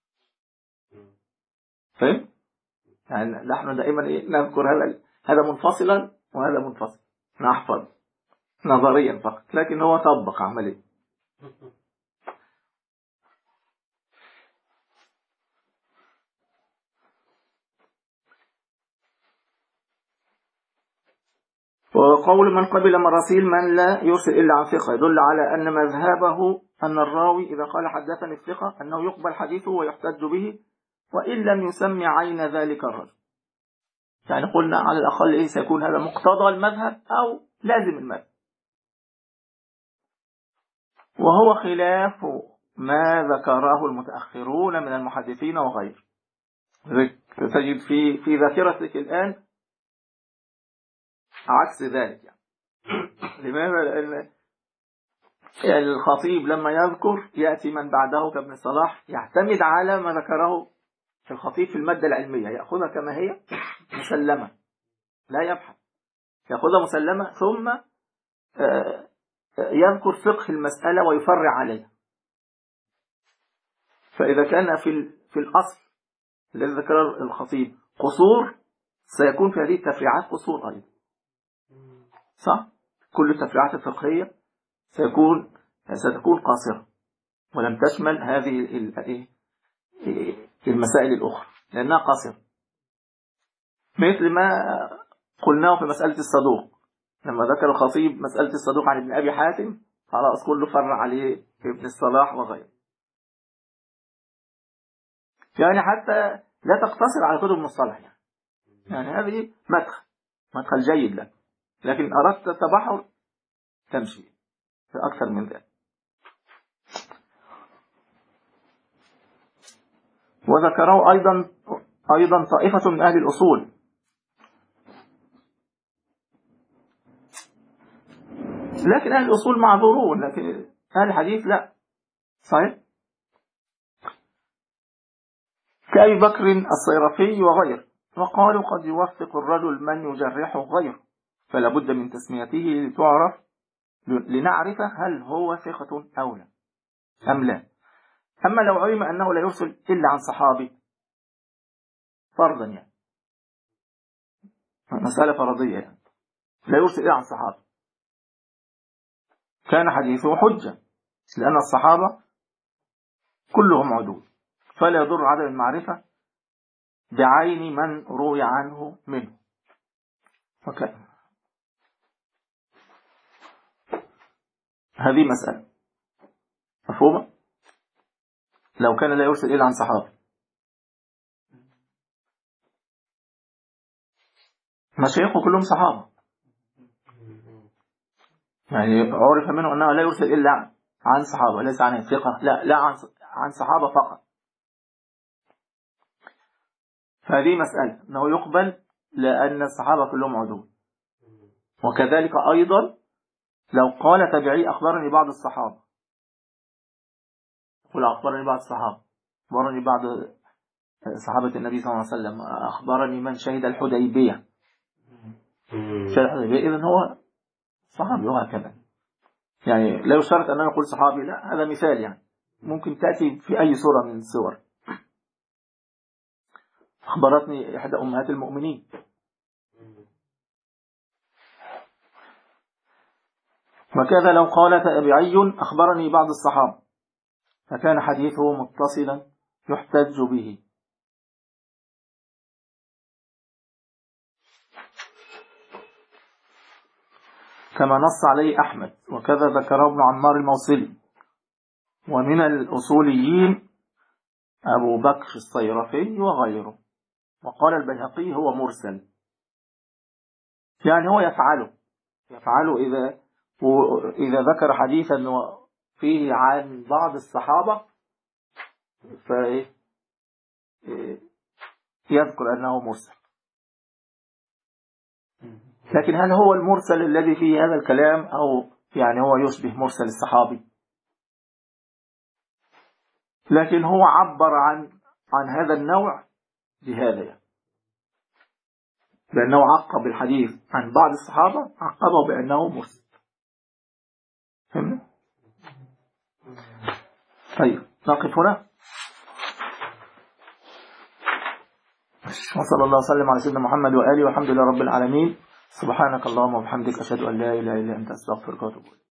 فهم؟ يعني نحن دائما ايه نذكر هذا هذا منفصلا وهذا منفصل، نحفظ نظريا فقط، لكن هو طبق عمليا. وقول من قبل مراسيل من لا يرسل إلا عن ثقة يدل على أن مذهبه أن الراوي إذا قال حدثني الثقة أنه يقبل حديثه ويحتج به وإن لم يسمي عين ذلك الرجل. يعني قلنا على الأقل إيه سيكون هذا مقتضى المذهب أو لازم المذهب، وهو خلاف ما ذكره المتأخرون من المحدثين وغيره. تجد في في ذاكرتك الآن عكس ذلك، يعني لماذا؟ لأن الخطيب لما يذكر يأتي من بعده كابن صلاح يعتمد على ما ذكره الخطيب في المادة العلمية، يأخذها كما هي مسلمة لا يبحث، يأخذها مسلمة ثم يذكر فقه المسألة ويفرع عليها. فإذا كان في في الأصل الذي ذكره الخطيب قصور، سيكون في هذه التفريعات قصور أيضا، صح؟ كل التفريعات الفقهية سيكون ستكون قاصرة ولم تشمل هذه المسائل الأخرى لأنها قاصرة، مثل ما قلناه في مسألة الصدوق، لما ذكر الخطيب مسألة الصدوق عن ابن أبي حاتم خلاص كله فرع عليه ابن الصلاح وغيره. يعني حتى لا تقتصر على كتب المصطلح، يعني, يعني هذه مدخل مدخل جيد لك، لكن أردت التبحر تمشي في أكثر من ذلك. وذكره أيضا أيضا طائفة من أهل الأصول، لكن أهل الأصول معذورون، لكن أهل الحديث لا، صحيح؟ كأبي بكر الصيرفي وغيره، وقالوا قد يوفق الرجل من يجرحه غيره فلا بد من تسميته لتعرف لنعرف هل هو ثقة أو لا أم لا. أما لو علم أنه لا يرسل إلا عن صحابي فرضا، يعني مسألة فرضية، يعني لا يرسل إلا عن صحابي، كان حديثه حجة لأن الصحابة كلهم عدول، فلا يضر عدم المعرفة بعين من روي عنه منه. okay. هذه مسألة مفهومة. لو كان لا يرسل إلا عن صحابي، مشايخه كلهم صحابة، يعني عرف منه أنه لا يرسل إلا عن صحابة، ليس عن الثقة، لا لا عن عن صحابة فقط. فهذه مسألة أنه يقبل لأن الصحابة كلهم عدول. وكذلك أيضا لو قال تبعي أخبرني بعض الصحابة، قل أخبرني بعض الصحابة، أخبرني بعض صحابة النبي صلى الله عليه وسلم، أخبرني من شهد الحديبية، شهد الحديبية، إذن هو صحابي وهكذا. يعني لا يشترط أن نقول صحابي، لا، هذا مثال، يعني ممكن تأتي في أي صورة من الصور. أخبرتني إحدى أمهات المؤمنين، وكذا لو قال تابعي أخبرني بعض الصحابة فكان حديثه متصلا يحتج به. كما نص عليه أحمد، وكذا ذكره ابن عمار الموصلي ومن الأصوليين أبو بكر الصيرفي وغيره. وقال البيهقي هو مرسل، يعني هو يفعله يفعله إذا إذا ذكر حديثا فيه عن بعض الصحابة فيذكر أنه مرسل. لكن هل هو المرسل الذي فيه هذا الكلام، أو يعني هو يشبه مرسل الصحابي؟ لكن هو عبر عن عن هذا النوع بهذا، يعني بأنه عقب الحديث عن بعض الصحابة عقبه بأنه مرسل. فهمنا؟ طيب نقف هنا. وصلى الله وسلم على سيدنا محمد وآله والحمد لله رب العالمين. سبحانك اللهم وبحمدك أشهد أن لا إله إلا أنت أستغفرك وأتوب إليك.